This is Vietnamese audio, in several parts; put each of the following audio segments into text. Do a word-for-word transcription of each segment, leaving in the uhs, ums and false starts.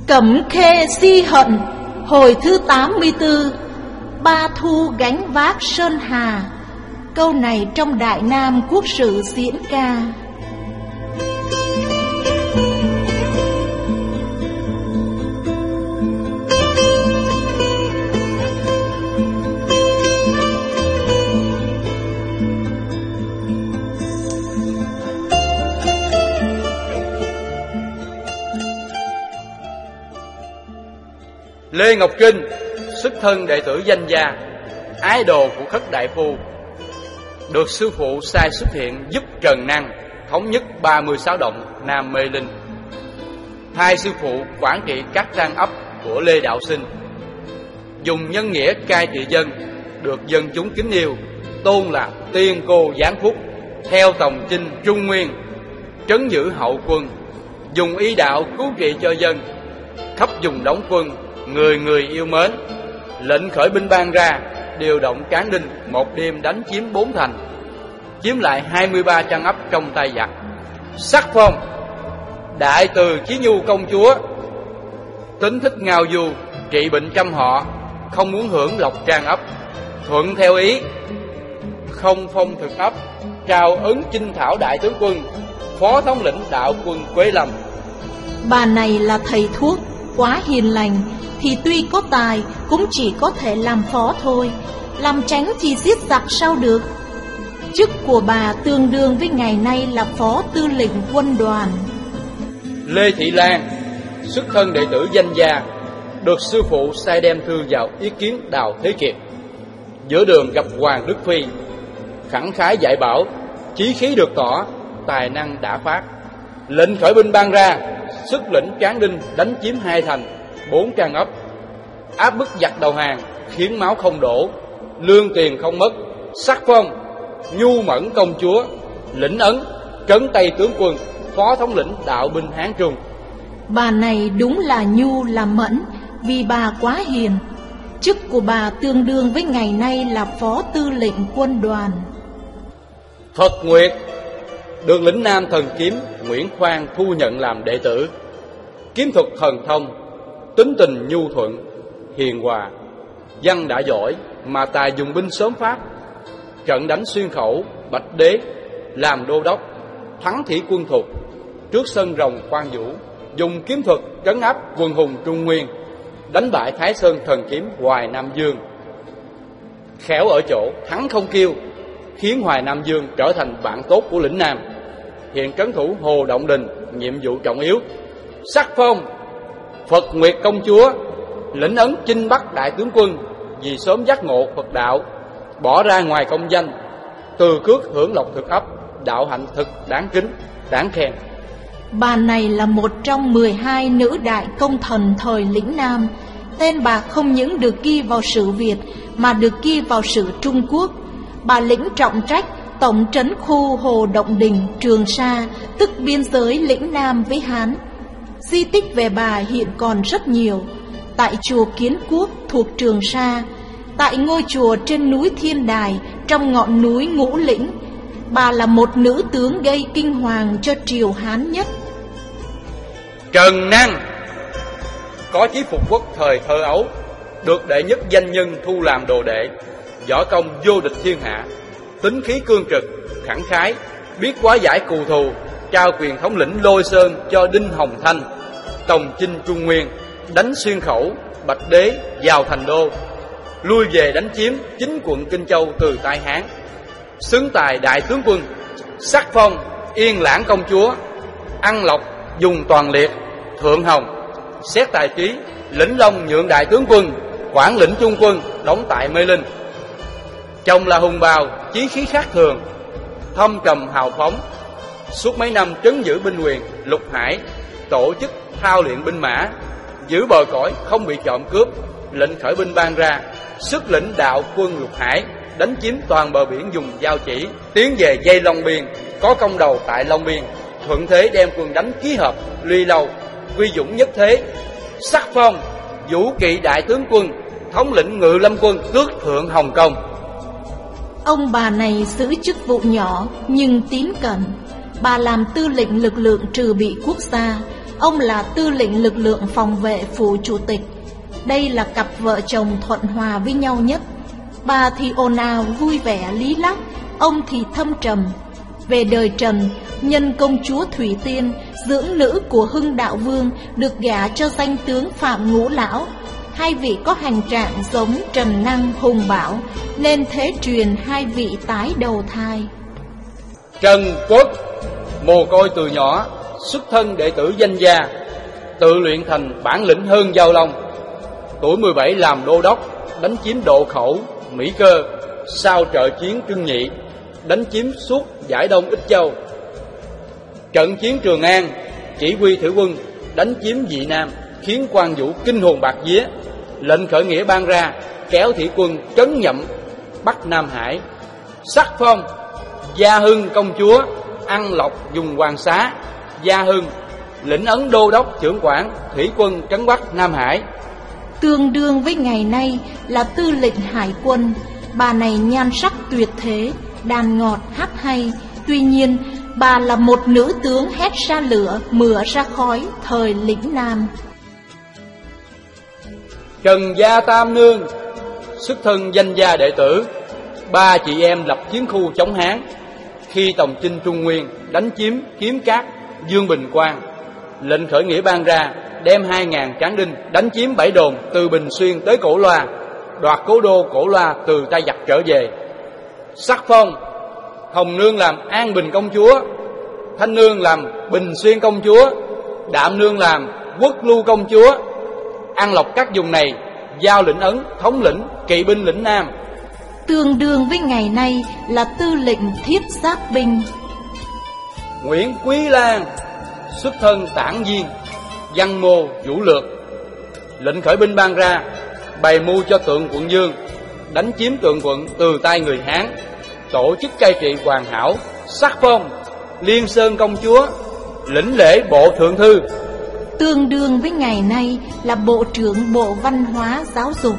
Cẩm khê si hận, hồi thứ tám mươi tư. Ba thu gánh vác sơn hà. Câu này trong Đại Nam Quốc Sử diễn ca. Lê Ngọc Trinh, xuất thân đệ tử danh gia, ái đồ của Khất Đại Phu, được sư phụ sai xuất hiện giúp Trần Năng thống nhất ba mươi sáu động Nam Mê Linh. Hai sư phụ quản trị các trang ấp của Lê Đạo Sinh, dùng nhân nghĩa cai trị dân, được dân chúng kính yêu, tôn là tiên cô giáng phúc, theo tòng chinh Trung Nguyên, trấn giữ hậu quân, dùng y đạo cứu trị cho dân, khắp vùng đóng quân, người người yêu mến. Lệnh khởi binh ban ra, điều động Cán Đinh một đêm đánh chiếm bốn thành, chiếm lại hai mươi ba trang ấp trong tay giặc. Sắc phong Đại Từ Chí Nhu công chúa, tính thích ngao du, trị bệnh trăm họ, không muốn hưởng lộc trang ấp, thuận theo ý. Không phong thực ấp, trao ấn chinh thảo đại tướng quân, phó thống lĩnh đạo quân Quế Lâm. Bà này là thầy thuốc, quá hiền lành, thì tuy có tài cũng chỉ có thể làm phó thôi, làm tránh thì giết giặc sao được. Chức của bà tương đương với ngày nay là phó tư lệnh quân đoàn. Lê Thị Lan, xuất thân đệ tử danh gia, được sư phụ sai đem thư vào ý kiến Đào Thế Kiệt. Giữa đường gặp Hoàng Đức Phi, khẳng khái dạy bảo, chí khí được tỏ, tài năng đã phát. Lệnh khởi binh ban ra, xuất lĩnh Cán Đinh đánh chiếm hai thành, bốn trang ấp, áp bức giặc đầu hàng, khiến máu không đổ, lương tiền không mất. Sắc phong Nhu Mẫn công chúa, lĩnh ấn trấn Tây tướng quân, phó thống lĩnh đạo binh Hán Trung. Bà này đúng là Nhu là Mẫn, vì bà quá hiền. Chức của bà tương đương với ngày nay là phó tư lệnh quân đoàn. Phật Nguyệt, được lĩnh Nam thần kiếm Nguyễn Khoan thu nhận làm đệ tử. Kiếm thuật thần thông, tính tình nhu thuận, hiền hòa, văn đã giỏi mà tài dùng binh sớm phát. Trận đánh Xuyên Khẩu, Bạch Đế làm đô đốc, thắng thủy quân Thục trước sân rồng Quan Vũ, dùng kiếm thuật trấn áp quân hùng Trung Nguyên, đánh bại Thái Sơn thần kiếm Hoài Nam Dương. Khéo ở chỗ thắng không kiêu, khiến Hoài Nam Dương trở thành bạn tốt của lĩnh Nam. Hiện trấn thủ Hồ Động Đình, nhiệm vụ trọng yếu. Sắc phong Phật Nguyệt công chúa, lĩnh ấn chinh Bắc đại tướng quân, vì sớm giác ngộ Phật đạo, bỏ ra ngoài công danh, từ cước hưởng lộc thực ấp, đạo hạnh thực đáng kính, đáng khen. Bà này là một trong mười hai nữ đại công thần thời lĩnh Nam. Tên bà không những được ghi vào sử Việt mà được ghi vào sử Trung Quốc. Bà lĩnh trọng trách tổng trấn khu Hồ Động Đình, Trường Sa, tức biên giới lĩnh Nam với Hán. Di tích về bà hiện còn rất nhiều. Tại chùa Kiến Quốc thuộc Trường Sa, tại ngôi chùa trên núi Thiên Đài trong ngọn núi Ngũ Lĩnh, bà là một nữ tướng gây kinh hoàng cho triều Hán nhất. Trần Năng, có chí phục quốc thời thơ ấu, được đệ nhất danh nhân thu làm đồ đệ, võ công vô địch thiên hạ, tính khí cương trực, khẳng khái, biết hóa giải cù thù, trao quyền thống lĩnh Lôi Sơn cho Đinh Hồng Thanh, tòng chinh Trung Nguyên, đánh Xuyên Khẩu, Bạch Đế vào thành đô, lui về đánh chiếm chính quận Kinh Châu từ tay Hán, xứng tài đại tướng quân. Sắc phong Yên Lãng công chúa, ăn lộc dùng toàn liệt, thượng hồng, xét tài trí, lĩnh Long nhượng đại tướng quân, quản lĩnh trung quân, đóng tại Mê Linh. Chồng là hùng bào, chí khí khác thường, thâm trầm hào phóng, suốt mấy năm trấn giữ binh quyền Lục Hải, tổ chức thao luyện binh mã, giữ bờ cõi không bị trộm cướp. Lệnh khởi binh ban ra, xuất lĩnh đạo quân Lục Hải, đánh chiếm toàn bờ biển dùng giao chỉ, tiến về dây Long Biên, có công đầu tại Long Biên, thuận thế đem quân đánh Ký Hợp, Luy Lâu, quy dũng nhất thế. Sắc phong Vũ Kỵ đại tướng quân, thống lĩnh Ngự Lâm quân, tước thượng Hồng Công. Ông bà này giữ chức vụ nhỏ nhưng tín cẩn. Bà làm tư lệnh lực lượng trừ bị quốc gia. ông là tư lệnh lực lượng phòng vệ phủ chủ tịch. Đây là cặp vợ chồng thuận hòa với nhau nhất. Bà thì ồn ào vui vẻ lý lắc, ông thì thâm trầm. Về đời Trần, nhân công chúa Thủy Tiên, dưỡng nữ của Hưng Đạo Vương, được gả cho danh tướng Phạm Ngũ Lão. Hai vị có hành trạng giống Trần Năng, Hùng Bảo, nên thế truyền hai vị tái đầu thai. Trần Quốc mồ côi từ nhỏ, xuất thân đệ tử danh gia, tự luyện thành bản lĩnh hơn Giao Long. Tuổi mười bảy làm đô đốc, đánh chiếm Độ Khẩu, Mỹ Cơ, sau trợ chiến Trưng Nhị, đánh chiếm suốt giải Đông Ích Châu. Trận chiến Trường An, chỉ huy thủy quân đánh chiếm Dị Nam, khiến Quan Vũ kinh hồn bạt vía. Lệnh khởi nghĩa ban ra, kéo thủy quân trấn Nhậm, Bắc Nam Hải. Sắc phong Gia Hưng công chúa, ăn lộc dùng Hoàng Xá. Gia Hưng lĩnh ấn đô đốc trưởng quản thủy quân trấn Bắc Nam Hải. Tương đương với ngày nay là tư lệnh hải quân. Bà này nhan sắc tuyệt thế, đàn ngọt hát hay. Tuy nhiên bà là một nữ tướng hét ra lửa, mửa ra khói thời lĩnh Nam. Trần Gia Tam Nương, xuất thân danh gia đệ tử. Ba chị em lập chiến khu chống Hán. Khi tổng chinh Trung Nguyên, đánh chiếm Kiếm Cát, Dương Bình Quang, lệnh khởi nghĩa ban ra, đem hai ngàn tráng đinh đánh chiếm bảy đồn từ Bình Xuyên tới Cổ Loa, đoạt cố đô Cổ Loa từ tay giặc trở về. Sắc phong Hồng Nương làm An Bình công chúa, Thanh Nương làm Bình Xuyên công chúa, Đạm Nương làm Quốc Lưu công chúa. Ăn lộc các vùng này, giao lĩnh ấn thống lĩnh kỵ binh lĩnh Nam. Tương đương với ngày nay là tư lệnh thiết giáp binh. Nguyễn Quý Lan, xuất thân Tản Viên, văn mô vũ lược. Lệnh khởi binh ban ra, bày mưu cho Tượng Quận Dương, đánh chiếm Tượng Quận từ tay người Hán, tổ chức cai trị hoàn hảo. Sắc phong Liên Sơn công chúa, lĩnh lễ bộ thượng thư. Tương đương với ngày nay là bộ trưởng Bộ Văn hóa Giáo dục.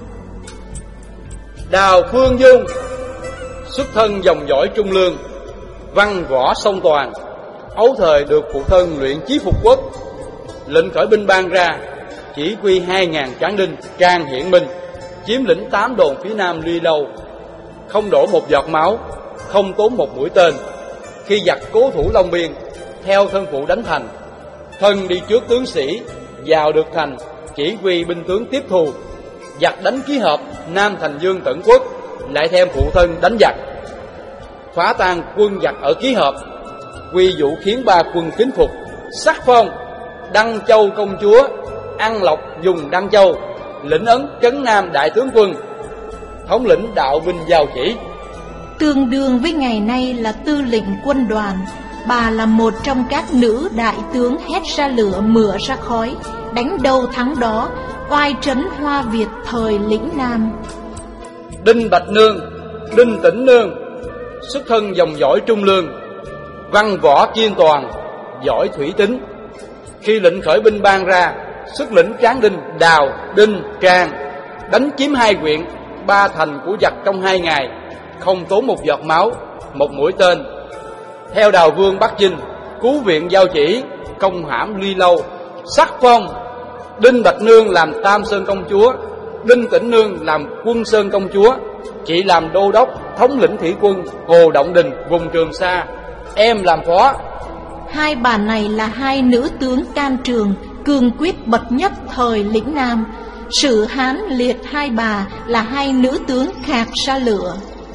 Đào Phương Dung, xuất thân dòng dõi Trung Lương, văn võ song toàn. Ấu thời được phụ thân luyện chí phục quốc. Lệnh khởi binh ban ra, chỉ huy hai ngàn tráng đinh Trang Hiển Minh, chiếm lĩnh tám đồn phía nam Ly Lâu, không đổ một giọt máu, không tốn một mũi tên. Khi giặc cố thủ Long Biên, theo thân phụ đánh thành, thân đi trước tướng sĩ, vào được thành, chỉ huy binh tướng tiếp thu. Giặc đánh Ký Hợp, Nam Thành Dương Tẩn Quốc, lại thêm phụ thân đánh giặc, phá tan quân giặc ở Ký Hợp, quy vũ khiến ba quân kính phục. Sắc phong Đăng Châu công chúa, ăn lộc dùng Đăng Châu, lĩnh ấn trấn Nam đại tướng quân, thống lĩnh đạo binh giao chỉ. Tương đương với ngày nay là tư lệnh quân đoàn. Bà là một trong các nữ đại tướng hét ra lửa, mửa ra khói, đánh đâu thắng đó, oai trấn Hoa Việt thời lĩnh Nam. Đinh Bạch Nương, Đinh Tĩnh Nương, xuất thân dòng dõi Trung Lương, văn võ kiên toàn, giỏi thủy tính. Khi lệnh khởi binh ban ra, xuất lĩnh tráng đinh Đào, Đinh, Trang, đánh chiếm hai huyện, ba thành của giặc trong hai ngày, không tốn một giọt máu, một mũi tên. Theo Đào Vương Bắc Chinh, cứu viện giao chỉ, công hãm Ly Lâu. Sắc phong Đinh Bạch Nương làm Tam Sơn công chúa, Đinh Tĩnh Nương làm Quân Sơn công chúa, chị làm đô đốc thống lĩnh thủy quân Hồ Động Đình vùng Trường Sa, em làm phó. Hai bà này là hai nữ tướng can trường, cương quyết bậc nhất thời lĩnh Nam. Sử Hán liệt hai bà là hai nữ tướng khạc ra lửa.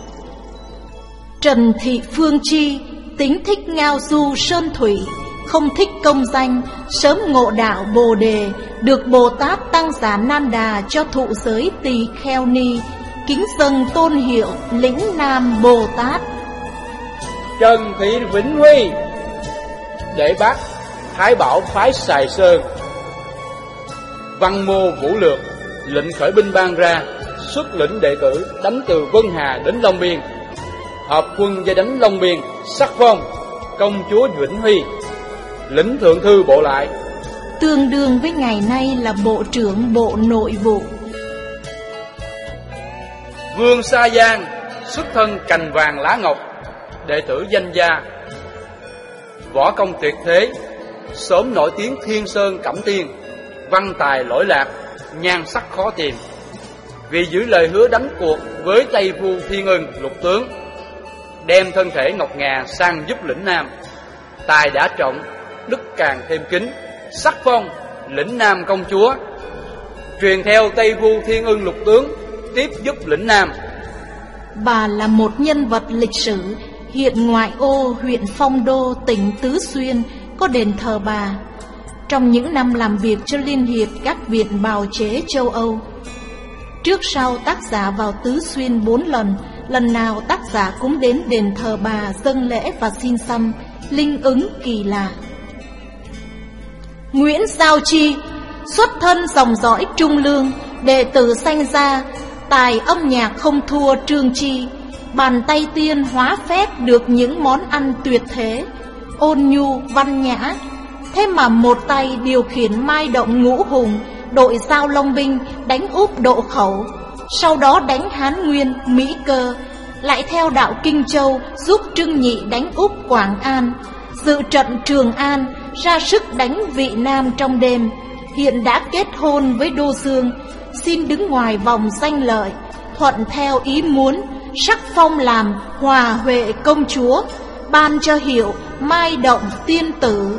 Trần Thị Phương Chi, tính thích ngao du sơn thủy, không thích công danh, sớm ngộ đạo Bồ Đề, được Bồ Tát Tăng Giá Nan Đà cho thụ giới Tỳ Kheo Ni, kính dâng tôn hiệu lĩnh Nam Bồ Tát. Trần Thị Vĩnh Huy, đệ bác Thái Bảo phái Sài Sơn, văn mô vũ lược. Lệnh khởi binh ban ra, xuất lĩnh đệ tử đánh từ Vân Hà đến Long Biên, hợp quân và đánh Long Biên. Sắc phong công chúa Vĩnh Huy, lĩnh thượng thư bộ lại. Tương đương với ngày nay là bộ trưởng Bộ Nội vụ. Vương Sa Giang, xuất thân cành vàng lá ngọc, đệ tử danh gia, võ công tuyệt thế, sớm nổi tiếng Thiên Sơn Cẩm Tiên, văn tài lỗi lạc, nhan sắc khó tìm. Vì giữ lời hứa đánh cuộc với Tây Vu Thiên Ưng lục tướng, đem thân thể ngọc ngà sang giúp lĩnh Nam, tài đã trọng, đức càng thêm kính, sắc phong lĩnh Nam công chúa. Truyền theo Tây Vu Thiên Ưng lục tướng tiếp giúp lĩnh Nam. Bà là một nhân vật lịch sử, hiện ngoại ô huyện Phong Đô, tỉnh Tứ Xuyên có đền thờ bà. Trong những năm làm việc cho Liên hiệp các viện bào chế châu Âu, trước sau tác giả vào Tứ Xuyên bốn lần, lần nào tác giả cũng đến đền thờ bà dâng lễ và xin xăm, linh ứng kỳ lạ. Nguyễn Giao Chi, xuất thân dòng dõi trung lương, đệ tử sanh ra, tài âm nhạc không thua Trương Chi, bàn tay tiên hóa phép được những món ăn tuyệt thế, ôn nhu văn nhã. Thế mà một tay điều khiển mai động ngũ hùng, đội Giao Long binh đánh úp Độ Khẩu, sau đó đánh Hán Nguyên, Mỹ Cơ, lại theo đạo Kinh Châu giúp Trưng Nhị đánh úp Quảng An, dự trận Trường An, ra sức đánh Vị Nam trong đêm. Hiện đã kết hôn với Đô Dương, xin đứng ngoài vòng danh lợi, thuận theo ý muốn, sắc phong làm Hòa Huệ công chúa, ban cho hiệu Mai Động tiên tử.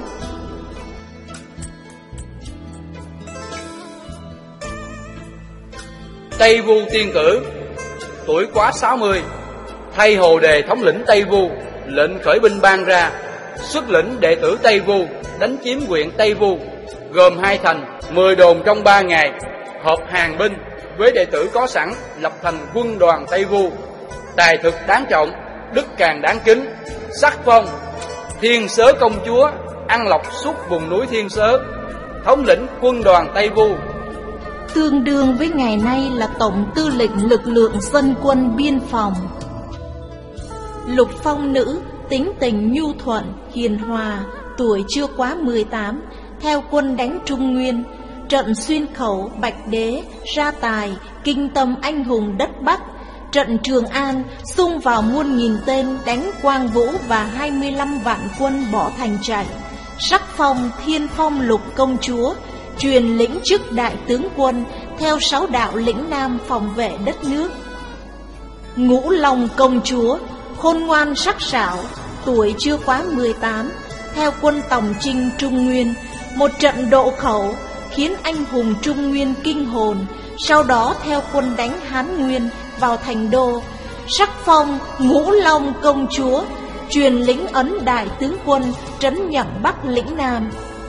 Tây Vu tiên tử, tuổi quá sáu mươi, thay Hồ Đề thống lĩnh Tây Vu, lệnh khởi binh ban ra, xuất lĩnh đệ tử Tây Vu đánh chiếm huyện Tây Vu, gồm hai thành, mười đồn trong ba ngày, hợp hàng binh với đệ tử có sẵn, lập thành quân đoàn Tây Vu. Tài thực đáng trọng, đức càng đáng kính, sắc phong Thiên Sớ công chúa, ăn lộc suốt vùng núi Thiên Sớ, thống lĩnh quân đoàn Tây Vu. Tương đương với ngày nay là tổng tư lệnh lực lượng dân quân biên phòng. Lục phong nữ, tính tình nhu thuận, hiền hòa, tuổi chưa quá mười tám, theo quân đánh Trung Nguyên, trận Xuyên Khẩu, Bạch Đế, Ra Tài, kinh tâm anh hùng đất Bắc, trận Trường An, xung vào muôn nghìn tên đánh Quang Vũ và hai mươi lăm vạn quân bỏ thành chạy, sắc phong Thiên Phong lục công chúa, truyền lĩnh chức đại tướng quân, theo sáu đạo lĩnh Nam phòng vệ đất nước. Ngũ Long công chúa, khôn ngoan sắc sảo, tuổi chưa quá mười tám, theo quân Tòng chinh Trung Nguyên, một trận Độ Khẩu khiến anh hùng Trung Nguyên kinh hồn, sau đó theo quân đánh Hán Nguyên vào thành đô, sắc phong Ngũ Long công chúa, truyền lĩnh ấn đại tướng quân, trấn nhập Bắc lĩnh Nam.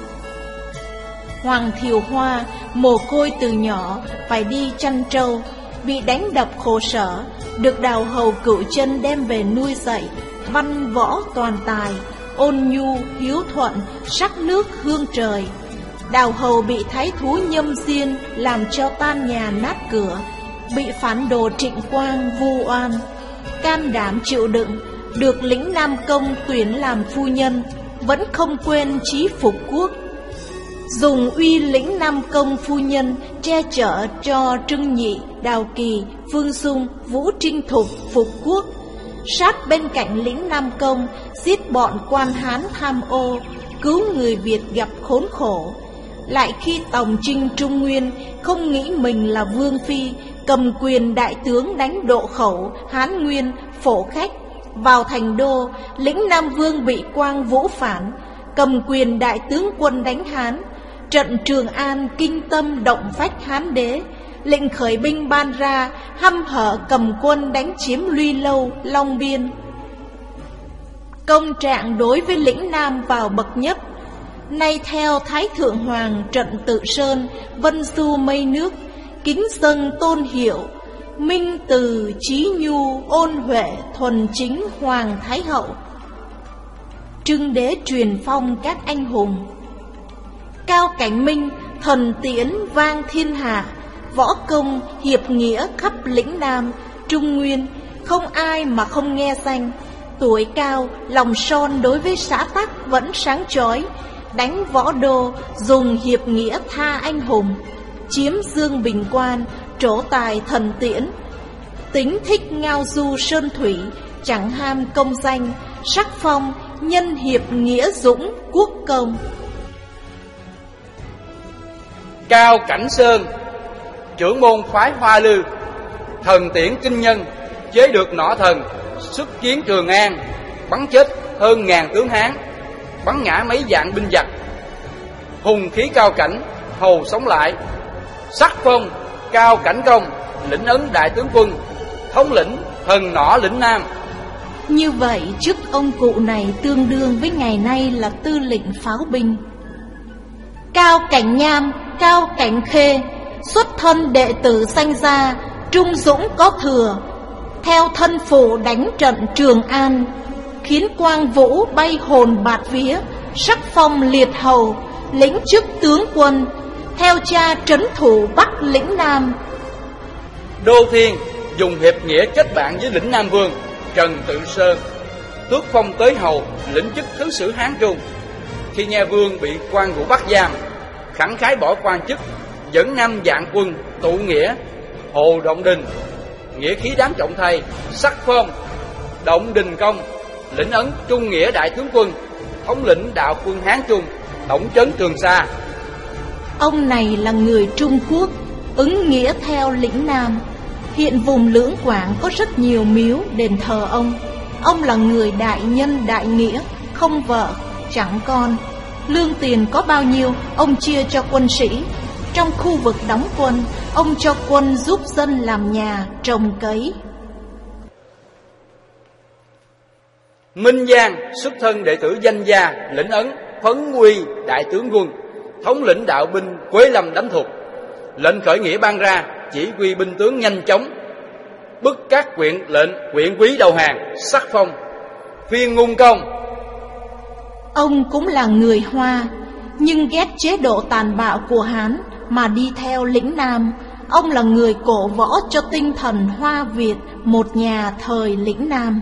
Hoàng Thiều Hoa, mồ côi từ nhỏ, phải đi chăn trâu, bị đánh đập khổ sở, được Đào Hầu Cửu Chân đem về nuôi dạy, văn võ toàn tài, ôn nhu hiếu thuận, sắc nước hương trời. Đào Hầu bị thái thú Nhâm Diên làm cho tan nhà nát cửa, bị phản đồ Trịnh Quang vu oan, can đảm chịu đựng, được lĩnh Nam Công tuyển làm phu nhân, vẫn không quên chí phục quốc. Dùng uy lĩnh Nam Công phu nhân che chở cho Trưng Nhị, Đào Kỳ, Phương Dung, Vũ Trinh Thục phục quốc, sát bên cạnh lĩnh Nam Công, giết bọn quan Hán tham ô, cứu người Việt gặp khốn khổ. Lại khi Tòng chinh Trung Nguyên, không nghĩ mình là vương phi, cầm quyền đại tướng đánh Độ Khẩu, Hán Nguyên, Phổ Khách. Vào thành đô, lĩnh Nam Vương bị Quang Vũ phản, cầm quyền đại tướng quân đánh Hán. Trận Trường An kinh tâm động phách Hán đế, lệnh khởi binh ban ra, hăm hở cầm quân đánh chiếm Luy Lâu, Long Biên. Công trạng đối với lĩnh Nam vào bậc nhất. Nay theo Thái Thượng Hoàng trận Tự Sơn, Vân Du mây nước, kính dâng tôn hiệu, minh từ trí nhu, ôn huệ thuần chính Hoàng Thái Hậu. Trưng đế truyền phong các anh hùng. Cao Cảnh Minh, thần tiễn vang thiên hạ, võ công hiệp nghĩa khắp lĩnh Nam, Trung Nguyên, không ai mà không nghe danh. Tuổi cao, lòng son đối với xã tắc vẫn sáng chói, đánh Võ Đô, dùng hiệp nghĩa tha anh hùng, chiếm Dương Bình Quan, trổ tài thần tiễn. Tính thích ngao du sơn thủy, chẳng ham công danh, sắc phong nhân hiệp nghĩa dũng quốc công. Cao Cảnh Sơn, trưởng môn phái Hoa Lư, thần tiễn kinh nhân, chế được nỏ thần, xuất chiến Trường An, bắn chết hơn ngàn tướng Hán, bắn ngã mấy vạn binh giặc. Hùng khí Cao Cảnh, hầu sống lại. Sắc phong Cao Cảnh Công, lĩnh ấn đại tướng quân, thống lĩnh thần nỏ lĩnh Nam. Như vậy chức ông cụ này tương đương với ngày nay là tư lệnh pháo binh. Cao Cảnh Nham, Cao Cảnh Khê, xuất thân đệ tử Sanh Gia, trung dũng có thừa, theo thân phụ đánh trận Trường An, khiến Quang Vũ bay hồn bạt vía, sắc phong liệt hầu, lĩnh chức tướng quân, theo cha trấn thủ Bắc lĩnh Nam. Đô Thiên dùng hiệp nghĩa kết bạn với lĩnh Nam Vương Trần Tự Sơn, tước phong tới hầu, lĩnh chức thứ sử Hán Trung. Khi nghe vương bị Quang Vũ bắt giam, khẳng khái bỏ quan chức, dẫn năm vạn quân tụ nghĩa Hồ Động Đình, nghĩa khí đáng trọng thay, sắc phong Động Đình Công, lĩnh ấn trung nghĩa đại tướng quân, thống lĩnh đạo quân Hán Trung, tổng trấn Trường Sa. Ông này là người Trung Quốc, ứng nghĩa theo lĩnh Nam. Hiện vùng Lưỡng Quảng có rất nhiều miếu đền thờ ông. Ông là người đại nhân đại nghĩa, không vợ, chẳng con. Lương tiền có bao nhiêu, ông chia cho quân sĩ. Trong khu vực đóng quân, ông cho quân giúp dân làm nhà, trồng cấy. Minh Giang, xuất thân đệ tử Danh Gia, lĩnh ấn Phấn Nguy đại tướng quân, thống lĩnh đạo binh Quế Lâm đánh thục. Lệnh khởi nghĩa ban ra, chỉ huy binh tướng nhanh chóng, bức các quyện lệnh quyện quý đầu hàng, sắc phong Phiên Ngôn Công. Ông cũng là người Hoa, nhưng ghét chế độ tàn bạo của Hán mà đi theo lĩnh Nam. Ông là người cổ võ cho tinh thần Hoa Việt, một nhà thời lĩnh Nam.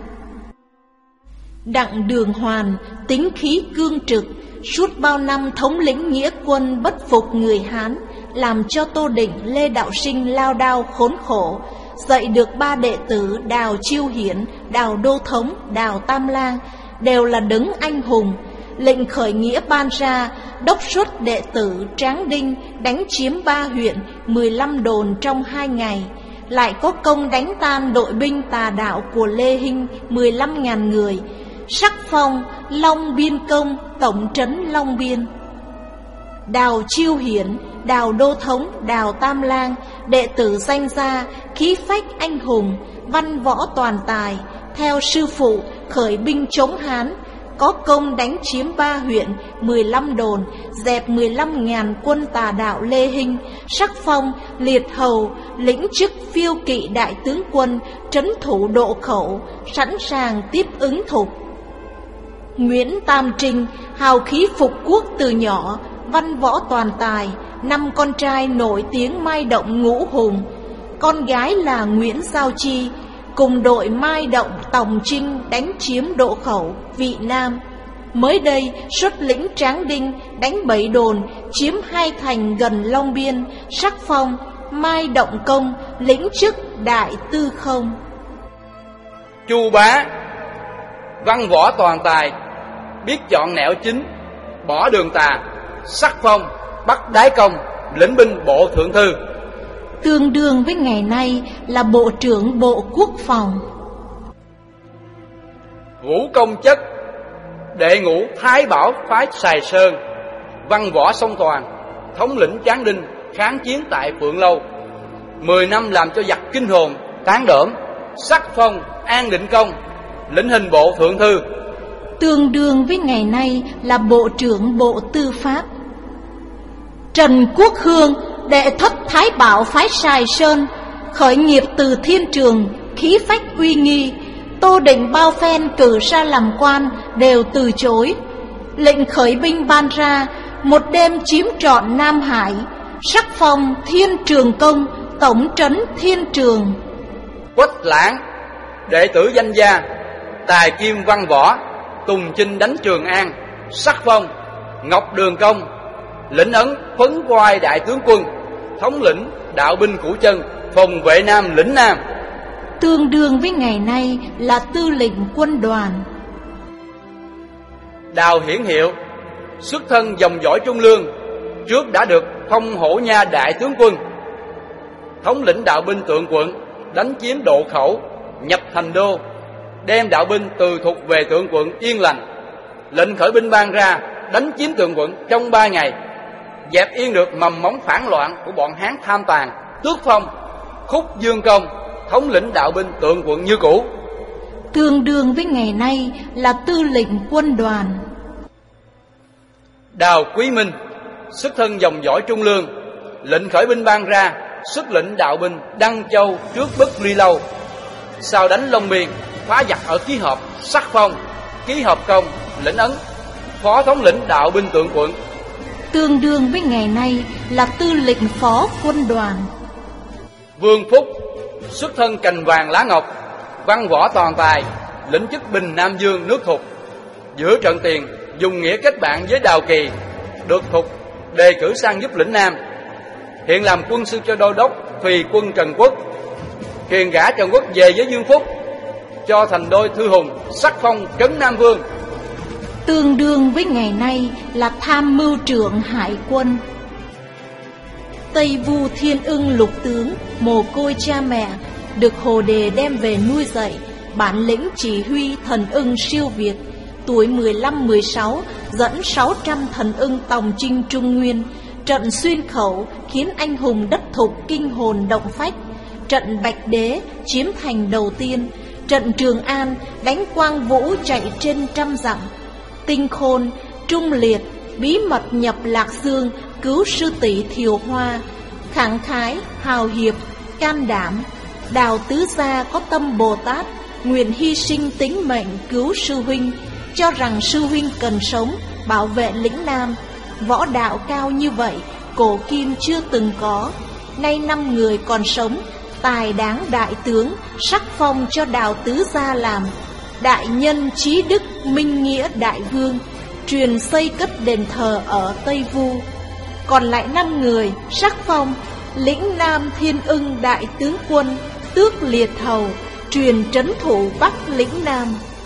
Đặng Đường Hoàn, tính khí cương trực, suốt bao năm thống lĩnh nghĩa quân bất phục người Hán, làm cho Tô Định, Lê Đạo Sinh lao đao khốn khổ, dạy được ba đệ tử Đào Chiêu Hiển, Đào Đô Thống, Đào Tam Lang, đều là đấng anh hùng. Lệnh khởi nghĩa ban ra, đốc xuất đệ tử Tráng Đinh đánh chiếm ba huyện, mười lăm đồn trong hai ngày. Lại có công đánh tan đội binh tà đạo của Lê Hinh mười lăm ngàn người, sắc phong Long Biên Công, tổng trấn Long Biên. Đào Chiêu Hiển, Đào Đô Thống, Đào Tam Lang, đệ tử Danh Gia, khí phách anh hùng, văn võ toàn tài, theo sư phụ khởi binh chống Hán, có công đánh chiếm ba huyện, mười lăm đồn, dẹp mười lăm ngàn quân tà đạo Lê Hinh, sắc phong liệt hầu, lĩnh chức phiêu kỵ đại tướng quân, trấn thủ Độ Khẩu, sẵn sàng tiếp ứng thục. Nguyễn Tam Trinh, hào khí phục quốc từ nhỏ, văn võ toàn tài, năm con trai nổi tiếng Mai Động Ngũ Hùng, con gái là Nguyễn Giao Chi, cùng đội Mai Động Tòng Trinh đánh chiếm Độ Khẩu, Vị Nam. Mới đây xuất lĩnh Tráng Đinh đánh bảy đồn, chiếm hai thành gần Long Biên, sắc phong Mai Động Công, lĩnh chức đại tư không. Chu Bá, văn võ toàn tài, biết chọn nẻo chính, bỏ đường tà, sắc phong Bắc Đái Công, lĩnh binh bộ thượng thư, tương đương với ngày nay là bộ trưởng Bộ Quốc phòng. Vũ Công Chất, đệ ngũ Thái Bảo phái Sài Sơn, văn võ song toàn, thống lĩnh Tráng Đinh kháng chiến tại Phượng Lâu, mười năm làm cho giặc kinh hồn tán đỡm, sắc phong An Định Công, lĩnh hình bộ thượng thư, tương đương với ngày nay là bộ trưởng Bộ Tư pháp. Trần Quốc Hương, đệ thất Thái Bảo phái Sài Sơn, khởi nghiệp từ Thiên Trường, khí phách uy nghi. Tô Định bao phen cử ra làm quan đều từ chối. Lệnh khởi binh ban ra, một đêm chiếm trọn Nam Hải, sắc phong Thiên Trường Công, tổng trấn Thiên Trường. Quách Lãng, đệ tử Danh Gia, tài kim văn võ, tùng chinh đánh Trường An, sắc phong Ngọc Đường Công, lĩnh ấn Phấn Quai đại tướng quân, thống lĩnh đạo binh Củ Chân, phòng vệ Nam lĩnh Nam, tương đương với ngày nay là tư lệnh quân đoàn. Đào Hiển Hiệu, xuất thân dòng dõi Trung Lương, trước đã được Phong Hổ Nha đại tướng quân, thống lĩnh đạo binh Tượng Quận, đánh chiếm Độ Khẩu, nhập thành đô, đem đạo binh từ Thục về Tượng Quận yên lành. Lệnh khởi binh ban ra, đánh chiếm Tượng Quận trong ba ngày, dẹp yên được mầm móng phản loạn của bọn Hán tham tàn, tước phong Khúc Dương Công, thống lĩnh đạo binh Tượng Quận như cũ, tương đương với ngày nay là tư lệnh quân đoàn. Đào Quý Minh, xuất thân dòng dõi Trung Lương, lệnh khởi binh ban ra, xuất lĩnh đạo binh Đăng Châu trước bức Ly Lâu, sau đánh Long Biên, phá giặc ở Ký Hợp, sắc phong Ký Hợp Công, lĩnh Ấn, phó thống lĩnh đạo binh Tượng Quận, tương đương với ngày nay là tư lệnh phó quân đoàn. Vương Phúc, xuất thân cành vàng lá ngọc, văn võ toàn tài, lĩnh chức Bình Nam Dương nước Thục. Giữa trận tiền dùng nghĩa kết bạn với Đào Kỳ, được Thục đề cử sang giúp lĩnh Nam. Hiện làm quân sư cho đô đốc Phì quân Trần Quốc. Truyền gả Trần Quốc về với Dương Phúc, cho thành đôi Thư Hùng, sắc phong Trấn Nam Vương. Tương đương với ngày nay là tham mưu trưởng hải quân. Tây Vu Thiên Ưng lục tướng, mồ côi cha mẹ, được Hồ Đề đem về nuôi dạy, bản lĩnh chỉ huy thần ưng siêu việt. Tuổi mười lăm mười sáu, dẫn sáu trăm thần ưng tòng chinh Trung Nguyên. Trận Xuyên Khẩu khiến anh hùng đất Thục kinh hồn động phách. Trận Bạch Đế chiếm thành đầu tiên. Trận Trường An đánh Quang Vũ chạy trên trăm dặm. Tinh Khôn, Trung Liệt bí mật nhập Lạc Dương cứu sư tỷ Thiều Hoa. Khẳng khái, hào hiệp, can đảm. Đào Tứ Gia có tâm Bồ Tát, nguyện hy sinh tính mệnh cứu sư huynh, cho rằng sư huynh cần sống, bảo vệ lĩnh Nam. Võ đạo cao như vậy, cổ kim chưa từng có. Nay năm người còn sống, tài đáng đại tướng, sắc phong cho Đào Tứ Gia làm đại nhân trí đức minh nghĩa đại vương, truyền xây cất đền thờ ở Tây Vu. Còn lại năm người sắc phong lĩnh Nam Thiên Ưng đại tướng quân, tước liệt hầu, truyền trấn thủ Bắc lĩnh Nam.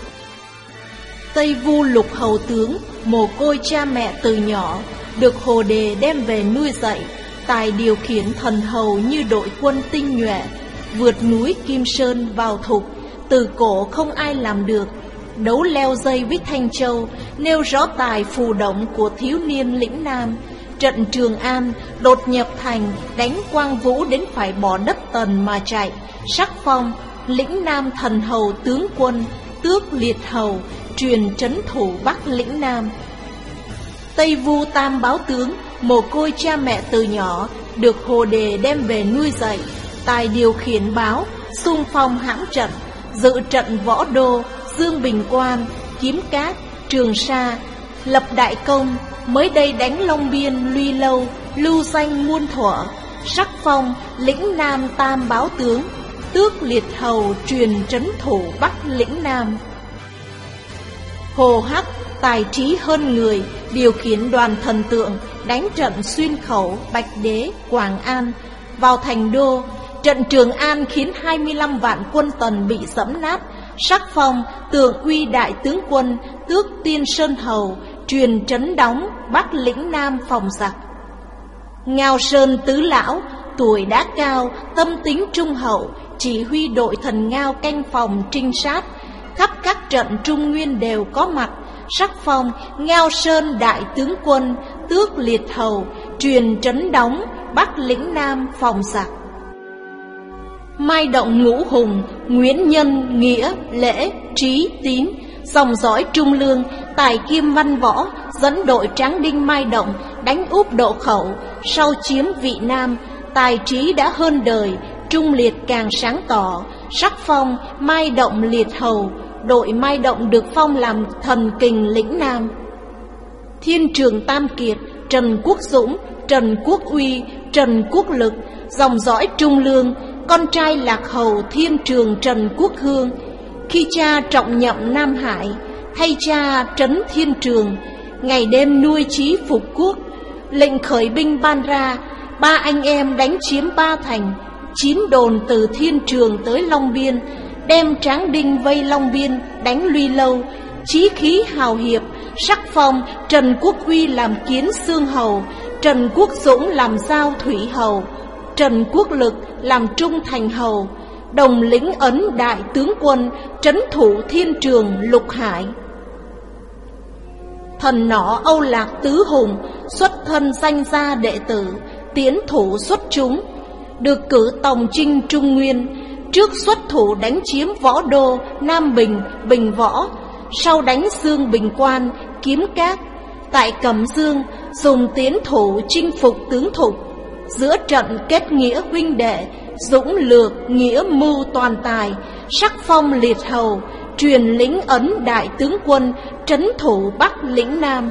Tây Vu lục hầu tướng, mồ côi cha mẹ từ nhỏ, được Hồ Đề đem về nuôi dạy, tài điều khiển thần hầu như đội quân tinh nhuệ, vượt núi Kim Sơn vào Thục, từ cổ không ai làm được. Đấu leo dây với Thanh Châu, nêu rõ tài phù động của thiếu niên lĩnh Nam. Trận Trường An, đột nhập thành, đánh Quang Vũ đến phải bỏ đất Tần mà chạy, sắc phong lĩnh Nam thần hầu tướng quân, tước liệt hầu, truyền trấn thủ Bắc lĩnh Nam. Tây Vu tam báo tướng, mồ côi cha mẹ từ nhỏ, được Hồ Đề đem về nuôi dạy, tài điều khiển báo, xung phong hãm trận, dự trận Võ Đô, Dương Bình Quan, Kiếm Cát, Trường Sa, lập đại công. Mới đây đánh Long Biên, Luy Lâu, lưu danh muôn thuở, sắc phong lĩnh Nam tam báo tướng, tước liệt hầu, truyền trấn thủ Bắc lĩnh Nam. Hồ Hắc tài trí hơn người, điều khiển đoàn thần tượng, đánh trận Xuyên Khẩu, Bạch Đế, Quảng An. Vào thành đô, trận Trường An khiến hai mươi lăm vạn quân Tần bị dẫm nát, sắc phong Tượng Uy đại tướng quân, tước Tiên Sơn hầu, truyền trấn đóng Bắc lĩnh Nam phòng giặc. Ngao Sơn tứ lão, tuổi đã cao, tâm tính trung hậu, chỉ huy đội thần Ngao canh phòng trinh sát, khắp các trận Trung Nguyên đều có mặt, sắc phong Ngao Sơn đại tướng quân, tước liệt hầu, truyền trấn đóng Bắc lĩnh Nam phòng giặc. Mai động ngũ hùng, Nguyễn Nhân, Nghĩa, Lễ, Trí, Tín, dòng dõi Trung Lương, tài kiêm văn võ, dẫn đội Tráng Đinh Mai Động đánh úp Độ Khẩu, sau chiếm Vị Nam. Tài trí đã hơn đời, Trung Liệt càng sáng tỏ, sắc phong Mai Động liệt hầu, đội Mai Động được phong làm thần kình lĩnh Nam. Thiên Trường Tam Kiệt, Trần Quốc Dũng, Trần Quốc Uy, Trần Quốc Lực, dòng dõi Trung Lương, con trai Lạc Hầu Thiên Trường Trần Quốc Hương. Khi cha trọng nhậm Nam Hải, thay cha trấn Thiên Trường, ngày đêm nuôi chí phục quốc. Lệnh khởi binh ban ra, ba anh em đánh chiếm ba thành, chín đồn từ Thiên Trường tới Long Biên, đem Tráng Đinh vây Long Biên, đánh Luy Lâu. Chí khí hào hiệp, sắc phong Trần Quốc Uy làm kiến xương hầu, Trần Quốc Dũng làm giao thủy hầu, Trần Quốc Lực làm trung thành hầu, đồng lĩnh ấn đại tướng quân, trấn thủ thiên trường lục hải. Thần nọ Âu Lạc Tứ Hùng, xuất thân danh gia đệ tử, tiến thủ xuất chúng, được cử tòng chinh Trung Nguyên. Trước xuất thủ đánh chiếm Võ Đô, Nam Bình, Bình Võ, sau đánh Dương Bình Quan, Kiếm Cát. Tại Cẩm Dương dùng tiến thủ chinh phục tướng Thục. Giữa trận kết nghĩa huynh đệ, dũng lược nghĩa mưu toàn tài, sắc phong liệt hầu, truyền lĩnh ấn đại tướng quân, trấn thủ Bắc lĩnh Nam.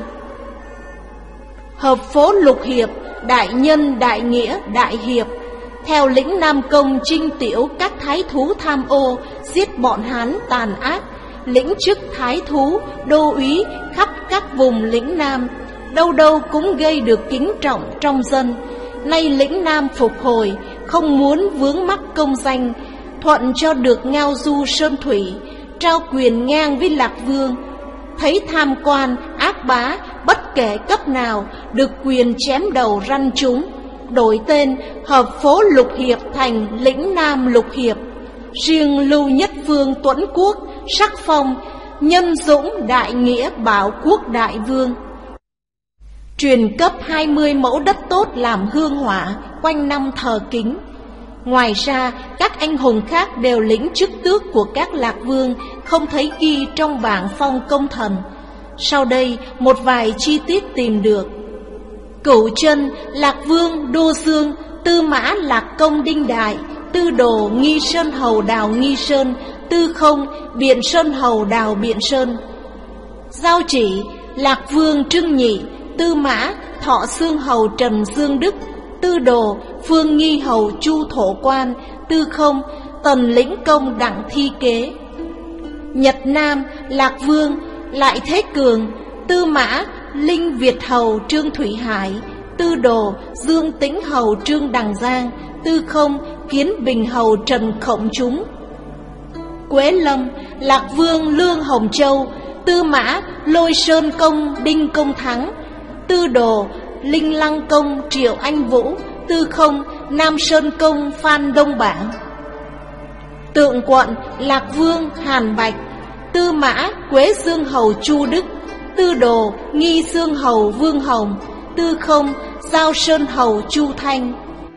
Hợp phố lục hiệp, đại nhân đại nghĩa đại hiệp, theo lĩnh Nam Công trinh tiểu các thái thú tham ô, giết bọn Hán tàn ác, lĩnh chức thái thú, đô úy khắp các vùng lĩnh Nam, đâu đâu cũng gây được kính trọng trong dân. Nay lĩnh Nam phục hồi, không muốn vướng mắc công danh, thuận cho được ngao du sơn thủy, trao quyền ngang với Lạc Vương. Thấy tham quan, ác bá, bất kể cấp nào, được quyền chém đầu răn chúng, đổi tên hợp phố lục hiệp thành lĩnh Nam lục hiệp. Riêng Lưu Nhất Vương Tuẫn Quốc sắc phong nhân dũng đại nghĩa bảo quốc đại vương. Truyền cấp hai mươi mẫu đất tốt làm hương hỏa, quanh năm thờ kính. Ngoài ra, các anh hùng khác đều lĩnh chức tước của các lạc vương, không thấy ghi trong bảng phong công thần. Sau đây, một vài chi tiết tìm được. Cửu Chân, Lạc Vương Đô Dương, Tư Mã Lạc Công Đinh Đại, Tư Đồ Nghi Sơn Hầu Đào Nghi Sơn, Tư Không Biện Sơn Hầu Đào Biện Sơn. Giao Chỉ, Lạc Vương Trưng Nhị, Tư Mã Thọ Xương Hầu Trần Dương Đức, Tư Đồ Phương Nghi Hầu Chu Thổ Quan, Tư Không Tần Lĩnh Công Đặng Thi Kế. Nhật Nam, Lạc Vương Lại Thế Cường, Tư Mã Linh Việt Hầu Trương Thủy Hải, Tư Đồ Dương Tĩnh Hầu Trương Đằng Giang, Tư Không Kiến Bình Hầu Trần Khổng Chúng. Quế Lâm, Lạc Vương Lương Hồng Châu, Tư Mã Lôi Sơn Công Đinh Công Thắng, Tư Đồ Linh Lăng Công Triệu Anh Vũ, Tư Không Nam Sơn Công Phan Đông Bảng. Tượng Quận, Lạc Vương Hàn Bạch, Tư Mã Quế Dương Hầu Chu Đức, Tư Đồ Nghi Dương Hầu Vương Hồng, Tư Không Giao Sơn Hầu Chu Thanh.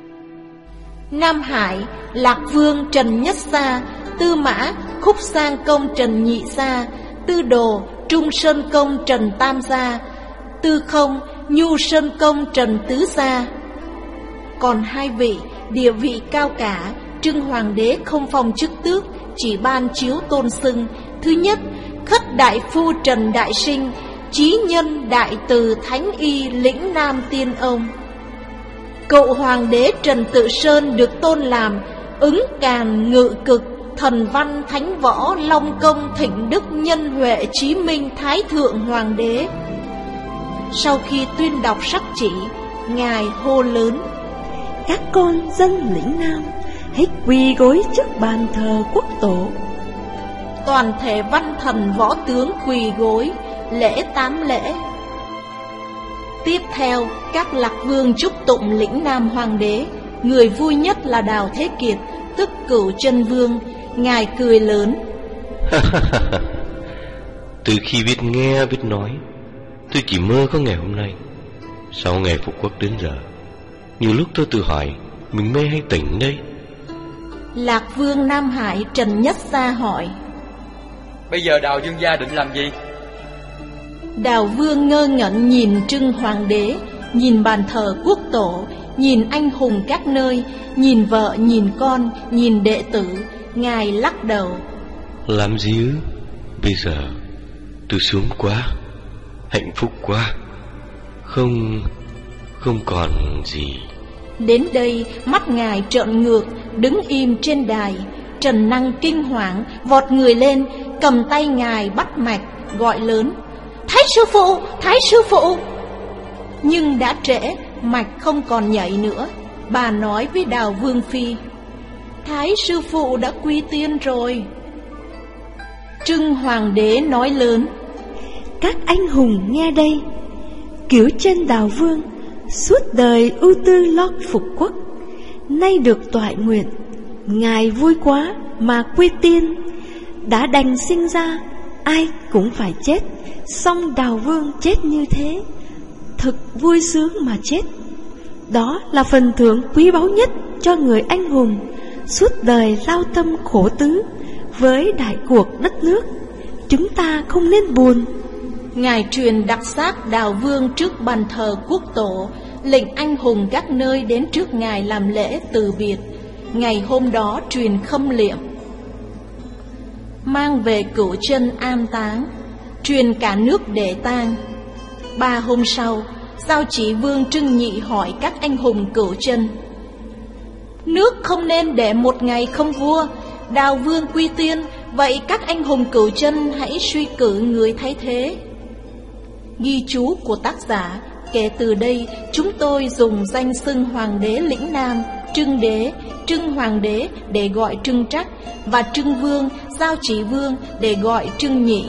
Nam Hải, Lạc Vương Trần Nhất Sa, Tư Mã Khúc Sang Công Trần Nhị Sa, Tư Đồ Trung Sơn Công Trần Tam Gia, Tư Không Nhu Sơn Công Trần Tứ Gia. Còn hai vị địa vị cao cả, Trưng Hoàng đế không phong chức tước, chỉ ban chiếu tôn xưng. Thứ nhất, Khất Đại Phu Trần Đại Sinh, Chí Nhân Đại Từ Thánh Y lĩnh Nam Tiên Ông. Cậu Hoàng đế Trần Tự Sơn được tôn làm Ứng Càn Ngự Cực, Thần Văn Thánh Võ Long Công Thịnh Đức Nhân Huệ Chí Minh Thái Thượng Hoàng đế. Sau khi tuyên đọc sắc chỉ, ngài hô lớn: các con dân lĩnh Nam hãy quỳ gối trước bàn thờ quốc tổ. Toàn thể văn thần võ tướng quỳ gối, lễ tám lễ. Tiếp theo, các lạc vương chúc tụng lĩnh Nam Hoàng đế. Người vui nhất là Đào Thế Kiệt, tức Cửu Chân Vương. Ngài cười lớn: từ khi biết nghe biết nói, tôi chỉ mơ có ngày hôm nay. Sau ngày phục quốc đến giờ, nhiều lúc tôi tự hỏi mình mê hay tỉnh đây. Lạc Vương Nam Hải Trần Nhất Sa hỏi: bây giờ Đào Dương gia định làm gì? Đào Vương ngơ ngẩn nhìn Trưng Hoàng đế, nhìn bàn thờ quốc tổ, nhìn anh hùng các nơi, nhìn vợ, nhìn con, nhìn đệ tử. Ngài lắc đầu: làm gì ư? Bây giờ tôi sướng quá, hạnh phúc quá, Không, không còn gì. Đến đây mắt ngài trợn ngược, đứng im trên đài. Trần Năng kinh hoàng vọt người lên, cầm tay ngài bắt mạch, gọi lớn: Thái sư phụ, Thái sư phụ. Nhưng đã trễ, mạch không còn nhảy nữa. Bà nói với Đào Vương Phi: Thái sư phụ đã quy tiên rồi. Trưng Hoàng đế nói lớn: các anh hùng nghe đây, Cửu Chân Đào Vương suốt đời ưu tư lo phục quốc, nay được toại nguyện, Ngài vui quá mà quy tiên. Đã đành sinh ra, ai cũng phải chết, song Đào Vương chết như thế, thật vui sướng mà chết. Đó là phần thưởng quý báu nhất cho người anh hùng suốt đời lao tâm khổ tứ với đại cuộc đất nước. Chúng ta không nên buồn. Ngài truyền đặc xác Đào Vương trước bàn thờ quốc tổ, lệnh anh hùng các nơi đến trước Ngài làm lễ từ biệt. Ngày hôm đó truyền khâm liệm, mang về Cửu Chân an táng, truyền cả nước để tang. Ba hôm sau, Giao Chỉ Vương Trưng Nhị hỏi các anh hùng Cửu Chân: nước không nên để một ngày không vua, Đào Vương quy tiên, vậy các anh hùng Cửu Chân hãy suy cử người thay thế. Ghi chú của tác giả: kể từ đây chúng tôi dùng danh xưng Hoàng đế lĩnh Nam, Trưng đế, Trưng Hoàng đế để gọi Trưng Trắc, và Trưng Vương, Giao Chỉ Vương để gọi Trưng Nhị.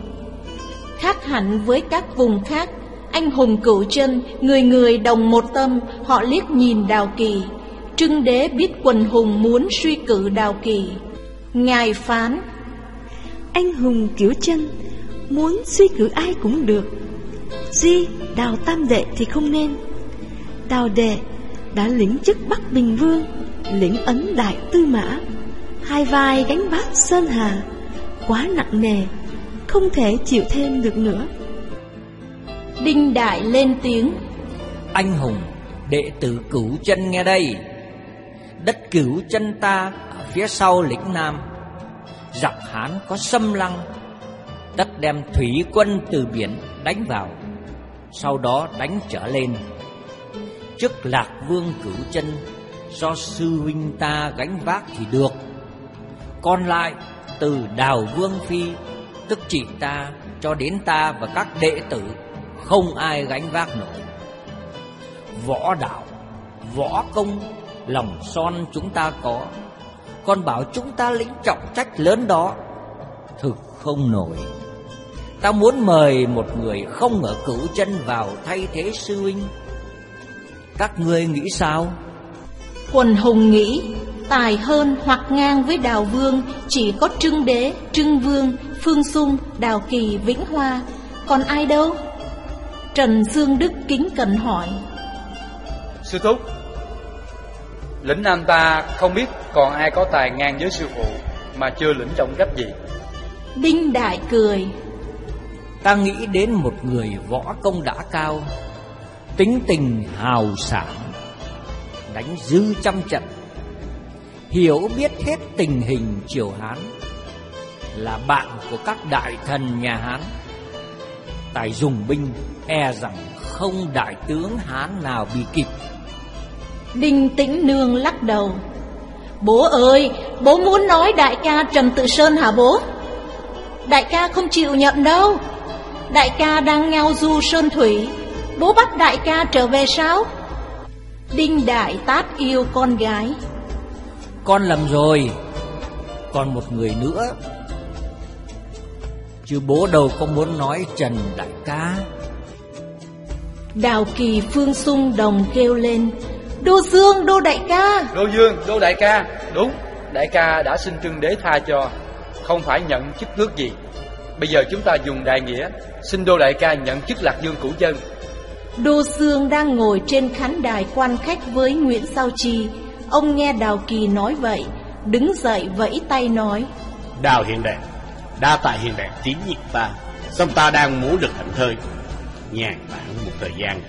Khác hẳn với các vùng khác, anh hùng Cửu Chân người người đồng một tâm, họ liếc nhìn Đào Kỳ. Trưng đế biết quần hùng muốn suy cử Đào Kỳ, Ngài phán: anh hùng Cửu Chân muốn suy cử ai cũng được, duy Đào Tam Đệ thì không nên. Đào Đệ đã lĩnh chức Bắc Bình Vương, lĩnh ấn Đại Tư Mã, hai vai gánh vác Sơn Hà, quá nặng nề, không thể chịu thêm được nữa. Đinh Đại lên tiếng: anh hùng đệ tử Cửu Chân nghe đây. Đất Cửu Chân ta ở phía sau lĩnh Nam, giặc Hán có xâm lăng, tất đem thủy quân từ biển đánh vào, sau đó đánh trở lên. Trước Lạc Vương Cửu Chân do sư huynh ta gánh vác thì được, còn lại từ Đào Vương Phi, tức chị ta, cho đến ta và các đệ tử, không ai gánh vác nổi. Võ đạo, võ công, lòng son chúng ta có, còn bảo chúng ta lĩnh trọng trách lớn đó, thực không nổi. Ta muốn mời một người không ở Cửu Chân vào thay thế sư huynh. Các ngươi nghĩ sao? Quần hùng nghĩ tài hơn hoặc ngang với Đào Vương chỉ có Trưng đế, Trưng Vương, Phương Xung, Đào Kỳ, Vĩnh Hoa, còn ai đâu? Trần Dương Đức kính cẩn hỏi: sư thúc, lĩnh Nam ta không biết còn ai có tài ngang với sư phụ mà chưa lĩnh trọng trách gì? Đinh Đại cười: ta nghĩ đến một người võ công đã cao, tính tình hào sảng, đánh dư trăm trận, hiểu biết hết tình hình triều Hán, là bạn của các đại thần nhà Hán. Tài dùng binh e rằng không đại tướng Hán nào bị kịp. Đinh Tĩnh Nương lắc đầu: bố ơi, bố muốn nói đại ca Trần Tự Sơn hả bố? Đại ca không chịu nhận đâu. Đại ca đang ngao du sơn thủy, bố bắt đại ca trở về sao? Đinh Đại tát yêu con gái: con lầm rồi, còn một người nữa, chứ bố đâu có muốn nói Trần đại ca. Đào Kỳ, Phương Xung đồng kêu lên: Đô Dương, Đô đại ca. Đô Dương, Đô đại ca. Đúng, đại ca đã xin Trưng đế tha cho, không phải nhận chức tước gì. Bây giờ chúng ta dùng đại nghĩa, xin Đô đại ca nhận chức Lạc Dương Cửu Chân. Đô Dương đang ngồi trên khán đài quan khách với Nguyễn Giao Chi. Ông nghe Đào Kỳ nói vậy, đứng dậy vẫy tay nói: Đào hiền đệ, đa tạ hiền đệ tín nhiệm ta, xong ta đang muốn được thảnh thơi, nhàn tản một thời gian.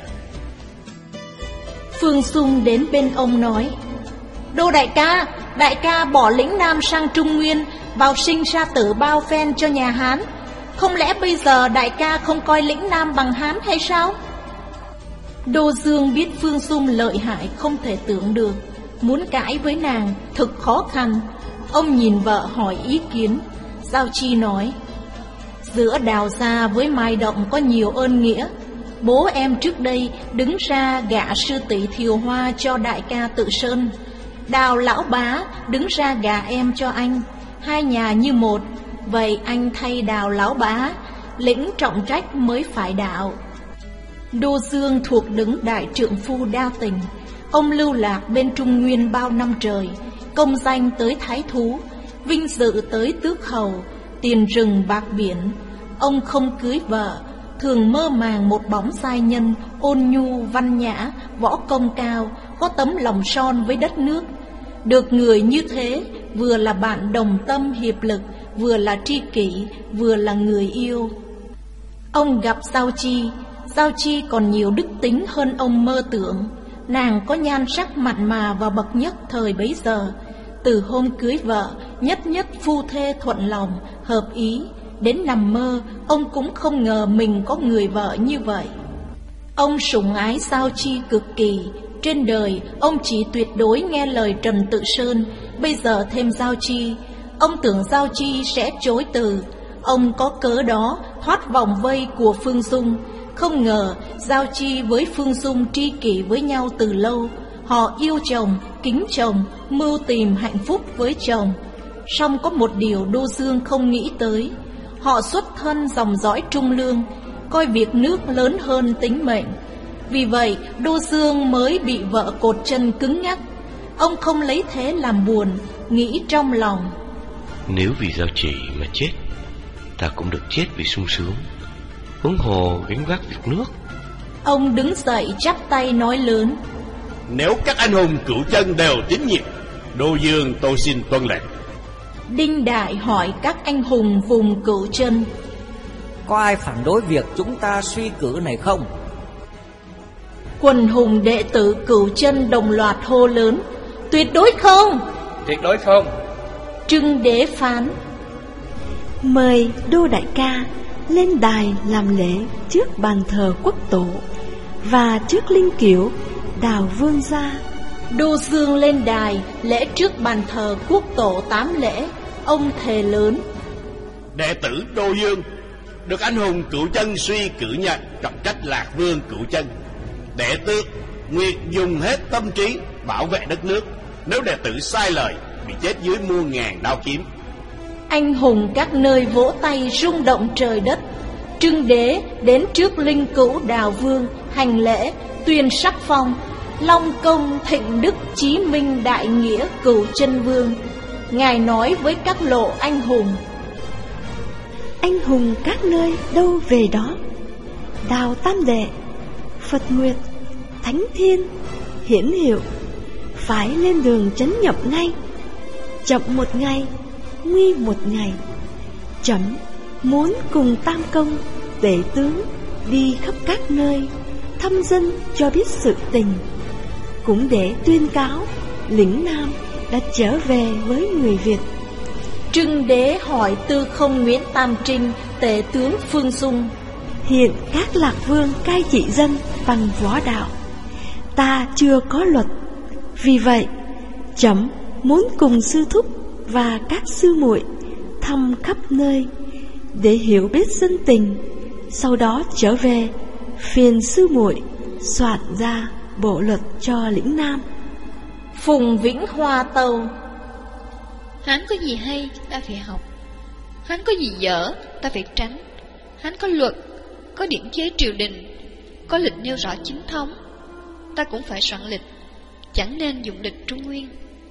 Phương Xung đến bên ông nói: Đô đại ca, đại ca bỏ lĩnh Nam sang Trung Nguyên, vào sinh ra tử bao phen cho nhà Hán, không lẽ bây giờ đại ca không coi lĩnh Nam bằng Hán hay sao? Đô Dương biết Phương Xung lợi hại không thể tưởng được, muốn cãi với nàng thực khó khăn. Ông nhìn vợ hỏi ý kiến. Giao Chi nói: giữa Đào gia với Mai Động có nhiều ơn nghĩa. Bố em trước đây đứng ra gả sư tỷ Thiều Hoa cho đại ca Tự Sơn, Đào lão bá đứng ra gả em cho anh, hai nhà như một. Vậy anh thay Đào lão bá lĩnh trọng trách mới phải đạo. Đô Dương thuộc đứng đại trượng phu đa tình. Ông lưu lạc bên Trung Nguyên bao năm trời, công danh tới thái thú, vinh dự tới tước hầu, tiền rừng bạc biển. Ông không cưới vợ, thường mơ màng một bóng giai nhân ôn nhu văn nhã, võ công cao, có tấm lòng son với đất nước. Được người như thế, vừa là bạn đồng tâm hiệp lực, vừa là tri kỷ, vừa là người yêu. Ông gặp Giao Chi. Giao Chi còn nhiều đức tính hơn ông mơ tưởng. Nàng có nhan sắc mặn mà và bậc nhất thời bấy giờ. Từ hôm cưới vợ, nhất nhất phu thê thuận lòng, hợp ý. Đến nằm mơ, ông cũng không ngờ mình có người vợ như vậy. Ông sủng ái Giao Chi cực kỳ. Trên đời, ông chỉ tuyệt đối nghe lời Trần Tự Sơn. Bây giờ thêm Giao Chi, ông tưởng Giao Chi sẽ chối từ. Ông có cớ đó thoát vòng vây của Phương Dung. Không ngờ Giao Chi với Phương Dung tri kỷ với nhau từ lâu. Họ yêu chồng, kính chồng, mưu tìm hạnh phúc với chồng. Song có một điều Đô Dương không nghĩ tới. Họ xuất thân dòng dõi trung lương, coi việc nước lớn hơn tính mệnh. Vì vậy Đô Dương mới bị vợ cột chân cứng ngắc. Ông không lấy thế làm buồn, nghĩ trong lòng: nếu vì Giao Chỉ mà chết, ta cũng được chết vì sung sướng, huống hồ gánh vác việc nước. Ông đứng dậy chắp tay nói lớn: nếu các anh hùng cửu chân đều tín nhiệm, Đô Dương tôi xin tuân lệnh. Đinh Đại hỏi các anh hùng vùng Cửu Chân: có ai phản đối việc chúng ta suy cử này không? Quần hùng đệ tử Cửu Chân đồng loạt hô lớn: tuyệt đối không! Tuyệt đối không! Trưng Đế phán: mời Đô đại ca lên đài làm lễ trước bàn thờ quốc tổ và trước linh cữu Đào Vương gia. Đô Dương lên đài lễ trước bàn thờ quốc tổ tám lễ. Ông thề lớn: đệ tử Đô Dương được anh hùng Cửu Chân suy cử nhận trọng trách Lạc Vương Cửu Chân. Đệ tử nguyện dùng hết tâm trí bảo vệ đất nước. Nếu đệ tử sai lời, bị chết dưới muôn ngàn đao kiếm. Anh hùng các nơi vỗ tay rung động trời đất. Trưng Đế đến trước linh cữu Đào Vương hành lễ, tuyên sắc phong: Long công thịnh đức chí minh đại nghĩa Cửu Chân Vương. Ngài nói với các lộ anh hùng: anh hùng các nơi đâu về đó, Đào Tam Đệ, Phật Nguyệt, Thánh Thiên, Hiển Hiệu phải lên đường trấn nhập ngay. Chậm một ngày, nguy một ngày. Chấm muốn cùng Tam Công, Tể tướng đi khắp các nơi thăm dân cho biết sự tình, cũng để tuyên cáo lĩnh Nam đã trở về với người Việt. Trưng Đế hỏi Tư Không Nguyễn Tam Trinh, Tể tướng Phương Dung: hiện các Lạc Vương cai trị dân bằng võ đạo, ta chưa có luật. Vì vậy chấm muốn cùng sư thúc và các sư muội thăm khắp nơi để hiểu biết dân tình, sau đó trở về phiền sư muội soạn ra bộ luật cho lĩnh Nam. Phùng Vĩnh Hoa tâu: hắn có gì hay ta phải học, hắn có gì dở ta phải tránh. Hắn có luật, có điển chế triều đình, có lịch nêu rõ chính thống, ta cũng phải soạn lịch, chẳng nên dùng lịch Trung Nguyên.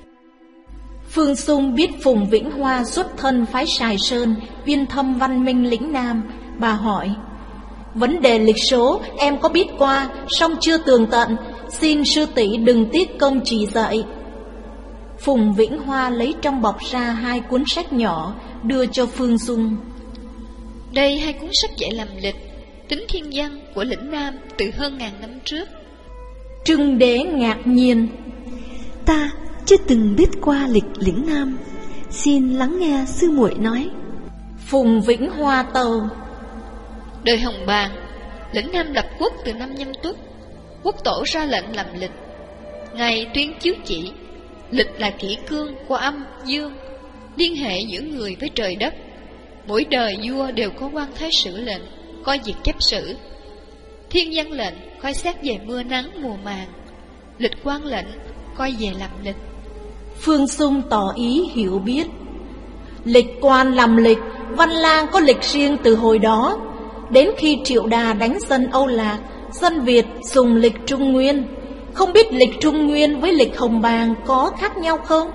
Phương Dung biết Phùng Vĩnh Hoa xuất thân phái Sài Sơn, uyên thâm văn minh lĩnh Nam. Bà hỏi: vấn đề lịch số em có biết qua, song chưa tường tận, xin sư tỷ đừng tiếc công chỉ dạy. Phùng Vĩnh Hoa lấy trong bọc ra hai cuốn sách nhỏ, đưa cho Phương Dung. Đây hai cuốn sách dạy làm lịch, tính thiên văn của lĩnh Nam từ hơn ngàn năm trước. Trưng Đế ngạc nhiên: ta chưa từng biết qua lịch lĩnh Nam, xin lắng nghe sư muội nói. Phùng Vĩnh Hoa tâu: đời Hồng Bàng, lĩnh Nam lập quốc từ năm Nhâm Tuất, quốc tổ ra lệnh làm lịch. Ngài tuyên chiếu chỉ, lịch là kỷ cương của âm dương, liên hệ giữa người với trời đất. Mỗi đời vua đều có quan thái sử lệnh, coi việc chép sử. Thiên văn lệnh coi xét về mưa nắng mùa màng, lịch quan lệnh coi về làm lịch. Phương Dung tỏ ý hiểu biết. Lịch quan làm lịch, Văn Lang có lịch riêng từ hồi đó. Đến khi Triệu Đà đánh dân Âu Lạc, dân Việt dùng lịch Trung Nguyên. Không biết lịch Trung Nguyên với lịch Hồng Bàng có khác nhau không?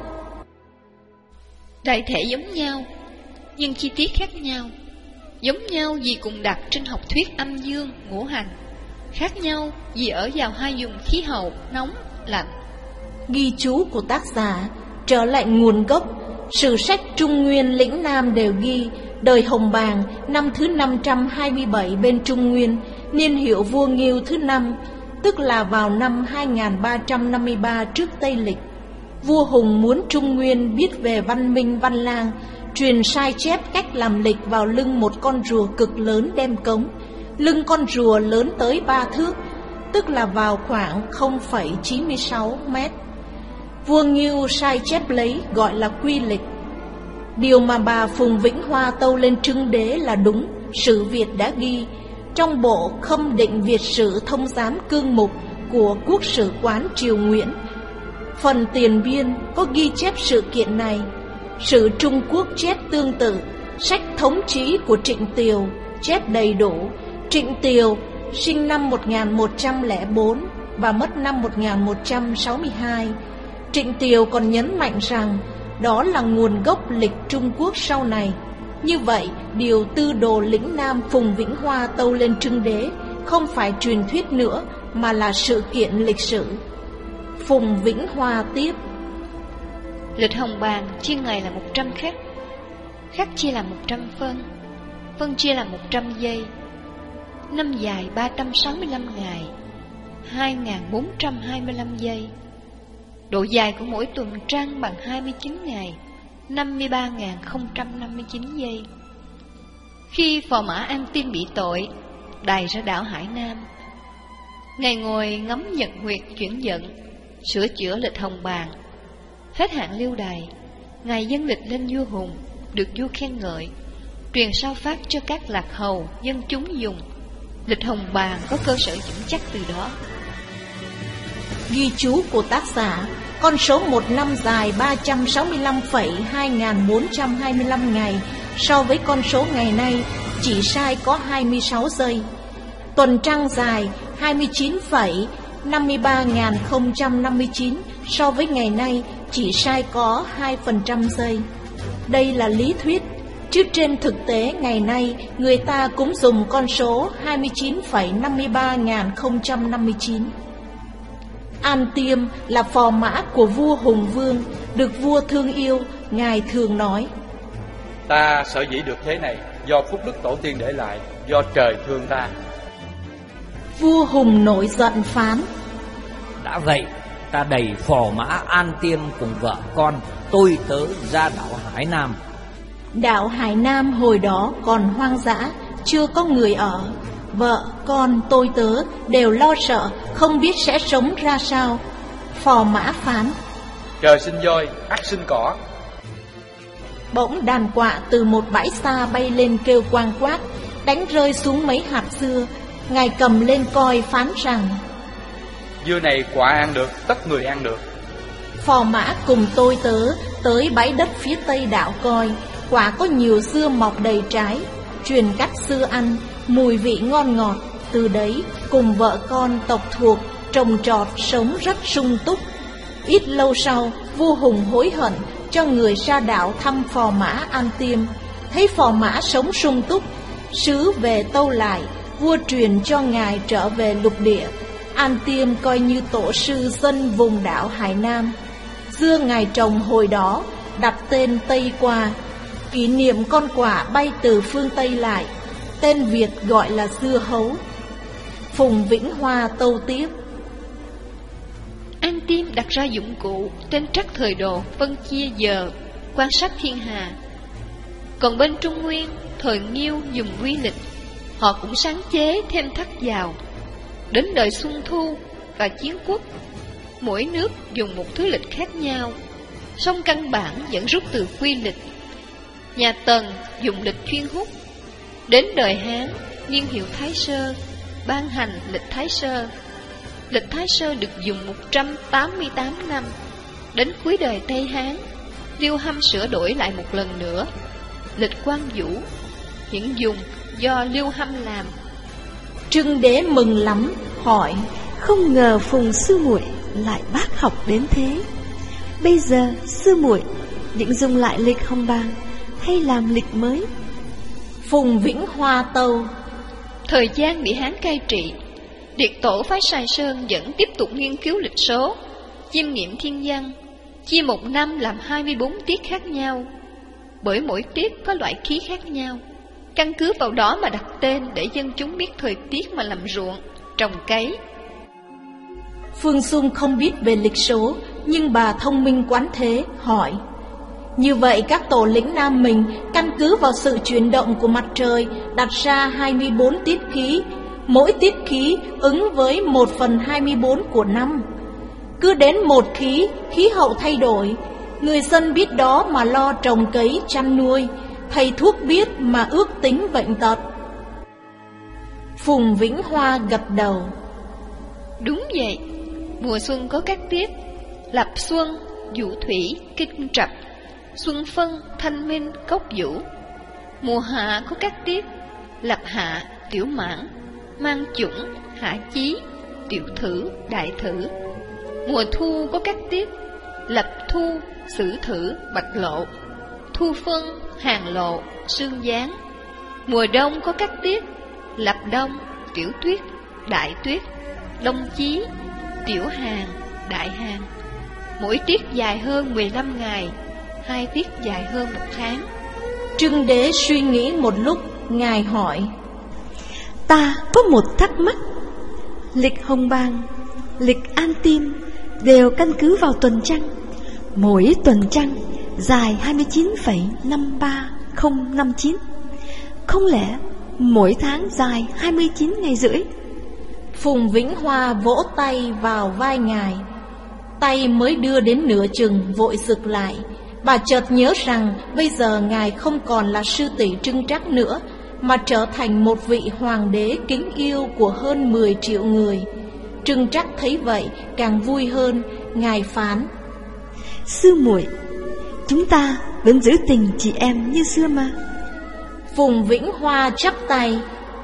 Đại thể giống nhau, nhưng chi tiết khác nhau. Giống nhau vì cùng đặt trên học thuyết âm dương, ngũ hành. Khác nhau vì ở vào hai vùng khí hậu nóng, lạnh. Ghi chú của tác giả trở lại nguồn gốc, sử sách Trung Nguyên lĩnh Nam đều ghi đời Hồng Bàng năm thứ năm trăm hai mươi bảy bên Trung Nguyên, niên hiệu vua Nghiêu thứ năm, tức là vào năm hai nghìn ba trăm năm mươi ba trước Tây Lịch. Vua Hùng muốn Trung Nguyên biết về văn minh văn lang, truyền sai chép cách làm lịch vào lưng một con rùa cực lớn đem cống. Lưng con rùa lớn tới ba thước, tức là vào khoảng không phẩy chín mươi sáu mét. Vua Nghiêu sai chép lấy gọi là quy lịch. Điều mà bà Phùng Vĩnh Hoa tâu lên Trưng Đế là đúng, sử Việt đã ghi trong bộ Khâm định Việt sử thông giám cương mục của Quốc sử quán Triều Nguyễn. Phần tiền biên có ghi chép sự kiện này. Sử Trung Quốc chép tương tự, sách thống chí của Trịnh Tiều chép đầy đủ. Trịnh Tiều sinh năm một nghìn một trăm lẻ bốn và mất năm một nghìn một trăm sáu mươi hai. Trịnh Tiều còn nhấn mạnh rằng đó là nguồn gốc lịch Trung Quốc sau này. Như vậy, điều Tư Đồ lĩnh Nam Phùng Vĩnh Hoa tâu lên Trưng Đế không phải truyền thuyết nữa, mà là sự kiện lịch sử. Phùng Vĩnh Hoa tiếp: Lịch Hồng Bàng chia ngày là một trăm khắc, khắc chia làm một trăm phân, phân chia làm một trăm giây. Năm dài ba trăm sáu mươi lăm ngày, hai nghìn bốn trăm hai mươi lăm giây. Độ dài của mỗi tuần trăng bằng hai mươi chín ngày, năm mươi ba nghìn không trăm năm mươi chín giây. Khi Phò Mã An Tiên bị tội, đày ra đảo Hải Nam. Ngài ngồi ngắm nhật nguyệt chuyển vận, sửa chữa lịch Hồng Bàng. Hết hạn lưu đày, Ngài dâng lịch lên vua Hùng, được vua khen ngợi, truyền sao phát cho các lạc hầu, dân chúng dùng. Lịch Hồng Bàng có cơ sở vững chắc từ đó. Ghi chú của tác giả: con số một năm dài ba trăm sáu mươi lăm phẩy hai nghìn bốn trăm hai mươi lăm ngày, so với con số ngày nay chỉ sai có hai mươi sáu giây. Tuần trăng dài hai mươi chín phẩy năm mươi ba nghìn không trăm năm mươi chín, so với ngày nay chỉ sai có hai phần trăm giây. Đây là lý thuyết, chứ trên thực tế ngày nay người ta cũng dùng con số hai mươi chín phẩy năm mươi ba nghìn không trăm năm mươi chín. An Tiêm là phò mã của vua Hùng Vương, được vua thương yêu. Ngài thường nói: Ta sở dĩ được thế này do phúc đức tổ tiên để lại, do trời thương ta. Vua Hùng nổi giận phán: Đã vậy, ta đẩy phò mã An Tiêm cùng vợ con tôi tớ ra đảo Hải Nam. Đảo Hải Nam hồi đó còn hoang dã, chưa có người ở. Vợ, con, tôi tớ đều lo sợ, không biết sẽ sống ra sao. Phò mã phán: Trời sinh voi, ắt sinh cỏ. Bỗng đàn quạ từ một bãi xa bay lên kêu quang quát, đánh rơi xuống mấy hạt dưa. Ngài cầm lên coi phán rằng: Dưa này quạ ăn được, tất người ăn được. Phò mã cùng tôi tớ tới bãi đất phía tây đảo coi. Quả có nhiều dưa mọc đầy trái, truyền cắt dưa ăn, mùi vị ngon ngọt. Từ đấy cùng vợ con tộc thuộc trồng trọt sống rất sung túc. Ít lâu sau, vua Hùng hối hận, cho người ra đảo thăm phò mã An Tiêm. Thấy phò mã sống sung túc, sứ về tâu lại, vua truyền cho ngài trở về lục địa. An Tiêm coi như tổ sư dân vùng đảo Hải Nam. Dưa ngài trồng hồi đó đặt tên Tây Qua, kỷ niệm con quả bay từ phương Tây lại. Tên Việt gọi là dưa hấu. Phùng Vĩnh Hoa tâu tiếp: An Tiêm đặt ra dụng cụ tên trắc thời đồ, phân chia giờ, quan sát thiên hà. Còn bên Trung Nguyên, thời Nghiêu dùng quy lịch, họ cũng sáng chế thêm thắt vào. Đến đời Xuân Thu và Chiến Quốc, mỗi nước dùng một thứ lịch khác nhau, song căn bản vẫn rút từ quy lịch. Nhà Tần dùng lịch chuyên hút. Đến đời Hán, niên hiệu Thái Sơ ban hành lịch Thái Sơ. Lịch Thái Sơ được dùng một trăm tám mươi tám năm. Đến cuối đời Tây Hán, Liêu Hăm sửa đổi lại một lần nữa. Lịch Quang Vũ hiện dùng do Liêu Hăm làm. Trưng Đế mừng lắm, hỏi: Không ngờ Phùng sư muội lại bác học đến thế. Bây giờ sư muội định dùng lại lịch Hồng Bàng hay làm lịch mới? Phùng Vĩnh Hoa tâu: Thời gian bị Hán cai trị, Liệt Tổ phái Sài Sơn vẫn tiếp tục nghiên cứu lịch số, chiêm nghiệm thiên văn, chia một năm làm hai mươi bốn tiết khác nhau. Bởi mỗi tiết có loại khí khác nhau, căn cứ vào đó mà đặt tên để dân chúng biết thời tiết mà làm ruộng, trồng cấy. Phương Xung không biết về lịch số, nhưng bà thông minh quán thế, hỏi: Như vậy các tổ lĩnh Nam mình căn cứ vào sự chuyển động của mặt trời đặt ra hai mươi bốn tiết khí, mỗi tiết khí ứng với một phần hai mươi bốn của năm. Cứ đến một khí, khí hậu thay đổi, người dân biết đó mà lo trồng cấy chăn nuôi, thầy thuốc biết mà ước tính bệnh tật. Phùng Vĩnh Hoa gật đầu: Đúng vậy, mùa xuân có các tiết: Lập Xuân, Vũ Thủy, Kinh Trập, Xuân Phân, Thanh Minh, Cốc Vũ. Mùa hạ có các tiết: Lập Hạ, Tiểu Mãn, Mang Chủng, Hạ Chí, Tiểu Thử, Đại Thử. Mùa thu có các tiết: Lập Thu, Sử Thử, Bạch Lộ, Thu Phân, Hàng Lộ, Sương Giáng. Mùa đông có các tiết: Lập Đông, Tiểu Tuyết, Đại Tuyết, Đông Chí, Tiểu Hàng, Đại Hàng. Mỗi tiết dài hơn mười lăm ngày, hai tiết dài hơn một tháng. Trưng Đế suy nghĩ một lúc, ngài hỏi: Ta có một thắc mắc. Lịch Hồng Bàng, lịch An Tim đều căn cứ vào tuần trăng. Mỗi tuần trăng dài hai mươi chín phẩy năm ba không năm chín. Không lẽ mỗi tháng dài hai mươi chín ngày rưỡi? Phùng Vĩnh Hoa vỗ tay vào vai ngài. Tay mới đưa đến nửa chừng vội rực lại. Bà chợt nhớ rằng bây giờ ngài không còn là sư tỷ Trưng Trắc nữa, mà trở thành một vị hoàng đế kính yêu của hơn mười triệu người. Trưng Trắc thấy vậy càng vui hơn, ngài phán: Sư muội, chúng ta vẫn giữ tình chị em như xưa mà. Phùng Vĩnh Hoa chắp tay: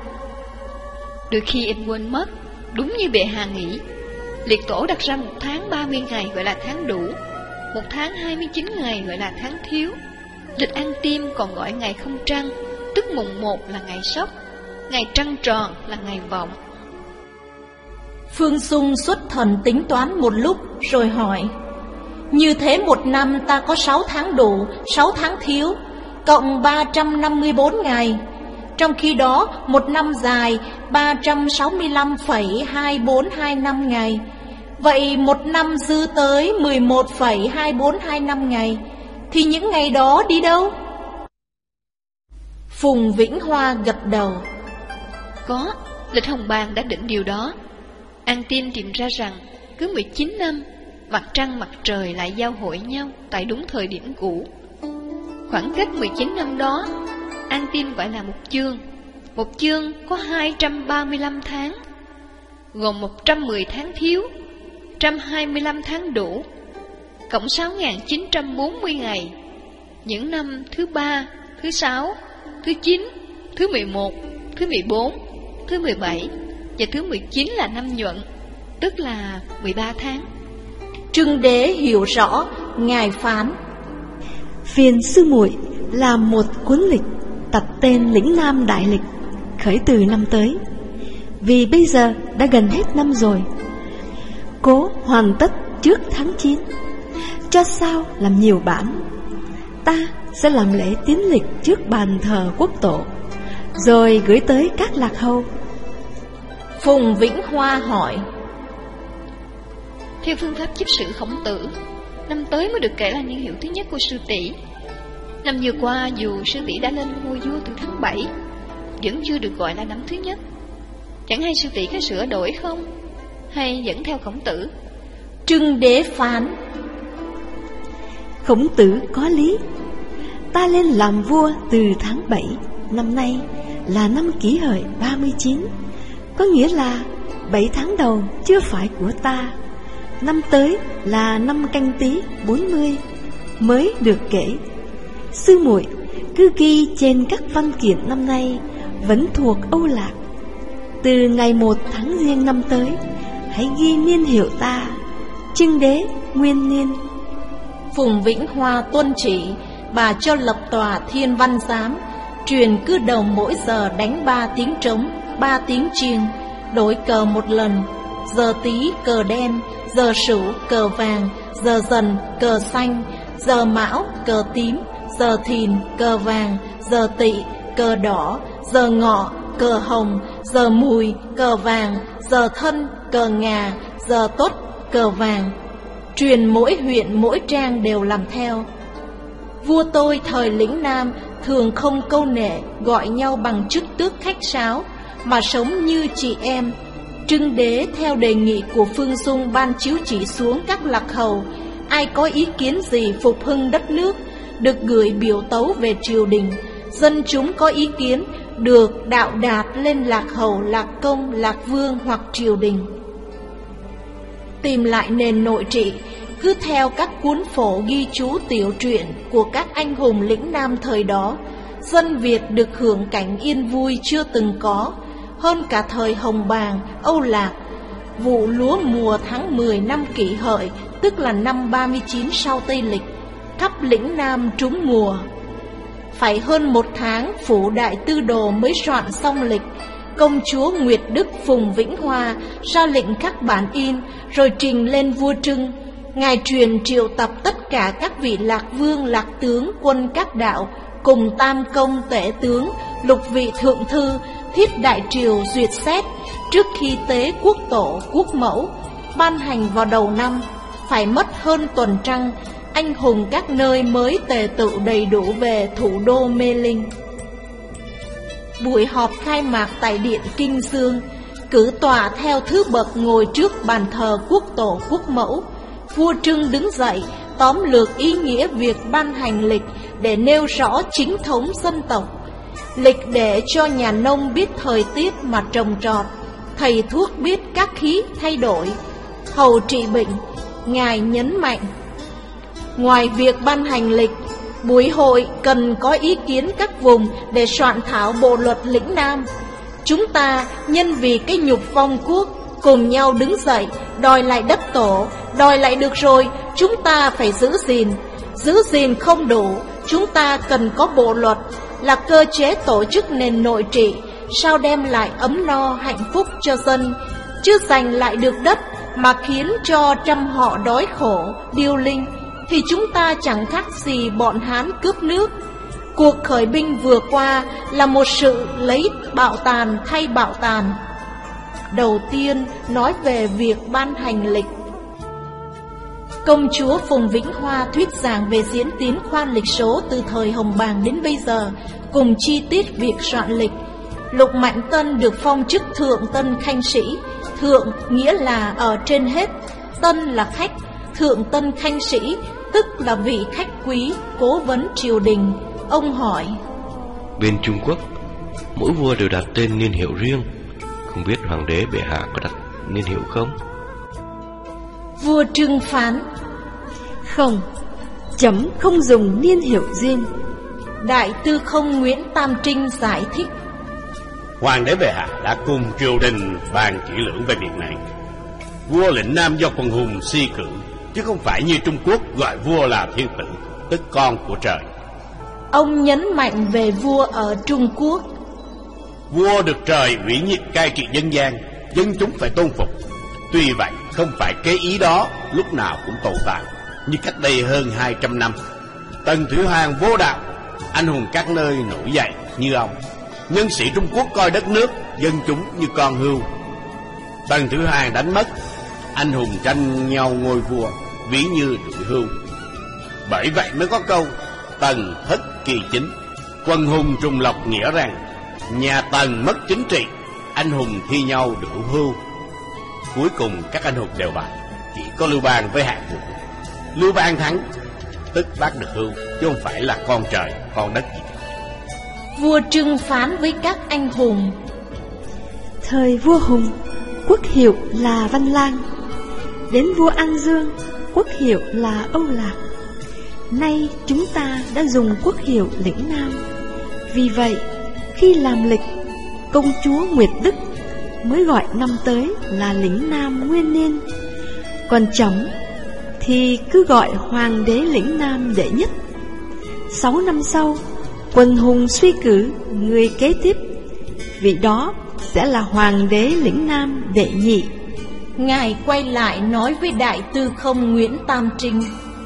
Đôi khi em quên mất, đúng như bệ hạ nghĩ, Liệt Tổ đặt ra một tháng ba mươi ngày gọi là tháng đủ, một tháng hai mươi chín ngày gọi là tháng thiếu. Lịch An Tim còn gọi ngày không trăng, tức mùng một là ngày sóc, ngày trăng tròn là ngày vọng. Phương Xung xuất thần tính toán một lúc rồi hỏi: Như thế một năm ta có sáu tháng đủ, sáu tháng thiếu, cộng ba trăm năm mươi bốn ngày. Trong khi đó một năm dài ba trăm sáu mươi lăm phẩy hai bốn hai năm ngày. Vậy một năm dư tới mười một phẩy hai bốn hai năm ngày. Thì những ngày đó đi đâu? Phùng Vĩnh Hoa gật đầu: Có, lịch Hồng Bàng đã định điều đó. An Tim tìm ra rằng cứ mười chín năm, mặt trăng mặt trời lại giao hội nhau tại đúng thời điểm cũ. Khoảng cách mười chín năm đó, An Tim gọi là một chương. Một chương có hai trăm ba mươi lăm tháng, gồm một trăm mười tháng thiếu, một trăm hai mươi lăm tháng đủ, cộng sáu nghìn chín trăm bốn mươi ngày. Những năm thứ ba, thứ sáu, thứ chín, thứ mười một, thứ mười bốn, thứ mười bảy và thứ mười chín là năm nhuận, tức là mười ba tháng. Trưng Đế hiểu rõ, ngài phán: Phiền sư muội làm một cuốn lịch đặt tên Lĩnh Nam Đại Lịch, khởi từ năm tới. Vì bây giờ đã gần hết năm rồi, cố hoàn tất trước tháng chín, cho sao làm nhiều bản. Ta sẽ làm lễ tiến lịch trước bàn thờ quốc tổ, rồi gửi tới các lạc hầu. Phùng Vĩnh Hoa hỏi: Theo phương pháp chấp sự Khổng Tử, năm tới mới được kể là niên hiệu thứ nhất của sư tỷ. Năm vừa qua dù sư tỷ đã lên ngôi vua từ tháng bảy, vẫn chưa được gọi là năm thứ nhất. Chẳng hay sư tỷ có sửa đổi không, hay vẫn theo Khổng Tử? Trưng Đế phán: Khổng Tử có lý. Ta lên làm vua từ tháng bảy, năm nay là năm Kỷ Hợi ba mươi chín, có nghĩa là bảy tháng đầu chưa phải của ta. Năm tới là năm Canh Tý bốn mươi mới được kể. Sư muội cứ ghi trên các văn kiện năm nay vẫn thuộc Âu Lạc. Từ ngày một tháng Giêng năm tới, hãy ghi niên hiệu ta Trưng Đế Nguyên Niên. Phùng Vĩnh Hoa tuân chỉ, bà cho lập tòa Thiên Văn Giám, truyền cứ đầu mỗi giờ đánh ba tiếng trống, ba tiếng chiêng, đổi cờ một lần. Giờ Tý cờ đen, giờ Sửu cờ vàng, giờ Dần cờ xanh, giờ Mão cờ tím, giờ Thìn cờ vàng, giờ Tỵ cờ đỏ, giờ Ngọ cờ hồng, giờ Mùi cờ vàng, giờ Thân cờ ngà, giờ Tuất cờ vàng. Truyền mỗi huyện mỗi trang đều làm theo. Vua tôi thời lĩnh Nam thường không câu nệ, gọi nhau bằng chức tước khách sáo, mà sống như chị em. Trưng Đế theo đề nghị của Phương Dung ban chiếu chỉ xuống các lạc hầu, ai có ý kiến gì phục hưng đất nước được gửi biểu tấu về triều đình. Dân chúng có ý kiến được đạo đạt lên lạc hầu, lạc công, lạc vương hoặc triều đình. Tìm lại nền nội trị, cứ theo các cuốn phổ ghi chú tiểu truyện của các anh hùng lĩnh Nam thời đó, dân Việt được hưởng cảnh yên vui chưa từng có, hơn cả thời Hồng Bàng, Âu Lạc. Vụ lúa mùa tháng mười năm Kỷ Hợi, tức là năm ba mươi chín sau Tây Lịch, khắp lĩnh Nam trúng mùa. Phải hơn một tháng, phủ đại tư đồ mới soạn xong lịch. Công chúa Nguyệt Đức Phùng Vĩnh Hoa ra lệnh các bản in, rồi trình lên vua Trưng. Ngài truyền triệu tập tất cả các vị lạc vương, lạc tướng, quân các đạo, cùng tam công tể tướng, lục vị thượng thư, thiết đại triều duyệt xét, trước khi tế quốc tổ, quốc mẫu, ban hành vào đầu năm. Phải mất hơn tuần trăng, anh hùng các nơi mới tề tựu đầy đủ về thủ đô Mê Linh. Buổi họp khai mạc tại điện Kinh Dương, cử tọa theo thứ bậc ngồi trước bàn thờ quốc tổ, quốc mẫu. Vua Trưng đứng dậy, tóm lược ý nghĩa việc ban hành lịch để nêu rõ chính thống dân tộc. Lịch để cho nhà nông biết thời tiết mà trồng trọt, thầy thuốc biết các khí thay đổi, hầu trị bệnh. Ngài nhấn mạnh, ngoài việc ban hành lịch, buổi hội cần có ý kiến các vùng để soạn thảo bộ luật lĩnh Nam. Chúng ta nhân vì cái nhục vong quốc, cùng nhau đứng dậy, đòi lại đất tổ. Đòi lại được rồi, chúng ta phải giữ gìn. Giữ gìn không đủ, chúng ta cần có bộ luật, là cơ chế tổ chức nền nội trị, sao đem lại ấm no hạnh phúc cho dân, chứ giành lại được đất mà khiến cho trăm họ đói khổ, điêu linh, thì chúng ta chẳng khác gì bọn Hán cướp nước. Cuộc khởi binh vừa qua là một sự lấy bạo tàn thay bạo tàn. Đầu tiên nói về việc ban hành lịch. Công chúa Phùng Vĩnh Hoa thuyết giảng về diễn tiến khoan lịch số từ thời Hồng Bàng đến bây giờ, cùng chi tiết việc soạn lịch. Lục Mạnh Tân được phong chức Thượng Tân Khanh Sĩ. Thượng nghĩa là ở trên hết, Tân là khách. Thượng Tân Khanh Sĩ tức là vị khách quý, cố vấn triều đình. Ông hỏi, bên Trung Quốc, mỗi vua đều đặt tên niên hiệu riêng, không biết hoàng đế bệ hạ có đặt niên hiệu không? Vua Trưng phán, không, chấm không dùng niên hiệu riêng. Đại tư không Nguyễn Tam Trinh giải thích, hoàng đế bệ hạ đã cùng triều đình bàn kỹ lưỡng về việc này. Vua lĩnh Nam do quần hùng si cử, chứ không phải như Trung Quốc gọi vua là thiên tử, tức con của trời. Ông nhấn mạnh về vua ở Trung Quốc. Vua được trời ủy nhiệm cai trị dân gian, dân chúng phải tôn phục. Tuy vậy không phải cái ý đó lúc nào cũng tồn tại, như cách đây hơn hai trăm năm. Tần Thủy Hoàng vô đạo, anh hùng các nơi nổi dậy như ông. Nhân sĩ Trung Quốc coi đất nước, dân chúng như con hươu. Tần Thủy Hoàng đánh mất, anh hùng tranh nhau ngôi vua, ví như đuổi hươu. Bởi vậy mới có câu Tần thất kỳ chính, quân hùng trùng lộc, nghĩa rằng nhà Tần mất chính trị, anh hùng thi nhau đuổi hươu. Cuối cùng các anh hùng đều bại, chỉ có Lưu Bang với Hạng Vũ. Lưu Bang thắng, tức bắt được hươu, chứ không phải là con trời, con đất gì. Vua Trưng phán với các anh hùng, thời vua Hùng, quốc hiệu là Văn Lang. Đến vua An Dương, quốc hiệu là Âu Lạc. Nay chúng ta đã dùng quốc hiệu lĩnh Nam. Vì vậy, khi làm lịch, công chúa Nguyệt Đức mới gọi năm tới là lĩnh Nam nguyên niên. Còn Trẫm thì cứ gọi hoàng đế lĩnh Nam đệ nhất. Sáu năm sau, Quần Hùng suy cử người kế tiếp, vị đó sẽ là hoàng đế lĩnh Nam đệ nhị. Ngài quay lại nói với đại tư không Nguyễn Tam Trinh: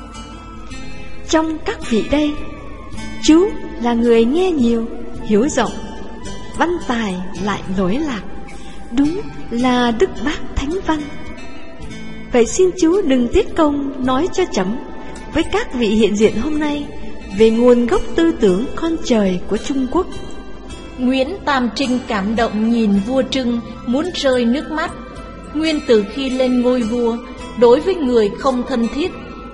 Trong các vị đây, chú là người nghe nhiều, hiểu rộng, văn tài lại lỗi lạc, đúng là đức bác thánh văn. Vậy xin chú đừng tiết công nói cho Trẫm với các vị hiện diện hôm nay về nguồn gốc tư tưởng con trời của Trung Quốc. Nguyễn Tam Trinh cảm động nhìn vua Trưng, muốn rơi nước mắt. Nguyên từ khi lên ngôi vua, đối với người không thân thiết,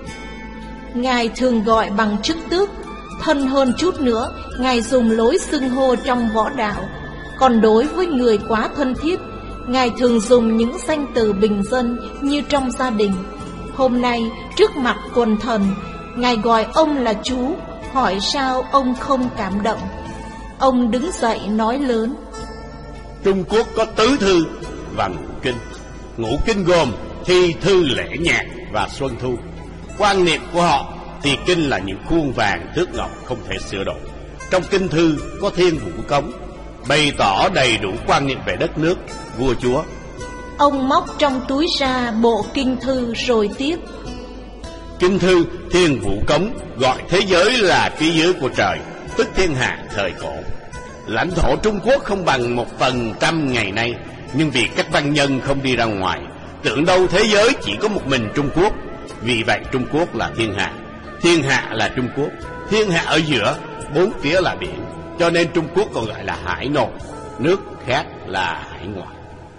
Ngài thường gọi bằng chức tước. Thân hơn chút nữa, Ngài dùng lối xưng hô trong võ đạo. Còn đối với người quá thân thiết, Ngài thường dùng những danh từ bình dân như trong gia đình. Hôm nay, trước mặt quần thần, Ngài gọi ông là chú, hỏi sao ông không cảm động. Ông đứng dậy nói lớn: Trung Quốc có tứ thư và ngũ kinh. Ngũ kinh gồm thi, thư, lễ, nhạc và xuân thu. Quan niệm của họ thì kinh là những khuôn vàng thước ngọc không thể sửa đổi. Trong kinh thư có thiên vũ cống, bày tỏ đầy đủ quan niệm về đất nước, vua chúa. Ông móc trong túi ra bộ kinh thư rồi tiếp: Kinh thư thiên vũ cống gọi thế giới là phía dưới của trời, tức thiên hạ thời cổ. Lãnh thổ Trung Quốc không bằng một phần trăm ngày nay, nhưng vì các văn nhân không đi ra ngoài, tưởng đâu thế giới chỉ có một mình Trung Quốc. Vì vậy Trung Quốc là thiên hạ, thiên hạ là Trung Quốc, thiên hạ ở giữa, bốn phía là biển, cho nên Trung Quốc còn gọi là hải nội, nước khác là hải ngoại.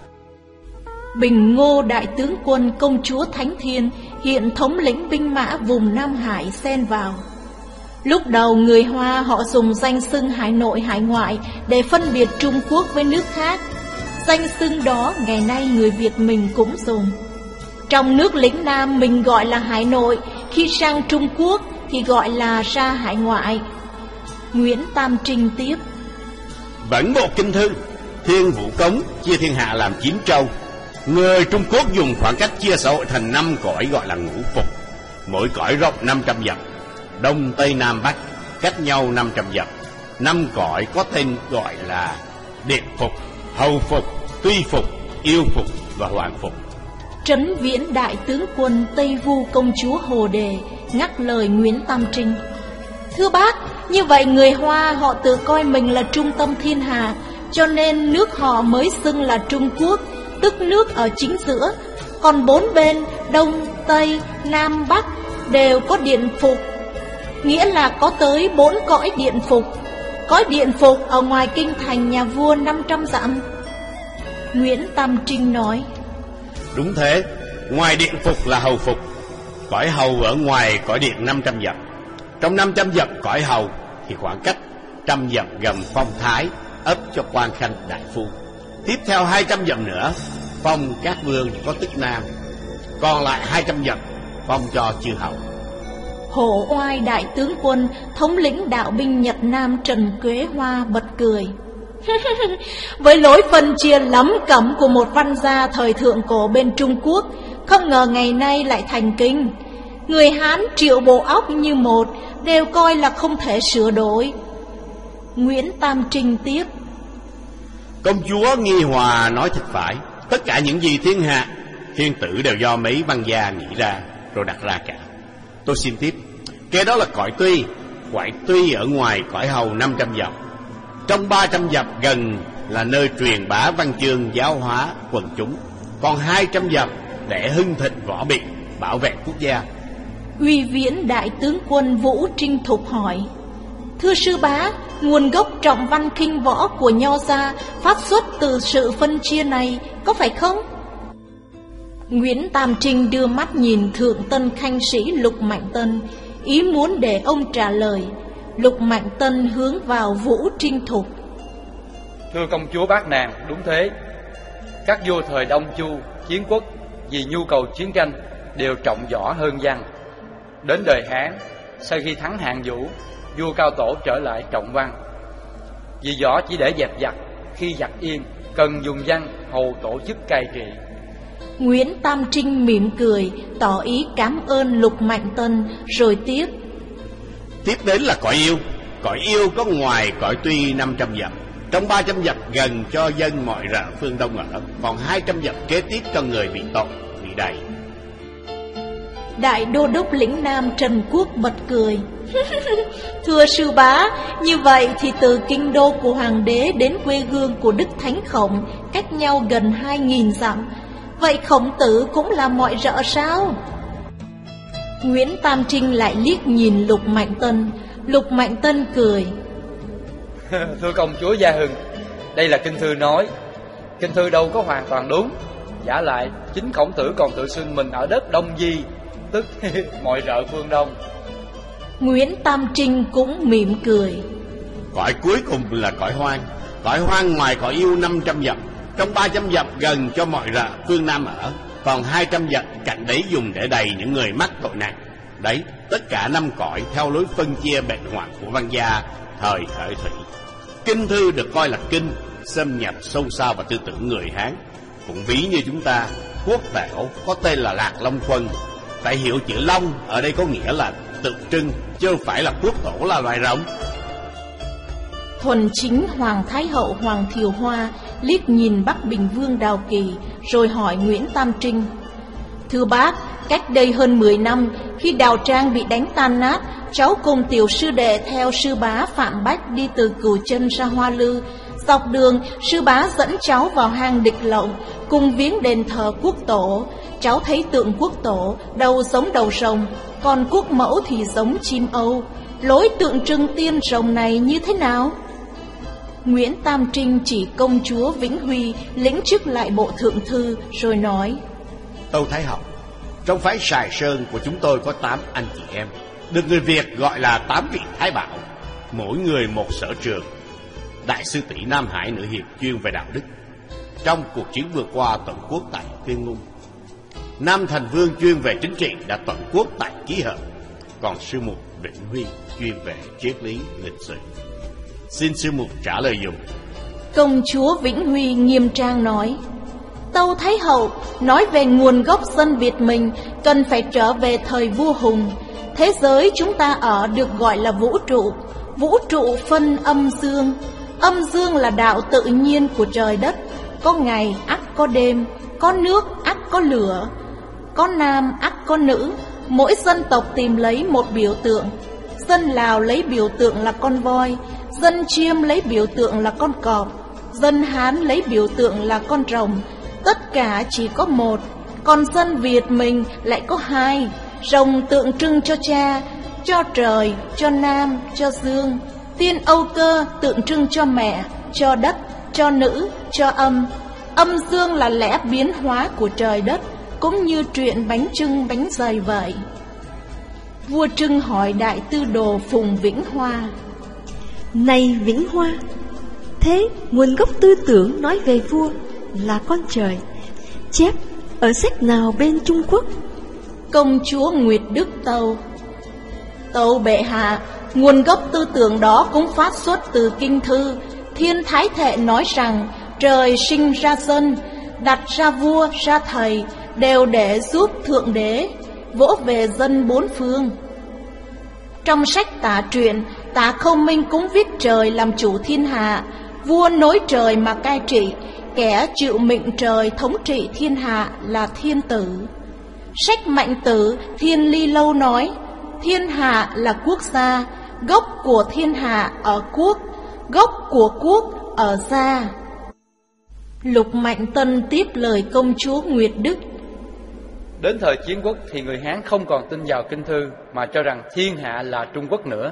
Bình Ngô đại tướng quân công chúa Thánh Thiên hiện thống lĩnh binh mã vùng Nam Hải xen vào. Lúc đầu người Hoa họ dùng danh xưng hải nội hải ngoại để phân biệt Trung Quốc với nước khác. Danh xưng đó ngày nay người Việt mình cũng dùng. Trong nước lĩnh Nam mình gọi là hải nội, khi sang Trung Quốc thì gọi là ra hải ngoại. Nguyễn Tam Trinh tiếp: Vẫn bộ kinh thư thiên vũ cống chia thiên hạ làm chín châu. Người Trung Quốc dùng khoảng cách chia xã hội thành năm cõi gọi là ngũ phục. Mỗi cõi rộng năm trăm dặm, đông tây nam bắc cách nhau năm trăm dặm. Năm cõi có tên gọi là Điện Phục, Hầu Phục, Tuy Phục, Yêu Phục và Hoàng Phục. Trấn Viễn đại tướng quân Tây Vu công chúa Hồ Đề ngắt lời Nguyễn Tam Trinh: Thưa bác, như vậy người Hoa họ tự coi mình là trung tâm thiên hạ, cho nên nước họ mới xưng là Trung Quốc, tức nước ở chính giữa. Còn bốn bên Đông, Tây, Nam, Bắc đều có điện phục, nghĩa là có tới bốn cõi điện phục. Cõi điện phục ở ngoài kinh thành nhà vua năm trăm dặm. Nguyễn Tam Trinh nói: Đúng thế, ngoài điện phục là hầu phục. Cõi hầu ở ngoài cõi điện năm trăm dặm. Trong năm trăm dặm cõi hầu thì khoảng cách trăm dặm gồm phong thái, ấp cho quan khanh đại phu. Tiếp theo hai trăm dặm nữa phong các vương có chức nam. Còn lại hai trăm dặm phong cho chư hầu. Hổ Oai đại tướng quân thống lĩnh đạo binh Nhật Nam Trần Quế Hoa bật cười: Với lối phân chia lắm cẩm của một văn gia thời thượng cổ bên Trung Quốc, không ngờ ngày nay lại thành kinh. Người Hán triệu bộ óc như một, đều coi là không thể sửa đổi. Nguyễn Tam Trinh tiếp: Công chúa Nghi Hòa nói thật phải. Tất cả những gì thiên hạ, thiên tử đều do mấy văn gia nghĩ ra rồi đặt ra cả. Tôi xin tiếp. Cái đó là cõi Tuy. Cõi Tuy ở ngoài cõi hầu năm trăm dặm. Trong ba trăm dặm gần là nơi truyền bá văn chương giáo hóa quần chúng. Còn hai trăm dặm để hưng thịnh võ bị, bảo vệ quốc gia. Uy Viễn đại tướng quân Vũ Trinh Thục hỏi: Thưa sư bá, nguồn gốc trọng văn khinh võ của Nho gia phát xuất từ sự phân chia này, có phải không? Nguyễn Tam Trinh đưa mắt nhìn Thượng Tân Khanh sĩ Lục Mạnh Tân, ý muốn để ông trả lời. Lục Mạnh Tân hướng vào Vũ Trinh Thục: Thưa công chúa Bát Nàng, đúng thế. Các vua thời Đông Chu, Chiến Quốc vì nhu cầu chiến tranh đều trọng võ hơn văn. Đến đời Hán, sau khi thắng Hạng Vũ, vua Cao Tổ trở lại trọng văn. Vì võ chỉ để dẹp giặc, khi giặc yên cần dùng văn hầu tổ chức cai trị. Nguyễn Tam Trinh mỉm cười, tỏ ý cảm ơn Lục Mạnh Tân, rồi tiếp. Tiếp đến là cõi yêu. Cõi yêu có ngoài cõi Tuy năm trăm dặm. Trong ba trăm dặm gần cho dân mọi rợ phương Đông ở, còn hai trăm dặm kế tiếp cho người bị tội, bị đầy. Đại đô đốc lĩnh Nam Trần Quốc bật cười. Thưa sư bá, như vậy thì từ kinh đô của hoàng đế đến quê hương của Đức Thánh Khổng cách nhau gần hai nghìn dặm. Vậy Khổng Tử cũng là mọi rợ sao? Nguyễn Tam Trinh lại liếc nhìn Lục Mạnh Tân. Lục Mạnh Tân cười. Thưa công chúa Gia Hưng, đây là kinh thư nói, kinh thư đâu có hoàn toàn đúng. Giả lại chính Khổng Tử còn tự xưng mình ở đất Đông Di, tức mọi rợ phương Đông. Nguyễn Tam Trinh cũng mỉm cười. Cõi cuối cùng là cõi hoang. Cõi hoang ngoài cõi yêu năm trăm dặm, trong ba trăm dặm gần cho mọi rợ phương Nam ở, còn hai trăm dặm cạnh đấy dùng để đầy những người mắc tội nặng. Đấy, tất cả năm cõi theo lối phân chia bệnh hoạn của văn gia thời Hợi Thủy. Kinh thư được coi là kinh, xâm nhập sâu xa vào tư tưởng người Hán. Cũng ví như chúng ta, quốc tảo có tên là Lạc Long Quân. Tại hiệu chữ Long ở đây có nghĩa là tượng trưng, chứ không phải là quốc tổ là loài rồng. Thuần chính Hoàng Thái Hậu Hoàng Thiều Hoa liếc nhìn Bắc Bình Vương Đào Kỳ, rồi hỏi Nguyễn Tam Trinh. Thưa bác, cách đây hơn mười năm, khi Đào Trang bị đánh tan nát, cháu cùng tiểu sư đệ theo sư bá Phạm Bách đi từ Cửu Chân ra Hoa Lư. Dọc đường, sư bá dẫn cháu vào hang Địch Lộng, cùng viếng đền thờ quốc tổ. Cháu thấy tượng quốc tổ, đầu giống đầu rồng, còn quốc mẫu thì giống chim âu. Lối tượng trưng tiên rồng này như thế nào? Nguyễn Tam Trinh chỉ công chúa Vĩnh Huy lĩnh chức lại bộ thượng thư, rồi nói. Tâu Thái Hậu, trong phái Sài Sơn của chúng tôi có tám anh chị em, được người Việt gọi là tám vị Thái Bảo, mỗi người một sở trường. Đại sư tỷ Nam Hải Nữ Hiệp chuyên về đạo đức, trong cuộc chiến vừa qua tổng quốc tại Tuyên Ngôn. Nam Thành Vương chuyên về chính trị, đã tổng quốc tại Ký Hợp. Còn sư mục Vĩnh Huy chuyên về triết lý lịch sử. Xin sư mục trả lời dùm. Công chúa Vĩnh Huy nghiêm trang nói. Tâu Thái Hậu, nói về nguồn gốc dân Việt mình, cần phải trở về thời vua Hùng. Thế giới chúng ta ở được gọi là vũ trụ. Vũ trụ phân âm dương. Âm dương là đạo tự nhiên của trời đất. Có ngày ắt có đêm, có nước ắt có lửa, có nam ắt có nữ. Mỗi dân tộc tìm lấy một biểu tượng. Dân Lào lấy biểu tượng là con voi, dân Chiêm lấy biểu tượng là con cọp, dân Hán lấy biểu tượng là con rồng. Tất cả chỉ có một, còn dân Việt mình lại có hai. Rồng tượng trưng cho cha, cho trời, cho nam, cho dương. Tiên Âu Cơ tượng trưng cho mẹ, cho đất, cho nữ, cho âm. Âm dương là lẽ biến hóa của trời đất, cũng như chuyện bánh chưng bánh dày vậy. Vua Trưng hỏi đại tư đồ Phùng Vĩnh Hoa. Này Vĩnh Hoa, thế nguồn gốc tư tưởng nói về vua là con trời chép ở sách nào bên Trung Quốc? Công chúa Nguyệt Đức tâu. Tâu bệ hạ, nguồn gốc tư tưởng đó cũng phát xuất từ kinh thư. Thiên Thái Thệ nói rằng trời sinh ra dân, đặt ra vua ra thầy, đều để giúp thượng đế vỗ về dân bốn phương. Trong sách Tả Truyện, Tả Khâu Minh cũng viết trời làm chủ thiên hạ, vua nối trời mà cai trị, kẻ chịu mệnh trời thống trị thiên hạ là thiên tử. Sách Mạnh Tử Thiên Ly Lâu nói, thiên hạ là quốc gia, gốc của thiên hạ ở quốc, gốc của quốc ở gia. Lục Mạnh Tân tiếp lời công chúa Nguyệt Đức. Đến thời Chiến Quốc thì người Hán không còn tin vào kinh thư, mà cho rằng thiên hạ là Trung Quốc nữa.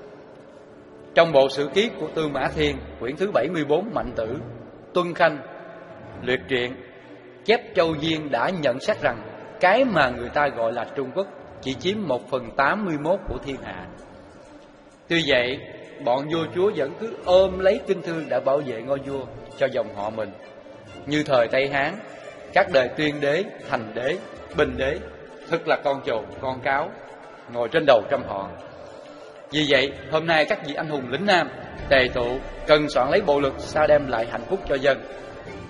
Trong bộ sử ký của Tư Mã Thiên, quyển thứ bảy mươi bốn Mạnh Tử, Tuân Khanh, Liệt Truyện, chép Châu Diên đã nhận xét rằng cái mà người ta gọi là Trung Quốc chỉ chiếm một phần tám mươi mốt của thiên hạ. Tuy vậy, bọn vua chúa vẫn cứ ôm lấy kinh thư đã bảo vệ ngôi vua cho dòng họ mình. Như thời Tây Hán, các đời Tuyên Đế, Thành Đế, Bình Đế thực là con trồn, con cáo ngồi trên đầu trăm họ. Vì vậy, hôm nay các vị anh hùng lĩnh Nam tề tụ cần soạn lấy bộ luật sao đem lại hạnh phúc cho dân.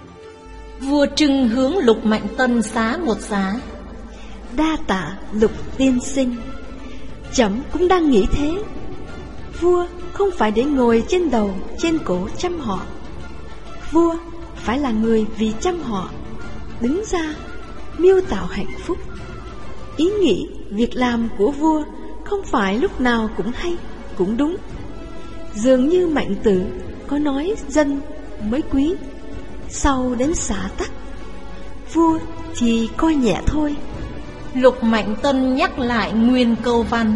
Vua Trưng hướng Lục Mạnh Tân xá một xá. Đa tạ Lục tiên sinh, trẫm cũng đang nghĩ thế. Vua không phải để ngồi trên đầu trên cổ trăm họ. Vua phải là người vì trăm họ đứng ra mưu tạo hạnh phúc. Ý nghĩ việc làm của vua không phải lúc nào cũng hay, cũng đúng. Dường như Mạnh Tử có nói dân mới quý, sau đến xã tắc, vua thì coi nhẹ thôi. Lục Mạnh Tân nhắc lại nguyên câu văn: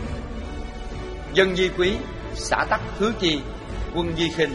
dân di quý, xã tắc thứ chi, quân di khinh.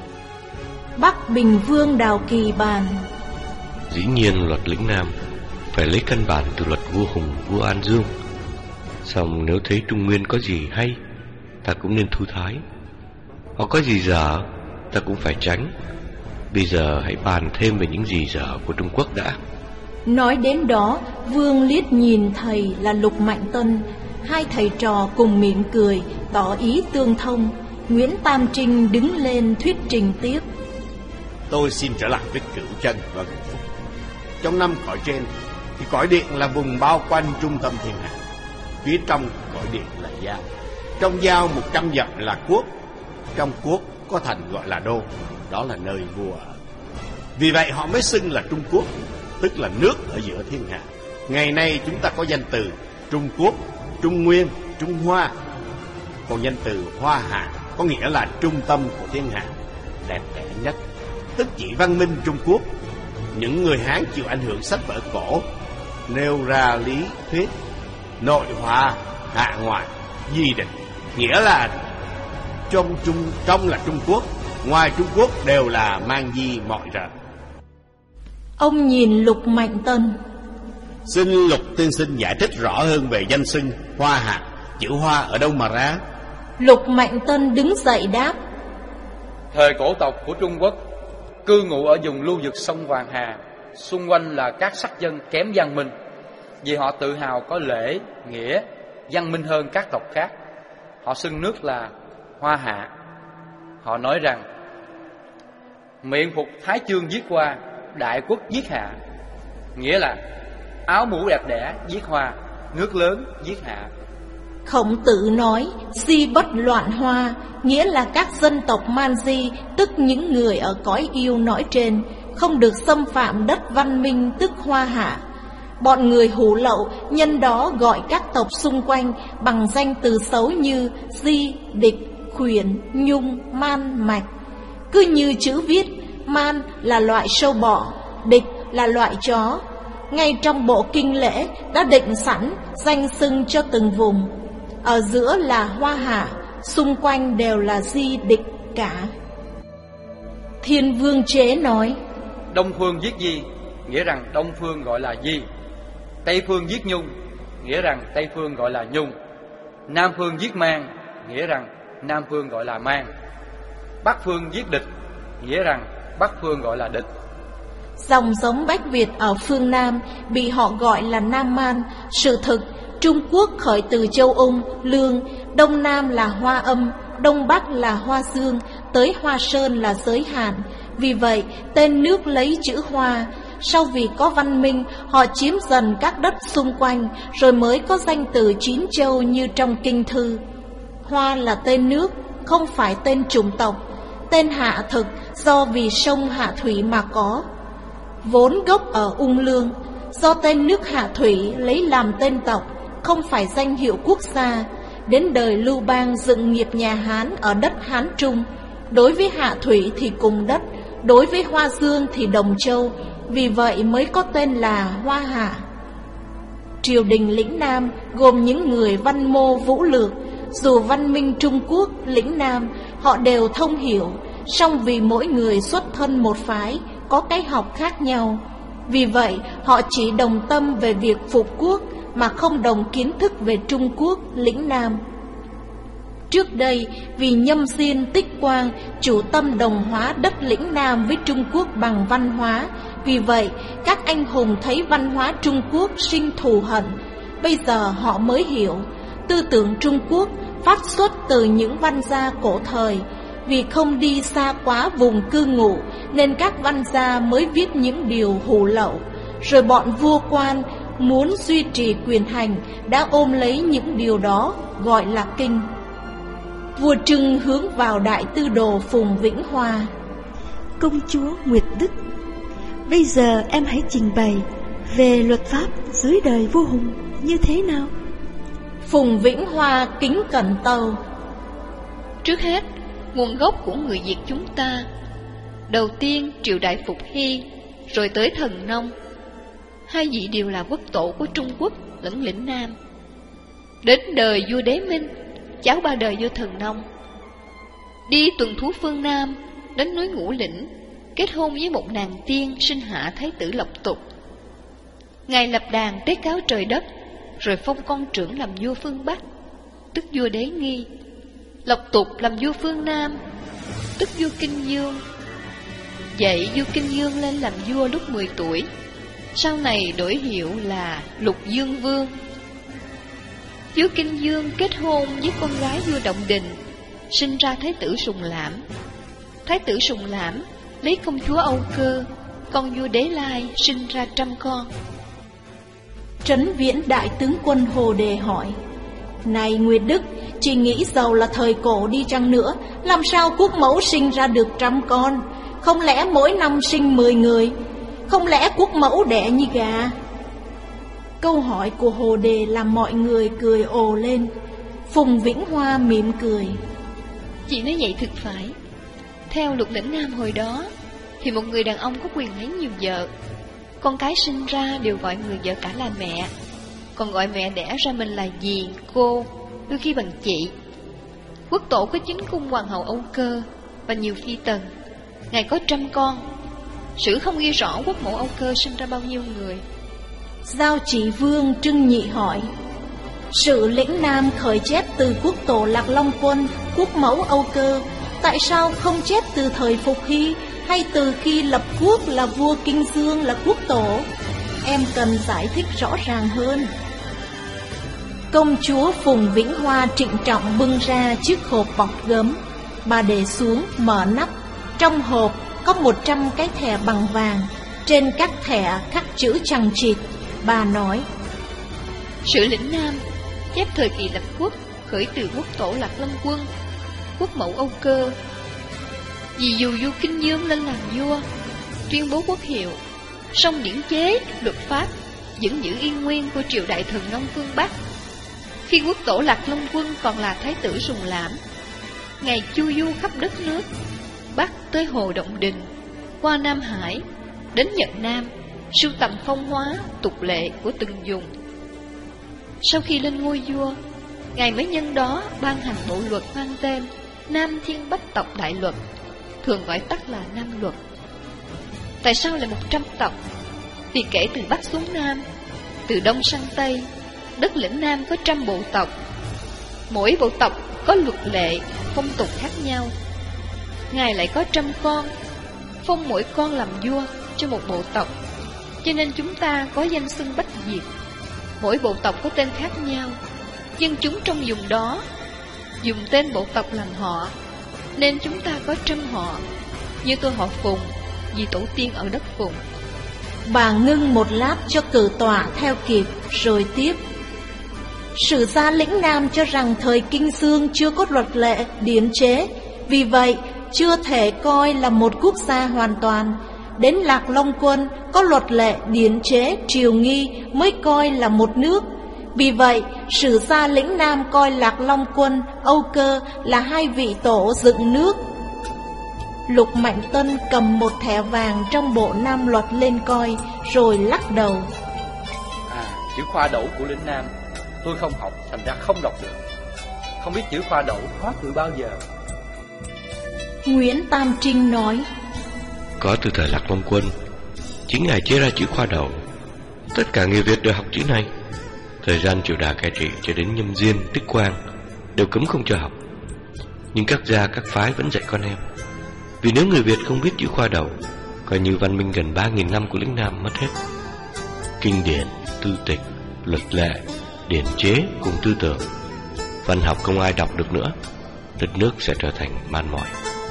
Bắc Bình Vương Đào Kỳ bàn: dĩ nhiên luật lĩnh Nam phải lấy căn bản từ luật vua Hùng, vua An Dương. Song nếu thấy Trung Nguyên có gì hay, ta cũng nên thu thái, hoặc có gì dở, ta cũng phải tránh. Bây giờ hãy bàn thêm về những gì dở của Trung Quốc đã. Nói đến đó, Vương liếc nhìn thầy là Lục Mạnh Tân. Hai thầy trò cùng mỉm cười, tỏ ý tương thông. Nguyễn Tam Trinh đứng lên thuyết trình tiếp: tôi xin trở lại với Cửu Chân và Ngũ Phúc. Trong năm cõi trên thì cõi điện là vùng bao quanh trung tâm thiên hạ. Phía trong cõi điện là Giao. Trong Giao một trăm dặm là quốc. Trong quốc có thành gọi là đô, đó là nơi vua ở. Vì vậy họ mới xưng là Trung Quốc, tức là nước ở giữa thiên hạ. Ngày nay chúng ta có danh từ Trung Quốc, Trung Nguyên, Trung Hoa. Còn danh từ Hoa Hạ có nghĩa là trung tâm của thiên hạ, đẹp đẽ nhất, tức chỉ văn minh Trung Quốc. Những người Hán chịu ảnh hưởng sách vở cổ, nêu ra lý thuyết nội hòa hạ ngoại di định, nghĩa là trong trung trong là Trung Quốc, ngoài Trung Quốc đều là mang di mọi rợ. Ông nhìn Lục Mạnh Tân: xin Lục tiên sinh giải thích rõ hơn về danh xưng Hoa Hạ, chữ Hoa ở đâu mà ra? Lục Mạnh Tân đứng dậy đáp: thời cổ tộc của Trung Quốc cư ngụ ở vùng lưu vực sông Hoàng Hà, xung quanh là các sắc dân kém văn minh, vì họ tự hào có lễ, nghĩa, văn minh hơn các tộc khác. Họ xưng nước là Hoa Hạ. Họ nói rằng miệng phục Thái Chương giết Hoa, đại quốc giết Hạ, nghĩa là áo mũ đẹp đẽ giết Hoa, nước lớn giết Hạ. Khổng Tử nói di bất loạn Hoa, nghĩa là các dân tộc Man Di, tức những người ở cõi yêu nói trên, không được xâm phạm đất văn minh, tức Hoa Hạ. Bọn người Hủ Lậu nhân đó gọi các tộc xung quanh bằng danh từ xấu như Di, Địch, Khuyển, Nhung, Man, Mạch. Cứ như chữ viết, Man là loại sâu bọ, Địch là loại chó. Ngay trong bộ kinh lễ đã định sẵn danh xưng cho từng vùng. Ở giữa là Hoa Hạ, xung quanh đều là Di, Địch cả. Thiên Vương Chế nói: Đông phương giết Di, nghĩa rằng Đông phương gọi là Di. Tây phương giết Nhung, nghĩa rằng Tây phương gọi là Nhung. Nam phương giết Mang, nghĩa rằng Nam phương gọi là Mang. Bắc phương giết Địch, nghĩa rằng Bắc phương gọi là Địch. Dòng giống Bách Việt ở phương Nam bị họ gọi là Nam Man. Sự thực, Trung Quốc khởi từ châu Ung, Lương, Đông Nam là Hoa Âm, Đông Bắc là Hoa Dương, tới Hoa Sơn là giới hạn. Vì vậy, tên nước lấy chữ Hoa. Sau vì có văn minh, họ chiếm dần các đất xung quanh, rồi mới có danh từ chín châu như trong kinh thư. Hoa là tên nước, không phải tên chủng tộc. Tên Hạ thực do vì sông Hạ Thủy mà có. Vốn gốc ở Ung Lương, do tên nước Hạ Thủy lấy làm tên tộc, không phải danh hiệu quốc gia. Đến đời Lưu Bang dựng nghiệp nhà Hán ở đất Hán Trung. Đối với Hạ Thủy thì cùng đất, đối với Hoa Dương thì đồng châu. Vì vậy mới có tên là Hoa Hạ. Triều đình lĩnh Nam gồm những người văn mô vũ lược. Dù văn minh Trung Quốc, lĩnh Nam, họ đều thông hiểu, song vì mỗi người xuất thân một phái, có cái học khác nhau. Vì vậy, họ chỉ đồng tâm về việc phục quốc, mà không đồng kiến thức về Trung Quốc, lĩnh Nam. Trước đây, vì Nhâm Diên, Tích Quang chủ tâm đồng hóa đất lĩnh Nam với Trung Quốc bằng văn hóa. Vì vậy, các anh hùng thấy văn hóa Trung Quốc sinh thù hận. Bây giờ họ mới hiểu, tư tưởng Trung Quốc phát xuất từ những văn gia cổ thời. vì không đi xa quá vùng cư ngụ nên các văn gia mới viết những điều hủ lậu. Rồi bọn vua quan muốn duy trì quyền hành đã ôm lấy những điều đó gọi là kinh. Vua Trưng hướng vào đại tư đồ Phùng Vĩnh Hoa. Công chúa Nguyệt Đức, bây giờ em hãy trình bày về luật pháp dưới đời vua Hùng như thế nào? Phùng Vĩnh Hoa kính cẩn tâu. Trước hết, nguồn gốc của người Việt chúng ta, đầu tiên triều đại Phục Hy, rồi tới Thần Nông. Hai vị đều là quốc tổ của Trung Quốc lẫn lĩnh Nam. Đến đời vua Đế Minh, cháu ba đời vua Thần Nông. Đi tuần thú phương Nam, đến núi Ngũ Lĩnh, kết hôn với một nàng tiên sinh hạ thái tử Lộc Tục. Ngài lập đàn tế cáo trời đất, rồi phong con trưởng làm vua phương Bắc, tức vua Đế Nghi. Lộc Tục làm vua phương Nam, tức vua Kinh Dương. Vậy vua Kinh Dương lên làm vua lúc mười tuổi, sau này đổi hiệu là Lục Dương Vương. Vua Kinh Dương kết hôn với con gái vua Động Đình, sinh ra thái tử Sùng Lãm. Thái tử Sùng Lãm lấy công chúa Âu Cơ, con vua Đế Lai, sinh ra trăm con. Trấn Viễn đại tướng quân Hồ Đề hỏi: Này Nguyệt Đức, chị nghĩ dầu là thời cổ đi chăng nữa, làm sao quốc mẫu sinh ra được trăm con? Không lẽ mỗi năm sinh mười người? Không lẽ quốc mẫu đẻ như gà? Câu hỏi của Hồ Đề làm mọi người cười ồ lên. Phùng Vĩnh Hoa mỉm cười. Chị nói vậy thực phải. Theo luật lĩnh Nam hồi đó, thì một người đàn ông có quyền lấy nhiều vợ. Con cái sinh ra đều gọi người vợ cả là mẹ, còn gọi mẹ đẻ ra mình là dì, cô, đôi khi bằng chị. Quốc tổ có chính cung hoàng hậu Âu Cơ và nhiều phi tần. Ngài có trăm con. Sử không ghi rõ quốc mẫu Âu Cơ sinh ra bao nhiêu người. Giao Chỉ Vương Trưng Nhị hỏi: Sử lĩnh Nam khởi chép từ quốc tổ Lạc Long Quân, quốc mẫu Âu Cơ, tại sao không chép từ thời Phục Hy hay từ khi lập quốc là vua Kinh Dương là quốc tổ? Em cần giải thích rõ ràng hơn. Công chúa Phùng Vĩnh Hoa trịnh trọng bưng ra chiếc hộp bọc gấm. Bà để xuống mở nắp. Trong hộp có một trăm cái thẻ bằng vàng. Trên các thẻ khắc chữ chằng chịt. Bà nói: Sử lĩnh Nam chép thời kỳ lập quốc khởi từ quốc tổ Lạc Long Quân, quốc mẫu Âu Cơ. Vì dù vua Kinh Dương lên làm vua, tuyên bố quốc hiệu, song điển chế, luật pháp vẫn giữ yên nguyên của triều đại Thần Nông phương Bắc. Khi quốc tổ Lạc Long Quân còn là thái tử Sùng Lãm, ngài chu du khắp đất nước, Bắc tới Hồ Động Đình, qua Nam Hải, đến Nhật Nam, sưu tầm phong hóa, tục lệ của từng vùng. Sau khi lên ngôi vua, ngài mới nhân đó ban hành bộ luật mang tên Nam Thiên Bách Tộc Đại Luật, thường gọi tắt là Nam Luật. Tại sao lại một trăm tộc? Vì kể từ Bắc xuống Nam, từ Đông sang Tây, đất lĩnh Nam có trăm bộ tộc. Mỗi bộ tộc có luật lệ, phong tục khác nhau. Ngài lại có trăm con, phong mỗi con làm vua cho một bộ tộc. Cho nên chúng ta có danh xưng Bách Việt. Mỗi bộ tộc có tên khác nhau. Dân chúng trong vùng đó dùng tên bộ tộc làm họ, nên chúng ta có trăm họ. Như tôi họ Phùng, vì tổ tiên ở đất Phùng. Bà ngưng một lát cho cử tọa theo kịp, rồi tiếp: Sử gia lĩnh Nam cho rằng thời Kinh Dương chưa có luật lệ, điển chế, vì vậy chưa thể coi là một quốc gia hoàn toàn. Đến Lạc Long Quân có luật lệ, điển chế, triều nghi mới coi là một nước. Vì vậy, sử gia lĩnh Nam coi Lạc Long Quân, Âu Cơ là hai vị tổ dựng nước. Lục Mạnh Tân cầm một thẻ vàng trong bộ Nam Luật lên coi, rồi lắc đầu. À, chữ khoa đẩu của lĩnh Nam tôi không học, thành ra không đọc được. Không biết chữ khoa đẩu có từ bao giờ. Nguyễn Tam Trinh nói: Có từ thời Lạc Long Quân. Chính ngài chế ra chữ khoa đẩu. Tất cả người Việt đều học chữ này. Thời gian triều Đà cai trị cho đến Nhâm Diên, Tích Quang đều cấm không cho học. Nhưng các gia, các phái vẫn dạy con em. Vì nếu người Việt không biết chữ khoa đẩu, coi như văn minh gần ba nghìn năm của lĩnh Nam mất hết. Kinh điển, tư tịch, luật lệ, điển chế cùng tư tưởng, văn học không ai đọc được nữa. Đất nước sẽ trở thành man mỏi.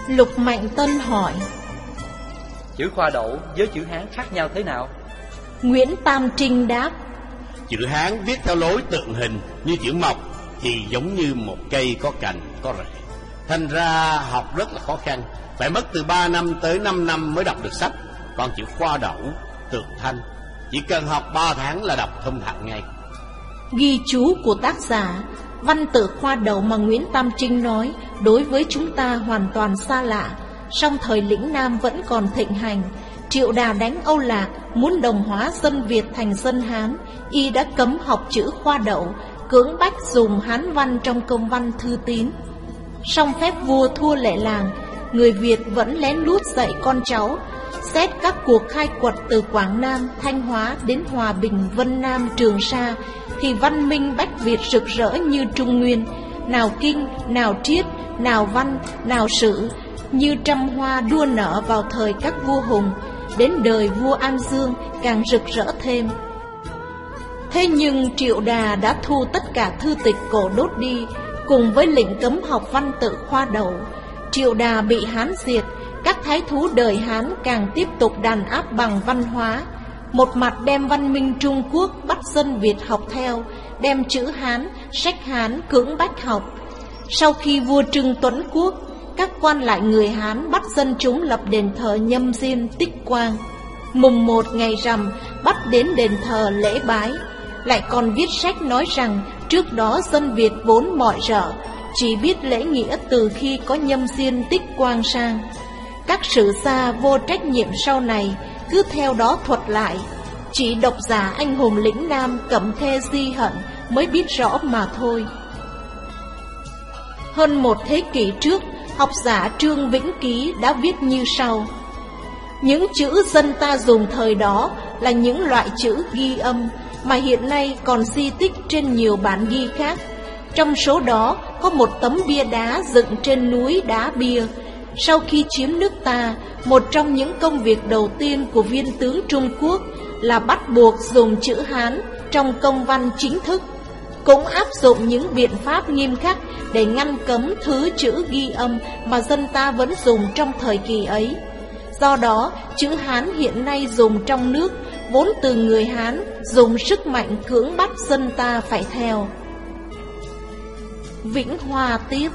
Lục Mạnh Tân hỏi. Chữ Khoa Đậu với chữ Hán khác nhau thế nào? Nguyễn Tam Trinh đáp. Chữ Hán viết theo lối tượng hình như chữ mộc thì giống như một cây có cành, có rễ. Thành ra học rất là khó khăn, phải mất từ ba năm tới năm năm mới đọc được sách. Còn chữ Khoa Đậu, tượng thanh, chỉ cần học ba tháng là đọc thông thạo ngay. Ghi chú của tác giả. Văn tự Khoa Đậu mà Nguyễn Tam Trinh nói đối với chúng ta hoàn toàn xa lạ, song thời lĩnh Nam vẫn còn thịnh hành. Triệu Đà đánh Âu Lạc, muốn đồng hóa dân Việt thành dân Hán, y đã cấm học chữ Khoa Đậu, cưỡng bách dùng Hán văn trong công văn thư tín. Song phép vua thua lệ làng, người Việt vẫn lén lút dạy con cháu. Xét các cuộc khai quật từ Quảng Nam, Thanh Hóa đến Hòa Bình, Vân Nam, Trường Sa, thì văn minh Bách Việt rực rỡ như Trung Nguyên, nào kinh, nào triết, nào văn, nào sử, như trăm hoa đua nở vào thời các vua hùng, đến đời vua An Dương càng rực rỡ thêm. Thế nhưng Triệu Đà đã thu tất cả thư tịch cổ đốt đi, cùng với lệnh cấm học văn tự Khoa Đậu. Triệu Đà bị Hán diệt, các thái thú đời Hán càng tiếp tục đàn áp bằng văn hóa. Một mặt đem văn minh Trung Quốc bắt dân Việt học theo, đem chữ Hán, sách Hán cưỡng bách học. Sau khi vua Trưng Tuẫn Quốc, các quan lại người Hán bắt dân chúng lập đền thờ Nhâm Diên Tích Quang. Mùng một ngày rằm bắt đến đền thờ lễ bái. Lại còn viết sách nói rằng trước đó dân Việt vốn mọi rợ, chỉ biết lễ nghĩa từ khi có Nhâm Diên Tích Quang sang. Các sử gia vô trách nhiệm sau này cứ theo đó thuật lại, chỉ độc giả anh hùng lĩnh Nam Cẩm Thê Di Hận mới biết rõ mà thôi. Hơn một thế kỷ trước, học giả Trương Vĩnh Ký đã viết như sau. Những chữ dân ta dùng thời đó là những loại chữ ghi âm mà hiện nay còn di tích trên nhiều bản ghi khác. Trong số đó có một tấm bia đá dựng trên núi Đá Bia. Sau khi chiếm nước ta, một trong những công việc đầu tiên của viên tướng Trung Quốc là bắt buộc dùng chữ Hán trong công văn chính thức, cũng áp dụng những biện pháp nghiêm khắc để ngăn cấm thứ chữ ghi âm mà dân ta vẫn dùng trong thời kỳ ấy. Do đó, chữ Hán hiện nay dùng trong nước vốn từ người Hán dùng sức mạnh cưỡng bắt dân ta phải theo. Vĩnh Hoa tiếp.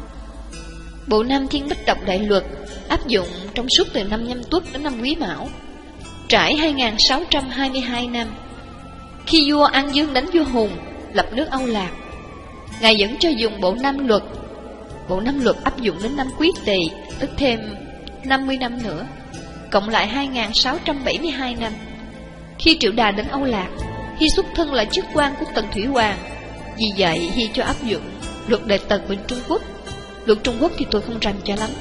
Bộ Nam Thiên Bích Độc Đại Luật áp dụng trong suốt từ năm Nhâm Tuất đến năm Quý Mão, trải hai nghìn sáu trăm hai mươi hai năm. Khi vua An Dương đánh vua Hùng, lập nước Âu Lạc, ngài vẫn cho dùng Bộ Nam Luật. Bộ Nam Luật áp dụng đến năm Quý Tỵ, tức thêm năm mươi năm nữa, cộng lại hai nghìn sáu trăm bảy mươi hai năm. Khi Triệu Đà đến Âu Lạc, Hy xuất thân là chức quan của Tần Thủy Hoàng, vì vậy Hy cho áp dụng luật Đại Tần bên Trung Quốc. Luật Trung Quốc thì tôi không rành cho lắm.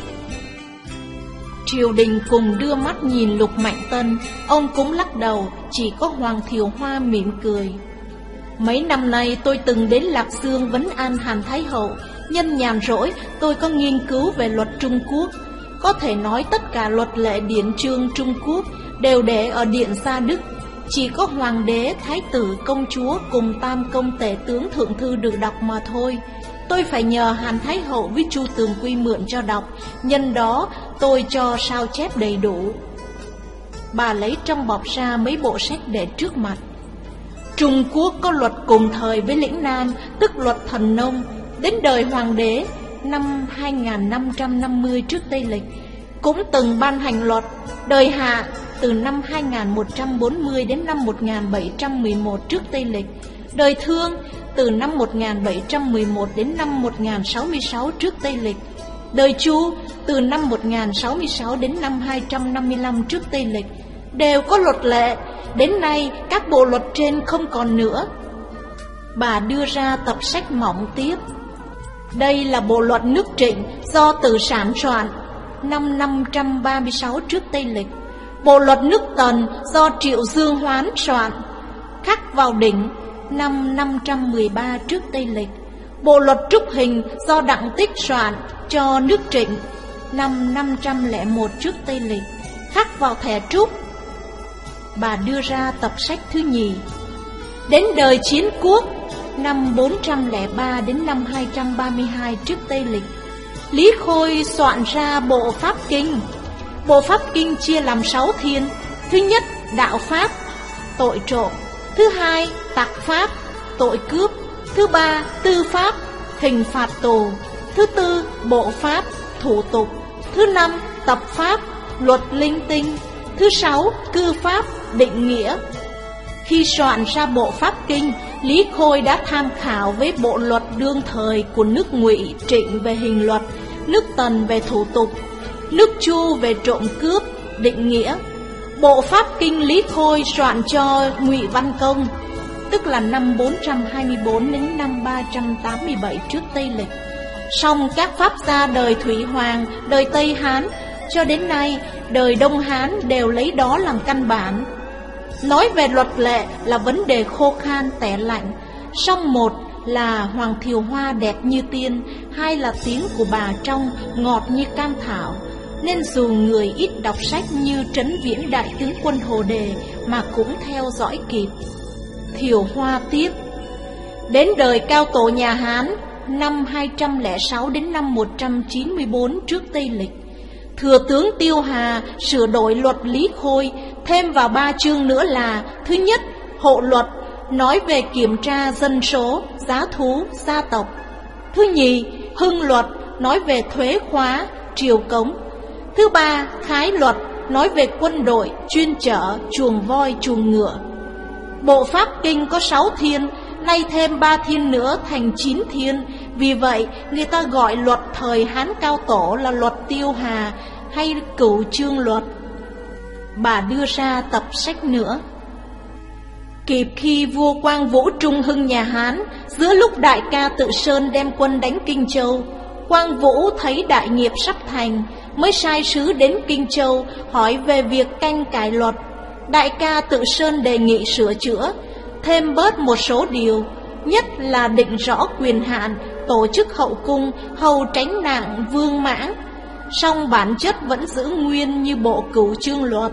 Triều đình cùng đưa mắt nhìn Lục Mạnh Tân, ông cũng lắc đầu, chỉ có Hoàng Thiều Hoa mỉm cười. Mấy năm nay tôi từng đến Lạc Dương vấn an Hàn Thái Hậu, nhân nhàn rỗi tôi có nghiên cứu về luật Trung Quốc. Có thể nói tất cả luật lệ điển chương Trung Quốc đều để ở Điện Sa Đức. Chỉ có Hoàng đế, Thái tử, Công chúa cùng Tam công tể tướng thượng thư được đọc mà thôi. Tôi phải nhờ Hàn Thái Hậu với Chu Tường Quy mượn cho đọc, nhân đó tôi cho sao chép đầy đủ. Bà lấy trong bọc ra mấy bộ sách để trước mặt. Trung Quốc có luật cùng thời với lĩnh Nam, tức luật Thần Nông. Đến đời Hoàng đế, năm hai nghìn năm trăm năm mươi trước Tây Lịch, cũng từng ban hành luật. Đời Hạ, từ năm hai nghìn một trăm bốn mươi đến năm một nghìn bảy trăm mười một trước Tây Lịch. Đời Thương, từ năm một nghìn bảy trăm mười một đến năm một nghìn sáu mươi sáu trước Tây Lịch. Đời Chu, từ năm một nghìn sáu mươi sáu đến năm hai trăm năm mươi lăm trước Tây Lịch, đều có luật lệ. Đến nay các bộ luật trên không còn nữa. Bà đưa ra tập sách mỏng tiếp. Đây là bộ luật nước Trịnh do Từ Sản soạn năm năm trăm ba mươi sáu trước Tây Lịch. Bộ luật nước Tần do Triệu Dương Hoán soạn, khắc vào đỉnh năm năm trăm mười ba trước Tây Lịch. Bộ luật Trúc Hình do Đặng Tích soạn cho nước Trịnh năm năm trăm lẻ một trước Tây Lịch, khắc vào thẻ trúc. Bà đưa ra tập sách thứ nhì. Đến đời Chiến Quốc năm bốn trăm lẻ ba đến năm hai trăm ba mươi hai trước Tây Lịch, Lý Khôi soạn ra bộ Pháp Kinh. Bộ Pháp Kinh chia làm sáu thiên. Thứ nhất, đạo pháp, tội trộm. Thứ hai, tặc pháp, tội cướp. Thứ ba, tư pháp, hình phạt tù. Thứ tư, bộ pháp, thủ tục. Thứ năm, tập pháp, luật linh tinh. Thứ sáu, cư pháp, định nghĩa. Khi soạn ra bộ Pháp Kinh, Lý Khôi đã tham khảo với bộ luật đương thời của nước Ngụy Trịnh về hình luật, nước Tần về thủ tục, nước Chu về trộm cướp, định nghĩa. Bộ Pháp Kinh Lý Khôi soạn cho Ngụy Văn Công, tức là năm bốn trăm hai mươi bốn đến năm ba trăm tám mươi bảy trước Tây Lịch. Song các pháp gia đời Thủy Hoàng, đời Tây Hán cho đến nay, đời Đông Hán đều lấy đó làm căn bản. Nói về luật lệ là vấn đề khô khan tẻ lạnh. Song một là Hoàng Thiều Hoa đẹp như tiên, hai là tiếng của bà trong ngọt như cam thảo, nên dù người ít đọc sách như Trấn Viễn đại tướng quân Hồ Đề mà cũng theo dõi kịp. Thiều Hoa tiếp: đến đời Cao Tổ nhà Hán, năm hai trăm lẻ sáu đến năm một trăm chín mươi bốn trước Tây Lịch, Thừa tướng Tiêu Hà sửa đổi luật Lý Khôi, thêm vào ba chương nữa là: thứ nhất, hộ luật, nói về kiểm tra dân số, giá thú, gia tộc. Thứ nhì, hưng luật, nói về thuế khóa, triều cống. Thứ ba, khái luật, nói về quân đội, chuyên chở, chuồng voi, chuồng ngựa. Bộ Pháp Kinh có sáu thiên, nay thêm ba thiên nữa thành chín thiên. Vì vậy, người ta gọi luật thời Hán Cao Tổ là luật Tiêu Hà hay Cửu Chương luật. Bà đưa ra tập sách nữa. Kịp khi vua Quang Vũ trung hưng nhà Hán, giữa lúc đại ca Tự Sơn đem quân đánh Kinh Châu, Quang Vũ thấy đại nghiệp sắp thành, mới sai sứ đến Kinh Châu hỏi về việc canh cải luật. Đại ca Tự Sơn đề nghị sửa chữa, thêm bớt một số điều, nhất là định rõ quyền hạn, tổ chức hậu cung, hầu tránh nạn vương mãng. Song bản chất vẫn giữ nguyên như bộ Cửu Chương luật.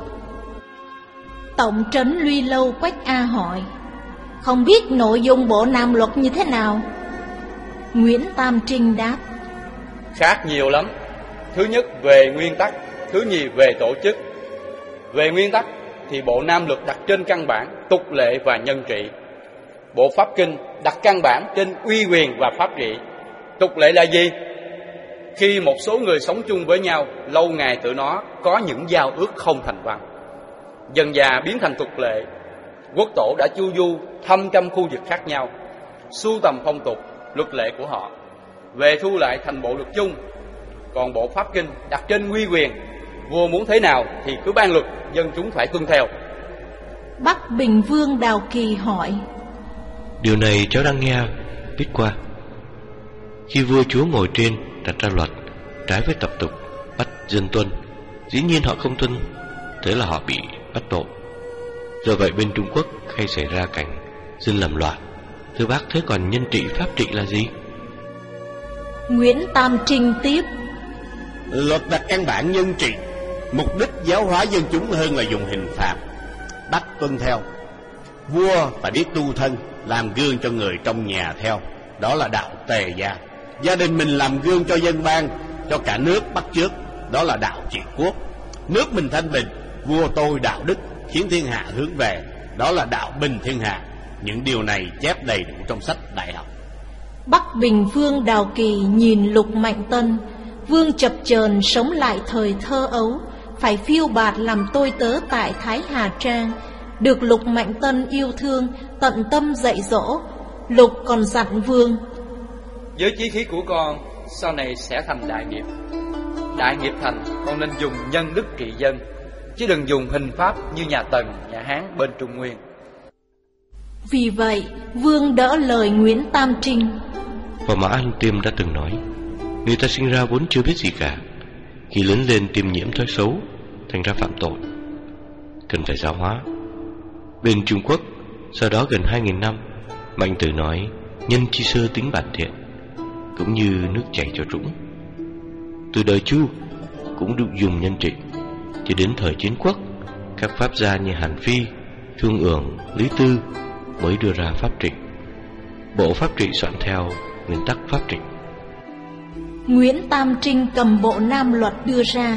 Tổng trấn Luy Lâu Quách A hỏi: không biết nội dung bộ Nam luật như thế nào? Nguyễn Tam Trinh đáp: khác nhiều lắm. Thứ nhất về nguyên tắc, thứ nhì về tổ chức. Về nguyên tắc thì bộ Nam luật đặt trên căn bản tục lệ và nhân trị. Bộ Pháp Kinh đặt căn bản trên uy quyền và pháp trị. Tục lệ là gì? Khi một số người sống chung với nhau, lâu ngày tự nó có những giao ước không thành văn, dần dà biến thành tục lệ. Quốc tổ đã chu du thăm trăm khu vực khác nhau, sưu tầm phong tục, luật lệ của họ, về thu lại thành bộ luật chung. Còn bộ Pháp Kinh đặt trên uy quyền, vua muốn thế nào thì cứ ban luật, dân chúng phải tuân theo. Bắc Bình Vương Đào Kỳ hỏi: điều này cháu đang nghe biết qua. Khi vua chúa ngồi trên đặt ra luật trái với tập tục, bắt dân tuân, dĩ nhiên họ không tuân, thế là họ bị bắt tội. Do vậy bên Trung Quốc hay xảy ra cảnh dân làm loạn. Thưa bác, thế còn nhân trị pháp trị là gì? Nguyễn Tam Trinh tiếp: luật đặt căn bản nhân trị, mục đích giáo hóa dân chúng hơn là dùng hình phạt bắt tuân theo. Vua phải biết tu thân, làm gương cho người trong nhà theo, đó là đạo tề gia. Gia đình mình làm gương cho dân ban, cho cả nước bắt chước, đó là đạo trị quốc. Nước mình thanh bình, vua tôi đạo đức, khiến thiên hạ hướng về, đó là đạo bình thiên hạ. Những điều này chép đầy đủ trong sách đại học. Bắc Bình Vương Đào Kỳ nhìn Lục Mạnh Tân. Vương chập chờn sống lại thời thơ ấu, phải phiêu bạt làm tôi tớ tại Thái Hà Trang, được Lục Mạnh Tân yêu thương, tận tâm dạy dỗ. Lục còn dặn Vương: với chí khí của con, sau này sẽ thành đại nghiệp. Đại nghiệp thành, con nên dùng nhân đức trị dân, chứ đừng dùng hình pháp như nhà Tần, nhà Hán bên Trung Nguyên. Vì vậy, Vương đỡ lời Nguyễn Tam Trinh. Và Mã Anh Tiêm đã từng nói, người ta sinh ra vốn chưa biết gì cả, khi lớn lên tiêm nhiễm thói xấu, thành ra phạm tội, cần phải giáo hóa. Bên Trung Quốc, sau đó gần hai nghìn năm, Mạnh Tử nói nhân chi sơ tính bản thiện, cũng như nước chảy cho trũng. Từ đời Chu cũng được dùng nhân trị, cho đến thời Chiến Quốc, các pháp gia như Hàn Phi, Thương Ưởng, Lý Tư mới đưa ra pháp trị. Bộ pháp trị soạn theo nguyên tắc pháp trị. Nguyễn Tam Trinh cầm bộ Nam Luật đưa ra.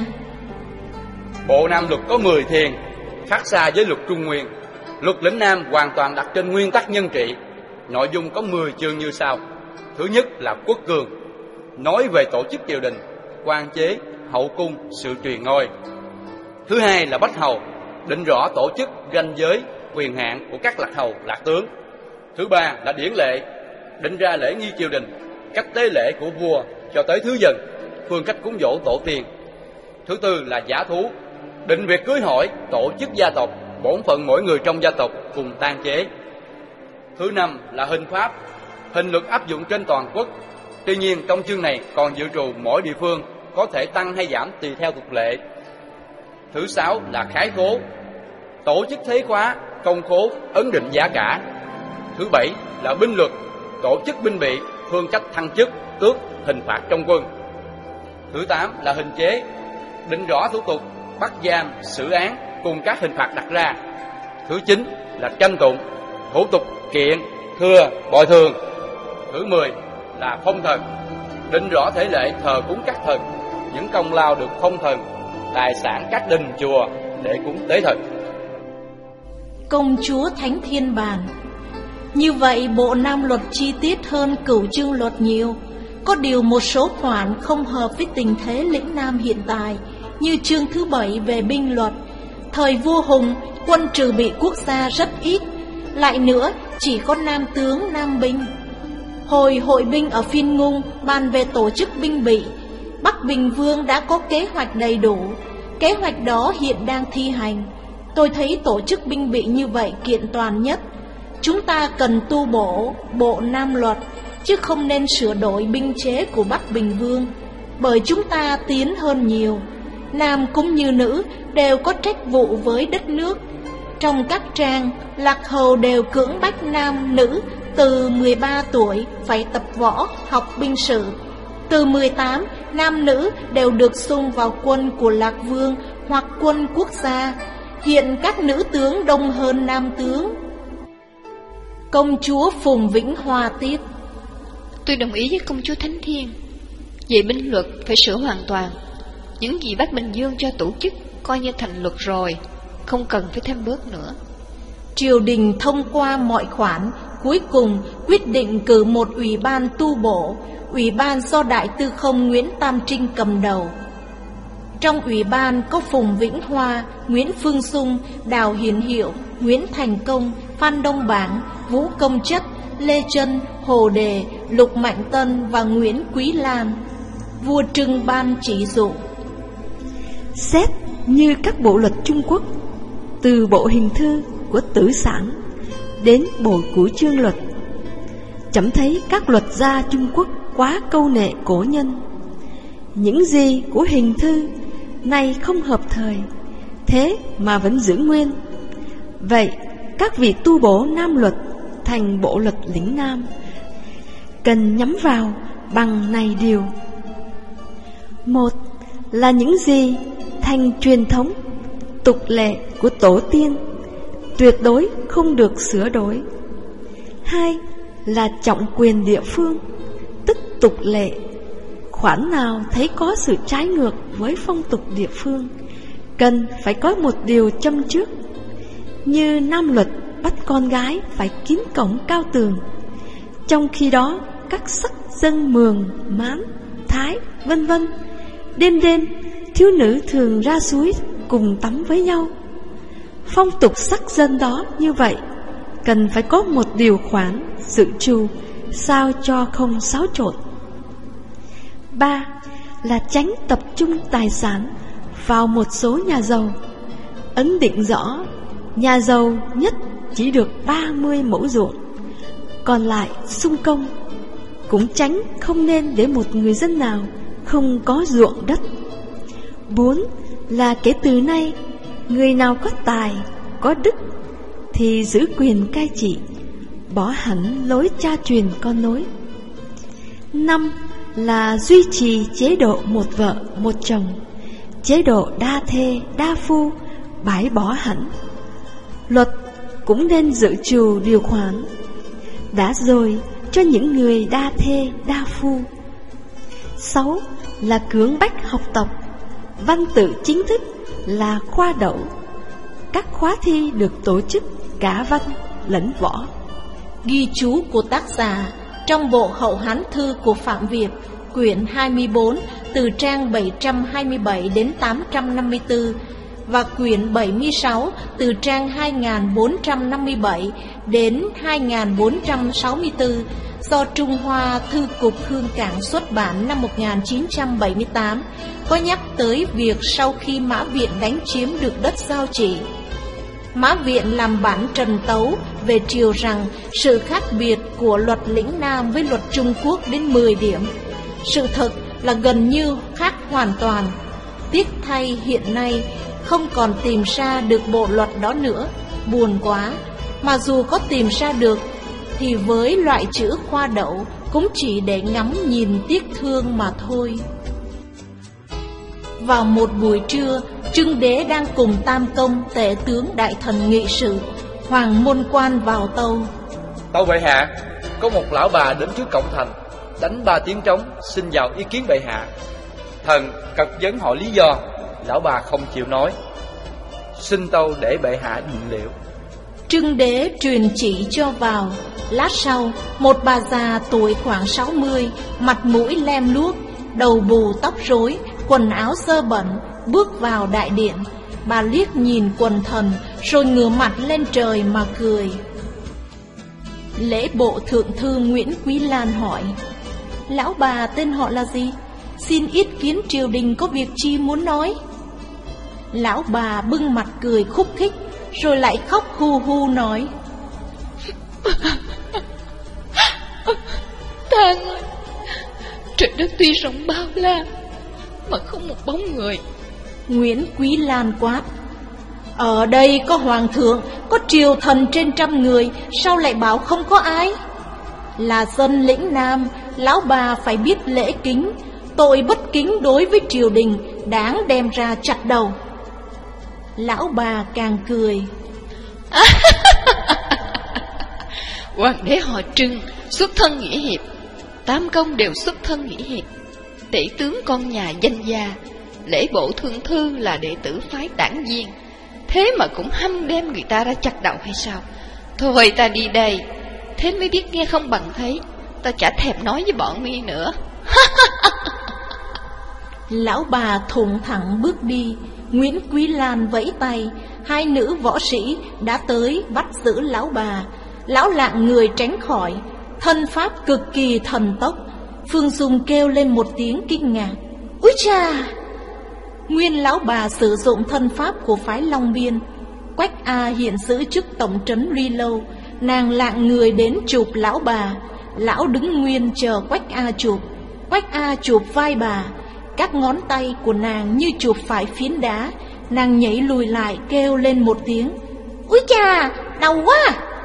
Bộ Nam Luật có mười thiền, khác xa với luật Trung Nguyên. Luật lĩnh Nam hoàn toàn đặt trên nguyên tắc nhân trị. Nội dung có mười chương như sau. Thứ nhất là quốc cường, nói về tổ chức triều đình, quan chế, hậu cung, sự truyền ngôi. Thứ hai là bách hầu, định rõ tổ chức, ranh giới, quyền hạn của các lạc hầu, lạc tướng. Thứ ba là điển lệ, định ra lễ nghi triều đình, cách tế lễ của vua cho tới thứ dân, phương cách cúng dỗ tổ tiên. Thứ tư là giả thú, định việc cưới hỏi, tổ chức gia tộc, bổn phận mỗi người trong gia tộc cùng tang chế. Thứ năm là hình pháp, hình luật áp dụng trên toàn quốc. Tuy nhiên trong chương này còn dự trù mỗi địa phương có thể tăng hay giảm tùy theo tục lệ. Thứ sáu là khái khố, tổ chức thế khóa, công khố, ấn định giá cả. Thứ bảy là binh luật, tổ chức binh bị, phương cách thăng chức, tước, hình phạt trong quân. Thứ tám là hình chế, định rõ thủ tục, bắt giam, xử án cùng các hình phạt đặt ra. Thứ chín là tranh tụng, thủ tục kiện, thưa, bồi thường. Thứ mười là phong thần, định rõ thể lệ thờ cúng các thần, những công lao được phong thần, tài sản các đình chùa để cúng tế thần. Công chúa Thánh Thiên bàn. Như vậy bộ Nam Luật chi tiết hơn Cửu Chương Luật nhiều. Có điều một số khoản không hợp với tình thế lĩnh Nam hiện tại, như chương thứ bảy về binh luật. Thời vua Hùng, quân trừ bị quốc gia rất ít, lại nữa chỉ có nam tướng nam binh. Hồi hội binh ở Phiên Ngung bàn về tổ chức binh bị, Bắc Bình Vương đã có kế hoạch đầy đủ. Kế hoạch đó hiện đang thi hành. Tôi thấy tổ chức binh bị như vậy kiện toàn nhất. Chúng ta cần tu bổ bộ Nam Luật, chứ không nên sửa đổi binh chế của Bắc Bình Vương, bởi chúng ta tiến hơn nhiều. Nam cũng như nữ đều có trách vụ với đất nước. Trong các trang, lạc hầu đều cưỡng bách nam nữ từ mười ba tuổi phải tập võ, học binh sự. Từ mười tám, nam nữ đều được xung vào quân của Lạc Vương hoặc quân quốc gia. Hiện các nữ tướng đông hơn nam tướng. Công chúa Phùng Vĩnh Hoa tiếp. Tôi đồng ý với công chúa Thánh Thiên. Về binh luật phải sửa hoàn toàn. Những gì Bắc Bình Dương cho tổ chức coi như thành luật rồi, không cần phải thêm bớt nữa. Triều đình thông qua mọi khoản, cuối cùng quyết định cử một ủy ban tu bổ. Ủy ban do Đại Tư Không Nguyễn Tam Trinh cầm đầu. Trong ủy ban có Phùng Vĩnh Hoa, Nguyễn Phương Sung, Đào Hiền Hiệu, Nguyễn Thành Công, Phan Đông Bảng, Vũ Công Chất, Lê Trân, Hồ Đề, Lục Mạnh Tân và Nguyễn Quý Lan. Vua Trưng ban chỉ dụ. Xét như các bộ luật Trung Quốc, từ bộ hình thư của Tử Sản đến bộ Cửu Chương Luật, chấm thấy các luật gia Trung Quốc quá câu nệ cổ nhân. Những gì của hình thư nay không hợp thời, thế mà vẫn giữ nguyên. Vậy các vị tu bổ Nam Luật thành bộ luật lĩnh Nam cần nhắm vào bằng này điều. Một là những gì thành truyền thống, tục lệ của tổ tiên, tuyệt đối không được sửa đổi. Hai là trọng quyền địa phương, tức tục lệ. Khoản nào thấy có sự trái ngược với phong tục địa phương, cần phải có một điều châm trước. Như Nam Luật bắt con gái phải kín cổng cao tường, trong khi đó các sắc dân Mường, Mán, Thái, vân vân đêm đêm thiếu nữ thường ra suối cùng tắm với nhau. Phong tục sắc dân đó như vậy, cần phải có một điều khoản dự trù sao cho không xáo trộn. Ba là tránh tập trung tài sản vào một số nhà giàu, ấn định rõ nhà giàu nhất chỉ được ba mươi mẫu ruộng, còn lại sung công. Cũng tránh không nên để một người dân nào không có ruộng đất. Bốn là kể từ nay, người nào có tài, có đức thì giữ quyền cai trị, bỏ hẳn lối cha truyền con nối. Năm là duy trì chế độ một vợ một chồng, chế độ đa thê đa phu bãi bỏ hẳn. Luật cũng nên dự trù điều khoản đã rồi cho những người đa thê đa phu. Sáu là cưỡng bách học tập. Văn tự chính thức là khoa đậu. Các khóa thi được tổ chức cả văn lẫn võ. Ghi chú của tác giả trong bộ Hậu Hán Thư của Phạm Việt, quyển hai mươi bốn, từ trang bảy trăm hai mươi bảy đến tám trăm năm mươi tư, và quyển bảy mươi sáu, từ trang hai nghìn bốn trăm năm mươi bảy đến hai nghìn bốn trăm sáu mươi tư, do Trung Hoa Thư cục Hương Cảng xuất bản năm một nghìn chín trăm bảy mươi tám, có nhắc tới việc sau khi Mã Viện đánh chiếm được đất Giao Chỉ, Mã Viện làm bản trần tấu về triều rằng sự khác biệt của luật lĩnh Nam với luật Trung Quốc đến mười điểm. Sự thật là gần như khác hoàn toàn. Tiếc thay hiện nay không còn tìm ra được bộ luật đó nữa. Buồn quá. Mà dù có tìm ra được thì với loại chữ khoa đậu cũng chỉ để ngắm nhìn tiếc thương mà thôi. Vào một buổi trưa, Trưng Đế đang cùng Tam Công, tể tướng đại thần nghị sự. Hoàng môn quan vào tâu: Tâu bệ hạ, có một lão bà đến trước cổng thành, đánh ba tiếng trống, xin vào ý kiến bệ hạ. Thần cật vấn hỏi lý do, lão bà không chịu nói. Xin tâu để bệ hạ định liệu. Trưng Đế truyền chỉ cho vào. Lát sau, một bà già tuổi khoảng sáu mươi, mặt mũi lem luốc, đầu bù tóc rối, quần áo sơ bẩn, bước vào đại điện. Bà liếc nhìn quần thần, rồi ngửa mặt lên trời mà cười. Lễ bộ thượng thư Nguyễn Quý Lan hỏi: Lão bà tên họ là gì? Xin yết kiến triều đình có việc chi muốn nói? Lão bà bưng mặt cười khúc khích, rồi lại khóc hu hu nói: Tang ơi, trời đất tuy rộng bao la mà không một bóng người. Nguyễn Quý Lan quát: Ở đây có hoàng thượng, có triều thần trên trăm người, sao lại bảo không có ai? Là dân lĩnh Nam, lão bà phải biết lễ kính. Tội bất kính đối với triều đình đáng đem ra chặt đầu. Lão bà càng cười: Hoàng đế họ Trưng xuất thân nghĩa hiệp, Tam Công đều xuất thân nghĩa hiệp, tể tướng con nhà danh gia, lễ bộ thượng thư là đệ tử phái đảng viên, thế mà cũng hăm đem người ta ra chặt đầu hay sao? Thôi ta đi đây, thế mới biết nghe không bằng thấy, ta chả thèm nói với bọn mi nữa. Lão bà thủng thẳng bước đi. Nguyễn Quý Lan vẫy tay, hai nữ võ sĩ đã tới bắt giữ lão bà. Lão lạng người tránh khỏi, thân pháp cực kỳ thần tốc. Phương Dung kêu lên một tiếng kinh ngạc: Úi cha! Nguyên lão bà sử dụng thân pháp của phái Long Biên. Quách A hiện giữ chức tổng trấn Luy Lâu. Nàng lạng người đến chụp lão bà. Lão đứng nguyên chờ Quách A chụp. Quách A chụp vai bà. Các ngón tay của nàng như chụp phải phiến đá. Nàng nhảy lùi lại kêu lên một tiếng: Úi cha, đau quá!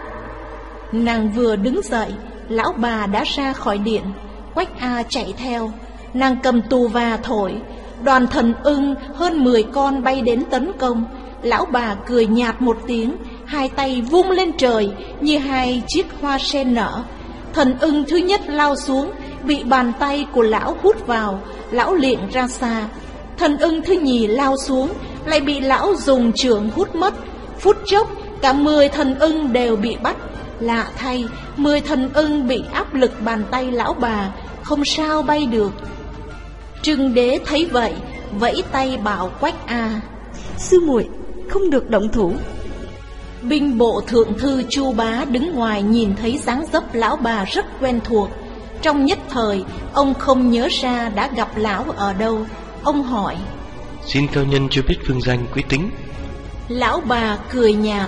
Nàng vừa đứng dậy, lão bà đã ra khỏi điện. Quách A chạy theo. Nàng cầm tù và thổi. Đoàn thần ưng hơn mười con bay đến tấn công. Lão bà cười nhạt một tiếng, hai tay vung lên trời như hai chiếc hoa sen nở. Thần ưng thứ nhất lao xuống, bị bàn tay của lão hút vào. Lão liệng ra xa. Thần ưng thứ nhì lao xuống, lại bị lão dùng chưởng hút mất. Phút chốc cả mười thần ưng đều bị bắt. Lạ thay, mười thần ưng bị áp lực bàn tay lão bà, không sao bay được. Trưng Đế thấy vậy, vẫy tay bảo Quách A: Sư muội không được động thủ. Binh bộ thượng thư Chu Bá đứng ngoài nhìn thấy dáng dấp lão bà rất quen thuộc. Trong nhất thời, ông không nhớ ra đã gặp lão ở đâu. Ông hỏi: Xin cao nhân cho biết phương danh quý tính. Lão bà cười nhạt: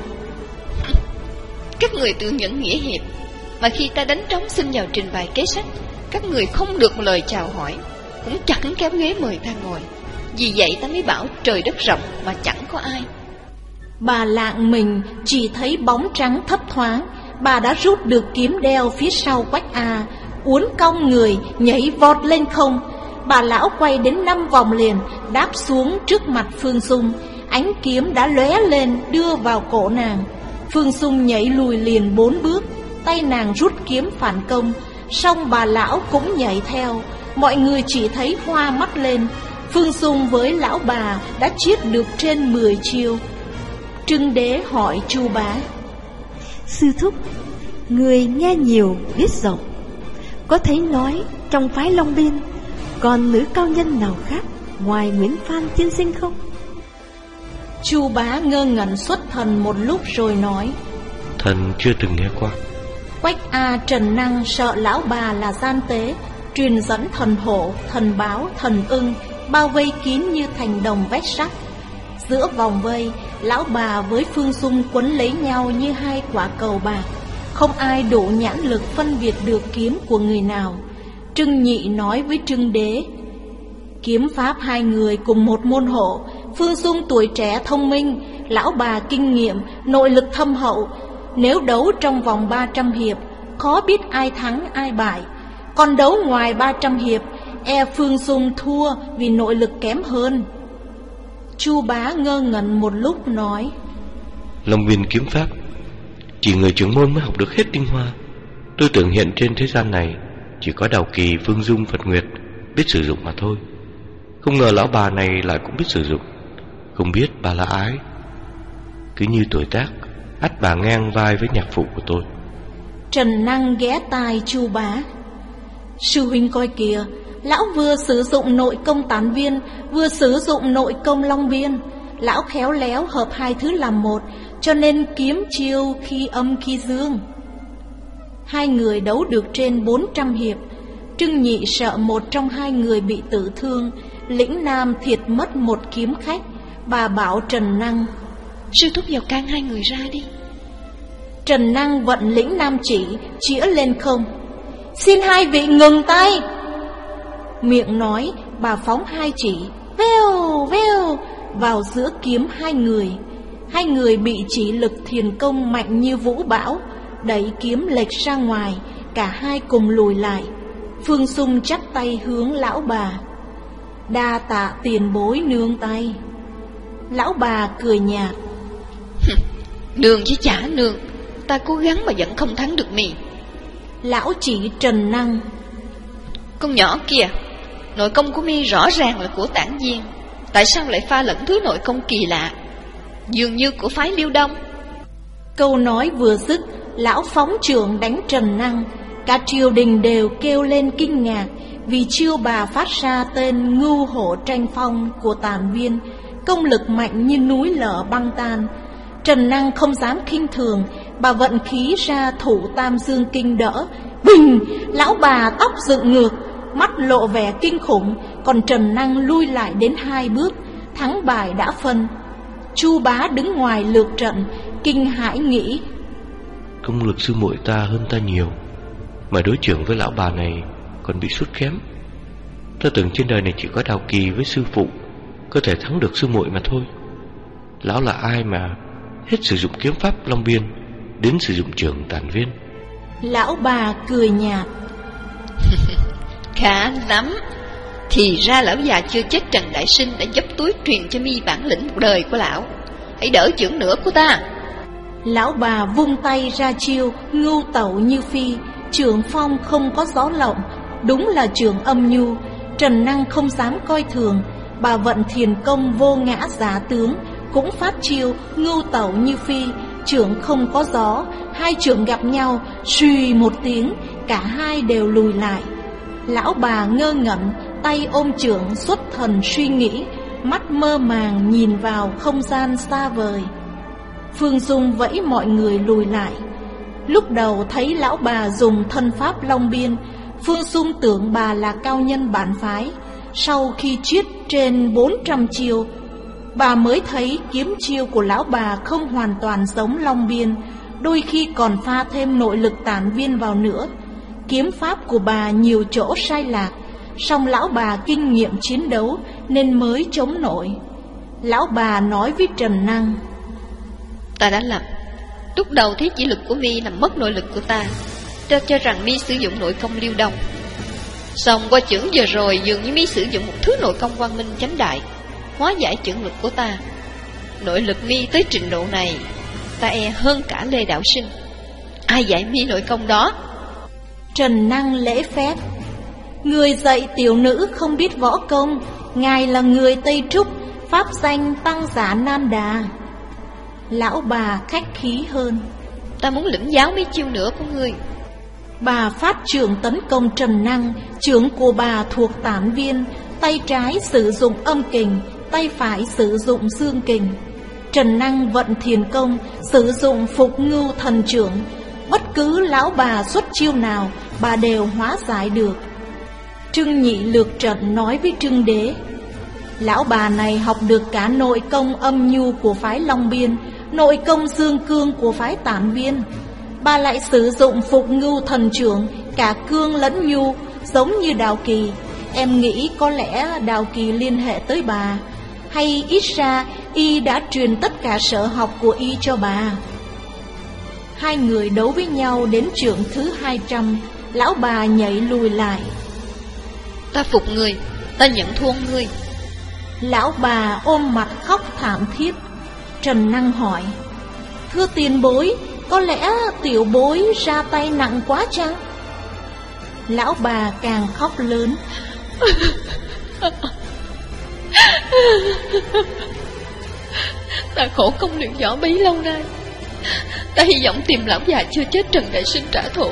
Các người tự nhận nghĩa hiệp, mà khi ta đánh trống xin vào trình bày kế sách, các người không được một lời chào hỏi, cũng chẳng kéo ghế mời ta ngồi. Vì vậy ta mới bảo trời đất rộng mà chẳng có ai. Bà lạng mình chỉ thấy bóng trắng thấp thoáng. Bà đã rút được kiếm đeo phía sau Quách A, uốn cong người nhảy vọt lên không. Bà lão quay đến năm vòng liền, đáp xuống trước mặt Phương Dung. Ánh kiếm đã lóe lên đưa vào cổ nàng. Phương Dung nhảy lùi liền bốn bước, tay nàng rút kiếm phản công, song bà lão cũng nhảy theo. mọi người chỉ thấy hoa mắt lên. Phương Dung với lão bà đã chiết được trên mười chiêu. Trưng Đế hỏi Chu Bá: Sư thúc, người nghe nhiều biết rộng, có thấy nói trong phái Long Biên còn nữ cao nhân nào khác ngoài Nguyễn Phan tiên sinh không? Chu Bá ngơ ngẩn xuất thần một lúc rồi nói: Thần chưa từng nghe qua. Quách A Trần Năng sợ lão bà là gian tế, truyền dẫn thần hổ, thần báo, thần ưng bao vây kín như thành đồng vách sắt. Giữa vòng vây, lão bà với Phương Dung quấn lấy nhau như hai quả cầu bạc, không ai đủ nhãn lực phân biệt được kiếm của người nào. Trưng Nhị nói với Trưng Đế: Kiếm pháp hai người cùng một môn hộ, Phương Dung tuổi trẻ thông minh, lão bà kinh nghiệm, nội lực thâm hậu. Nếu đấu trong vòng ba trăm hiệp, khó biết ai thắng ai bại. Còn đấu ngoài ba trăm hiệp, e Phương Dung thua vì nội lực kém hơn. Chu Bá ngơ ngẩn một lúc nói: Long Biên kiếm pháp chỉ người trưởng môn mới học được hết tinh hoa. Tôi tưởng hiện trên thế gian này chỉ có Đào Kỳ, Phương Dung, Phật Nguyệt biết sử dụng mà thôi. Không ngờ lão bà này lại cũng biết sử dụng. Không biết bà là ai. Cứ như tuổi tác, ắt bà ngang vai với nhạc phụ của tôi. Trần Năng ghé tai Chu Bá: Sư huynh coi kìa, lão vừa sử dụng nội công Tán Viên, vừa sử dụng nội công Long Biên. Lão khéo léo hợp hai thứ làm một, cho nên kiếm chiêu khi âm khi dương. Hai người đấu được trên bốn trăm hiệp. Trưng Nhị sợ một trong hai người bị tử thương, lĩnh Nam thiệt mất một kiếm khách. Bà bảo Trần Năng: Sư thúc vào can hai người ra đi. Trần Năng vận lĩnh Nam chỉ, chĩa lên không: Xin hai vị ngừng tay. Miệng nói, bà phóng hai chỉ, vèo vèo, vào giữa kiếm hai người. Hai người bị chỉ lực thiền công mạnh như vũ bão, đẩy kiếm lệch ra ngoài, cả hai cùng lùi lại. Phương Dung chắp tay hướng lão bà: Đa tạ tiền bối nương tay. Lão bà cười nhạt: Nương chứ chả nương, ta cố gắng mà vẫn không thắng được mì. Lão chỉ Trần Năng: Con nhỏ kìa, nội công của mi rõ ràng là của Tản Viên, tại sao lại pha lẫn thứ nội công kỳ lạ, dường như của phái Liêu Đông? Câu nói vừa dứt, lão phóng chưởng đánh Trần Năng. Cả triều đình đều kêu lên kinh ngạc, vì chiêu bà phát ra tên Ngưu Hổ Tranh Phong của Tản Viên, công lực mạnh như núi lở băng tan. Trần Năng không dám khinh thường, bà vận khí ra thủ Tam Dương Kinh đỡ. Bình! Lão bà tóc dựng ngược, mắt lộ vẻ kinh khủng, còn Trần Năng lui lại đến hai bước. Thắng bại đã phân. Chu Bá đứng ngoài lược trận, kinh hãi nghĩ: Công lực sư muội ta hơn ta nhiều, mà đối trưởng với lão bà này còn bị sút kém. Ta tưởng trên đời này chỉ có Đào Kỳ với sư phụ có thể thắng được sư muội mà thôi. Lão là ai mà hết sử dụng kiếm pháp Long Biên đến sử dụng trường Tản Viên? Lão bà cười nhạt: Khá lắm. Thì ra lão già chưa chết Trần Đại Sinh đã dấp túi truyền cho mi bản lĩnh một đời của lão. Hãy đỡ chưởng nữa của ta. Lão bà vung tay ra chiêu ngưu tẩu như phi, trường phong không có gió lộng, đúng là trường âm nhu. Trần Năng không dám coi thường, bà vận thiền công vô ngã giá tướng, cũng phát chiêu ngưu tẩu như phi, chưởng không có gió. Hai chưởng gặp nhau, suy một tiếng, cả hai đều lùi lại. Lão bà ngơ ngẩn, tay ôm chưởng xuất thần suy nghĩ, mắt mơ màng nhìn vào không gian xa vời. Phương Dung vẫy mọi người lùi lại. Lúc đầu thấy lão bà dùng thân pháp Long Biên, Phương Dung tưởng bà là cao nhân bản phái. Sau khi chiết trên bốn trăm chiêu, bà mới thấy kiếm chiêu của lão bà không hoàn toàn giống Long Biên, đôi khi còn pha thêm nội lực Tản Viên vào nữa. Kiếm pháp của bà nhiều chỗ sai lạc, song lão bà kinh nghiệm chiến đấu nên mới chống nổi. Lão bà nói với Trần Năng: Ta đã lầm. Lúc đầu thấy chỉ lực của mi làm mất nội lực của ta, ta cho rằng mi sử dụng nội công Liêu Đông. Xong qua chưởng vừa rồi dường như mi sử dụng một thứ nội công Quang Minh Chánh Đại, hóa giải chưởng lực của ta. Nội lực mi tới trình độ này, ta e hơn cả Lê Đạo Sinh. Ai dạy mi nội công đó? Trần Năng lễ phép: Người dạy tiểu nữ không biết võ công, ngài là người Tây Trúc, pháp danh Tăng Giả Nan Đà. Lão bà khách khí hơn. Ta muốn lĩnh giáo mấy chiêu nữa của ngươi. Bà phát trưởng tấn công Trần Năng. Trưởng của bà thuộc tản viên, tay trái sử dụng âm kình, tay phải sử dụng dương kình. Trần Năng vận thiền công, sử dụng Phục Ngưu Thần Trưởng. Bất cứ lão bà xuất chiêu nào, bà đều hóa giải được. Trưng Nhị lược trận nói với Trưng Đế: lão bà này học được cả nội công âm nhu của phái Long Biên, nội công dương cương của phái Tản Viên. Bà lại sử dụng Phục Ngưu Thần Trưởng, cả cương lẫn nhu, giống như Đào Kỳ. Em nghĩ có lẽ Đào Kỳ liên hệ tới bà, hay ít ra y đã truyền tất cả sở học của y cho bà. Hai người đấu với nhau đến trượng thứ hai trăm, lão bà nhảy lùi lại. Ta phục người, ta nhận thua ngươi. Lão bà ôm mặt khóc thảm thiết. Trần Năng hỏi: thưa tiền bối, có lẽ tiểu bối ra tay nặng quá chăng? Lão bà càng khóc lớn. Ta khổ công luyện võ bấy lâu nay, ta hy vọng tìm lão già chưa chết Trần Đại Sinh trả thù.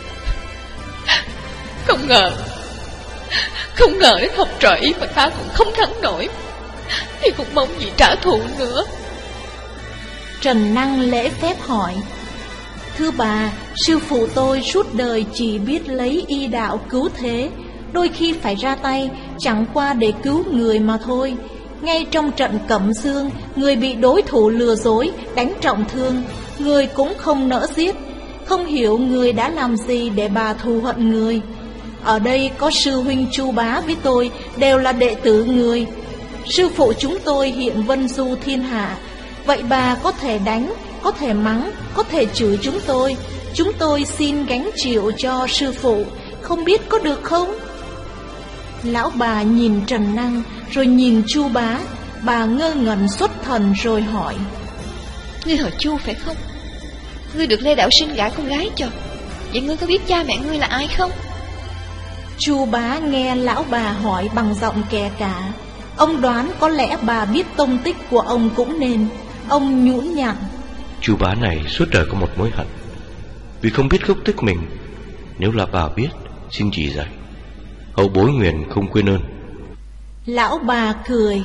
Không ngờ Không ngờ đến học trò ý mà ta cũng không thắng nổi, thì cũng mong gì trả thù nữa. Trần Năng lễ phép hỏi: thưa bà, sư phụ tôi suốt đời chỉ biết lấy y đạo cứu thế, đôi khi phải ra tay chẳng qua để cứu người mà thôi. Ngay trong trận Cẩm Dương, người bị đối thủ lừa dối, đánh trọng thương, người cũng không nỡ giết. Không hiểu người đã làm gì để bà thù hận người. Ở đây có sư huynh Chu Bá với tôi, đều là đệ tử người. Sư phụ chúng tôi hiện vân du thiên hạ. Vậy bà có thể đánh, có thể mắng, có thể chửi chúng tôi. Chúng tôi xin gánh chịu cho sư phụ, không biết có được không? Lão bà nhìn Trần Năng, rồi nhìn Chu Bá. Bà ngơ ngẩn xuất thần rồi hỏi: ngươi hỏi Chu phải không? Ngươi được Lê Đạo Sinh gả con gái cho. Vậy ngươi có biết cha mẹ ngươi là ai không? Chu Bá nghe lão bà hỏi bằng giọng kè cả. Ông đoán có lẽ bà biết tông tích của ông cũng nên. Ông nhũn nhặn: Chu Bá này suốt đời có một mối hận, vì không biết gốc tích mình. Nếu là bà biết, xin chỉ dạy, hậu bối nguyện không quên ơn. Lão bà cười: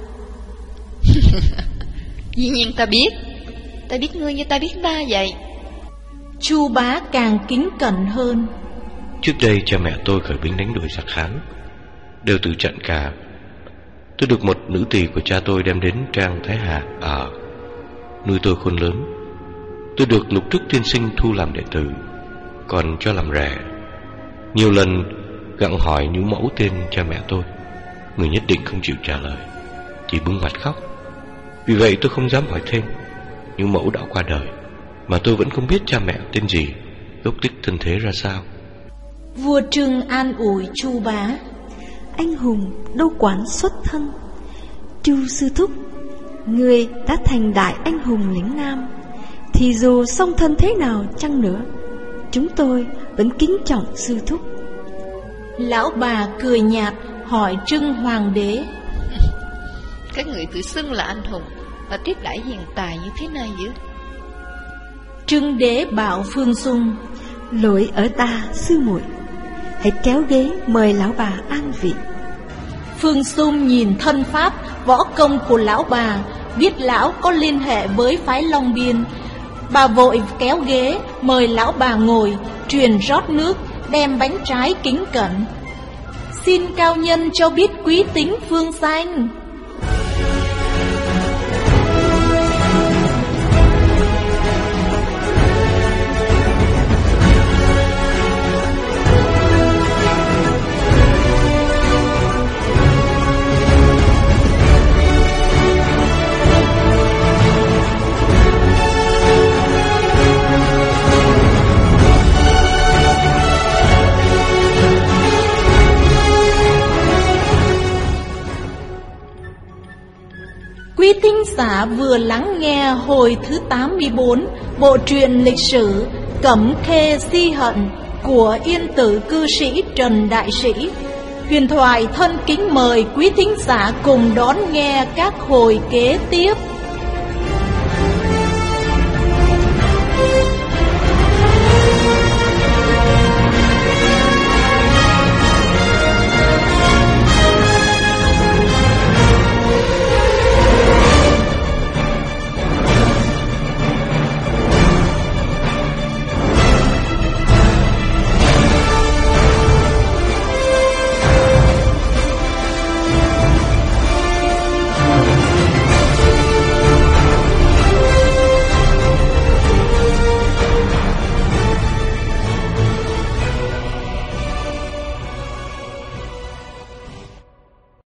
dĩ nhiên ta biết. Ta biết ngươi như ta biết ta vậy. Chu Bá càng kính cẩn hơn: trước đây cha mẹ tôi khởi binh đánh đuổi giặc Hán, đều từ trận cả. Tôi được một nữ tỳ của cha tôi đem đến Trang Thái Hà ở, nuôi tôi khôn lớn. Tôi được Lục Trúc tiên sinh thu làm đệ tử, còn cho làm rẻ. Nhiều lần gặng hỏi nhũ mẫu tên cha mẹ tôi, người nhất định không chịu trả lời, chỉ bưng mặt khóc. Vì vậy tôi không dám hỏi thêm. Nhũ mẫu đã qua đời, mà tôi vẫn không biết cha mẹ tên gì, gốc tích thân thế ra sao. Vua Trưng an ủi Chu Bá: anh hùng đâu quản xuất thân. Chu sư thúc, người đã thành đại anh hùng lĩnh Nam, thì dù song thân thế nào chăng nữa, chúng tôi vẫn kính trọng sư thúc. Lão bà cười nhạt hỏi Trưng Hoàng đế: các người tự xưng là anh hùng và tiếp đãi hiền tài như thế này chứ? Trưng đế bảo Phương Dung: lỗi ở ta sư muội, hãy kéo ghế mời lão bà an vị. Phương Dung nhìn thân pháp, võ công của lão bà, biết lão có liên hệ với phái Long Biên. Bà vội kéo ghế mời lão bà ngồi, truyền rót nước, đem bánh trái kính cẩn: xin cao nhân cho biết quý tính phương danh. Quý thính giả vừa lắng nghe hồi thứ tám mươi bốn bộ truyện lịch sử Cẩm Khê Di Hận, của yên tử cư sĩ Trần Đại Sĩ. Huyền thoại thân kính mời quý thính giả cùng đón nghe các hồi kế tiếp.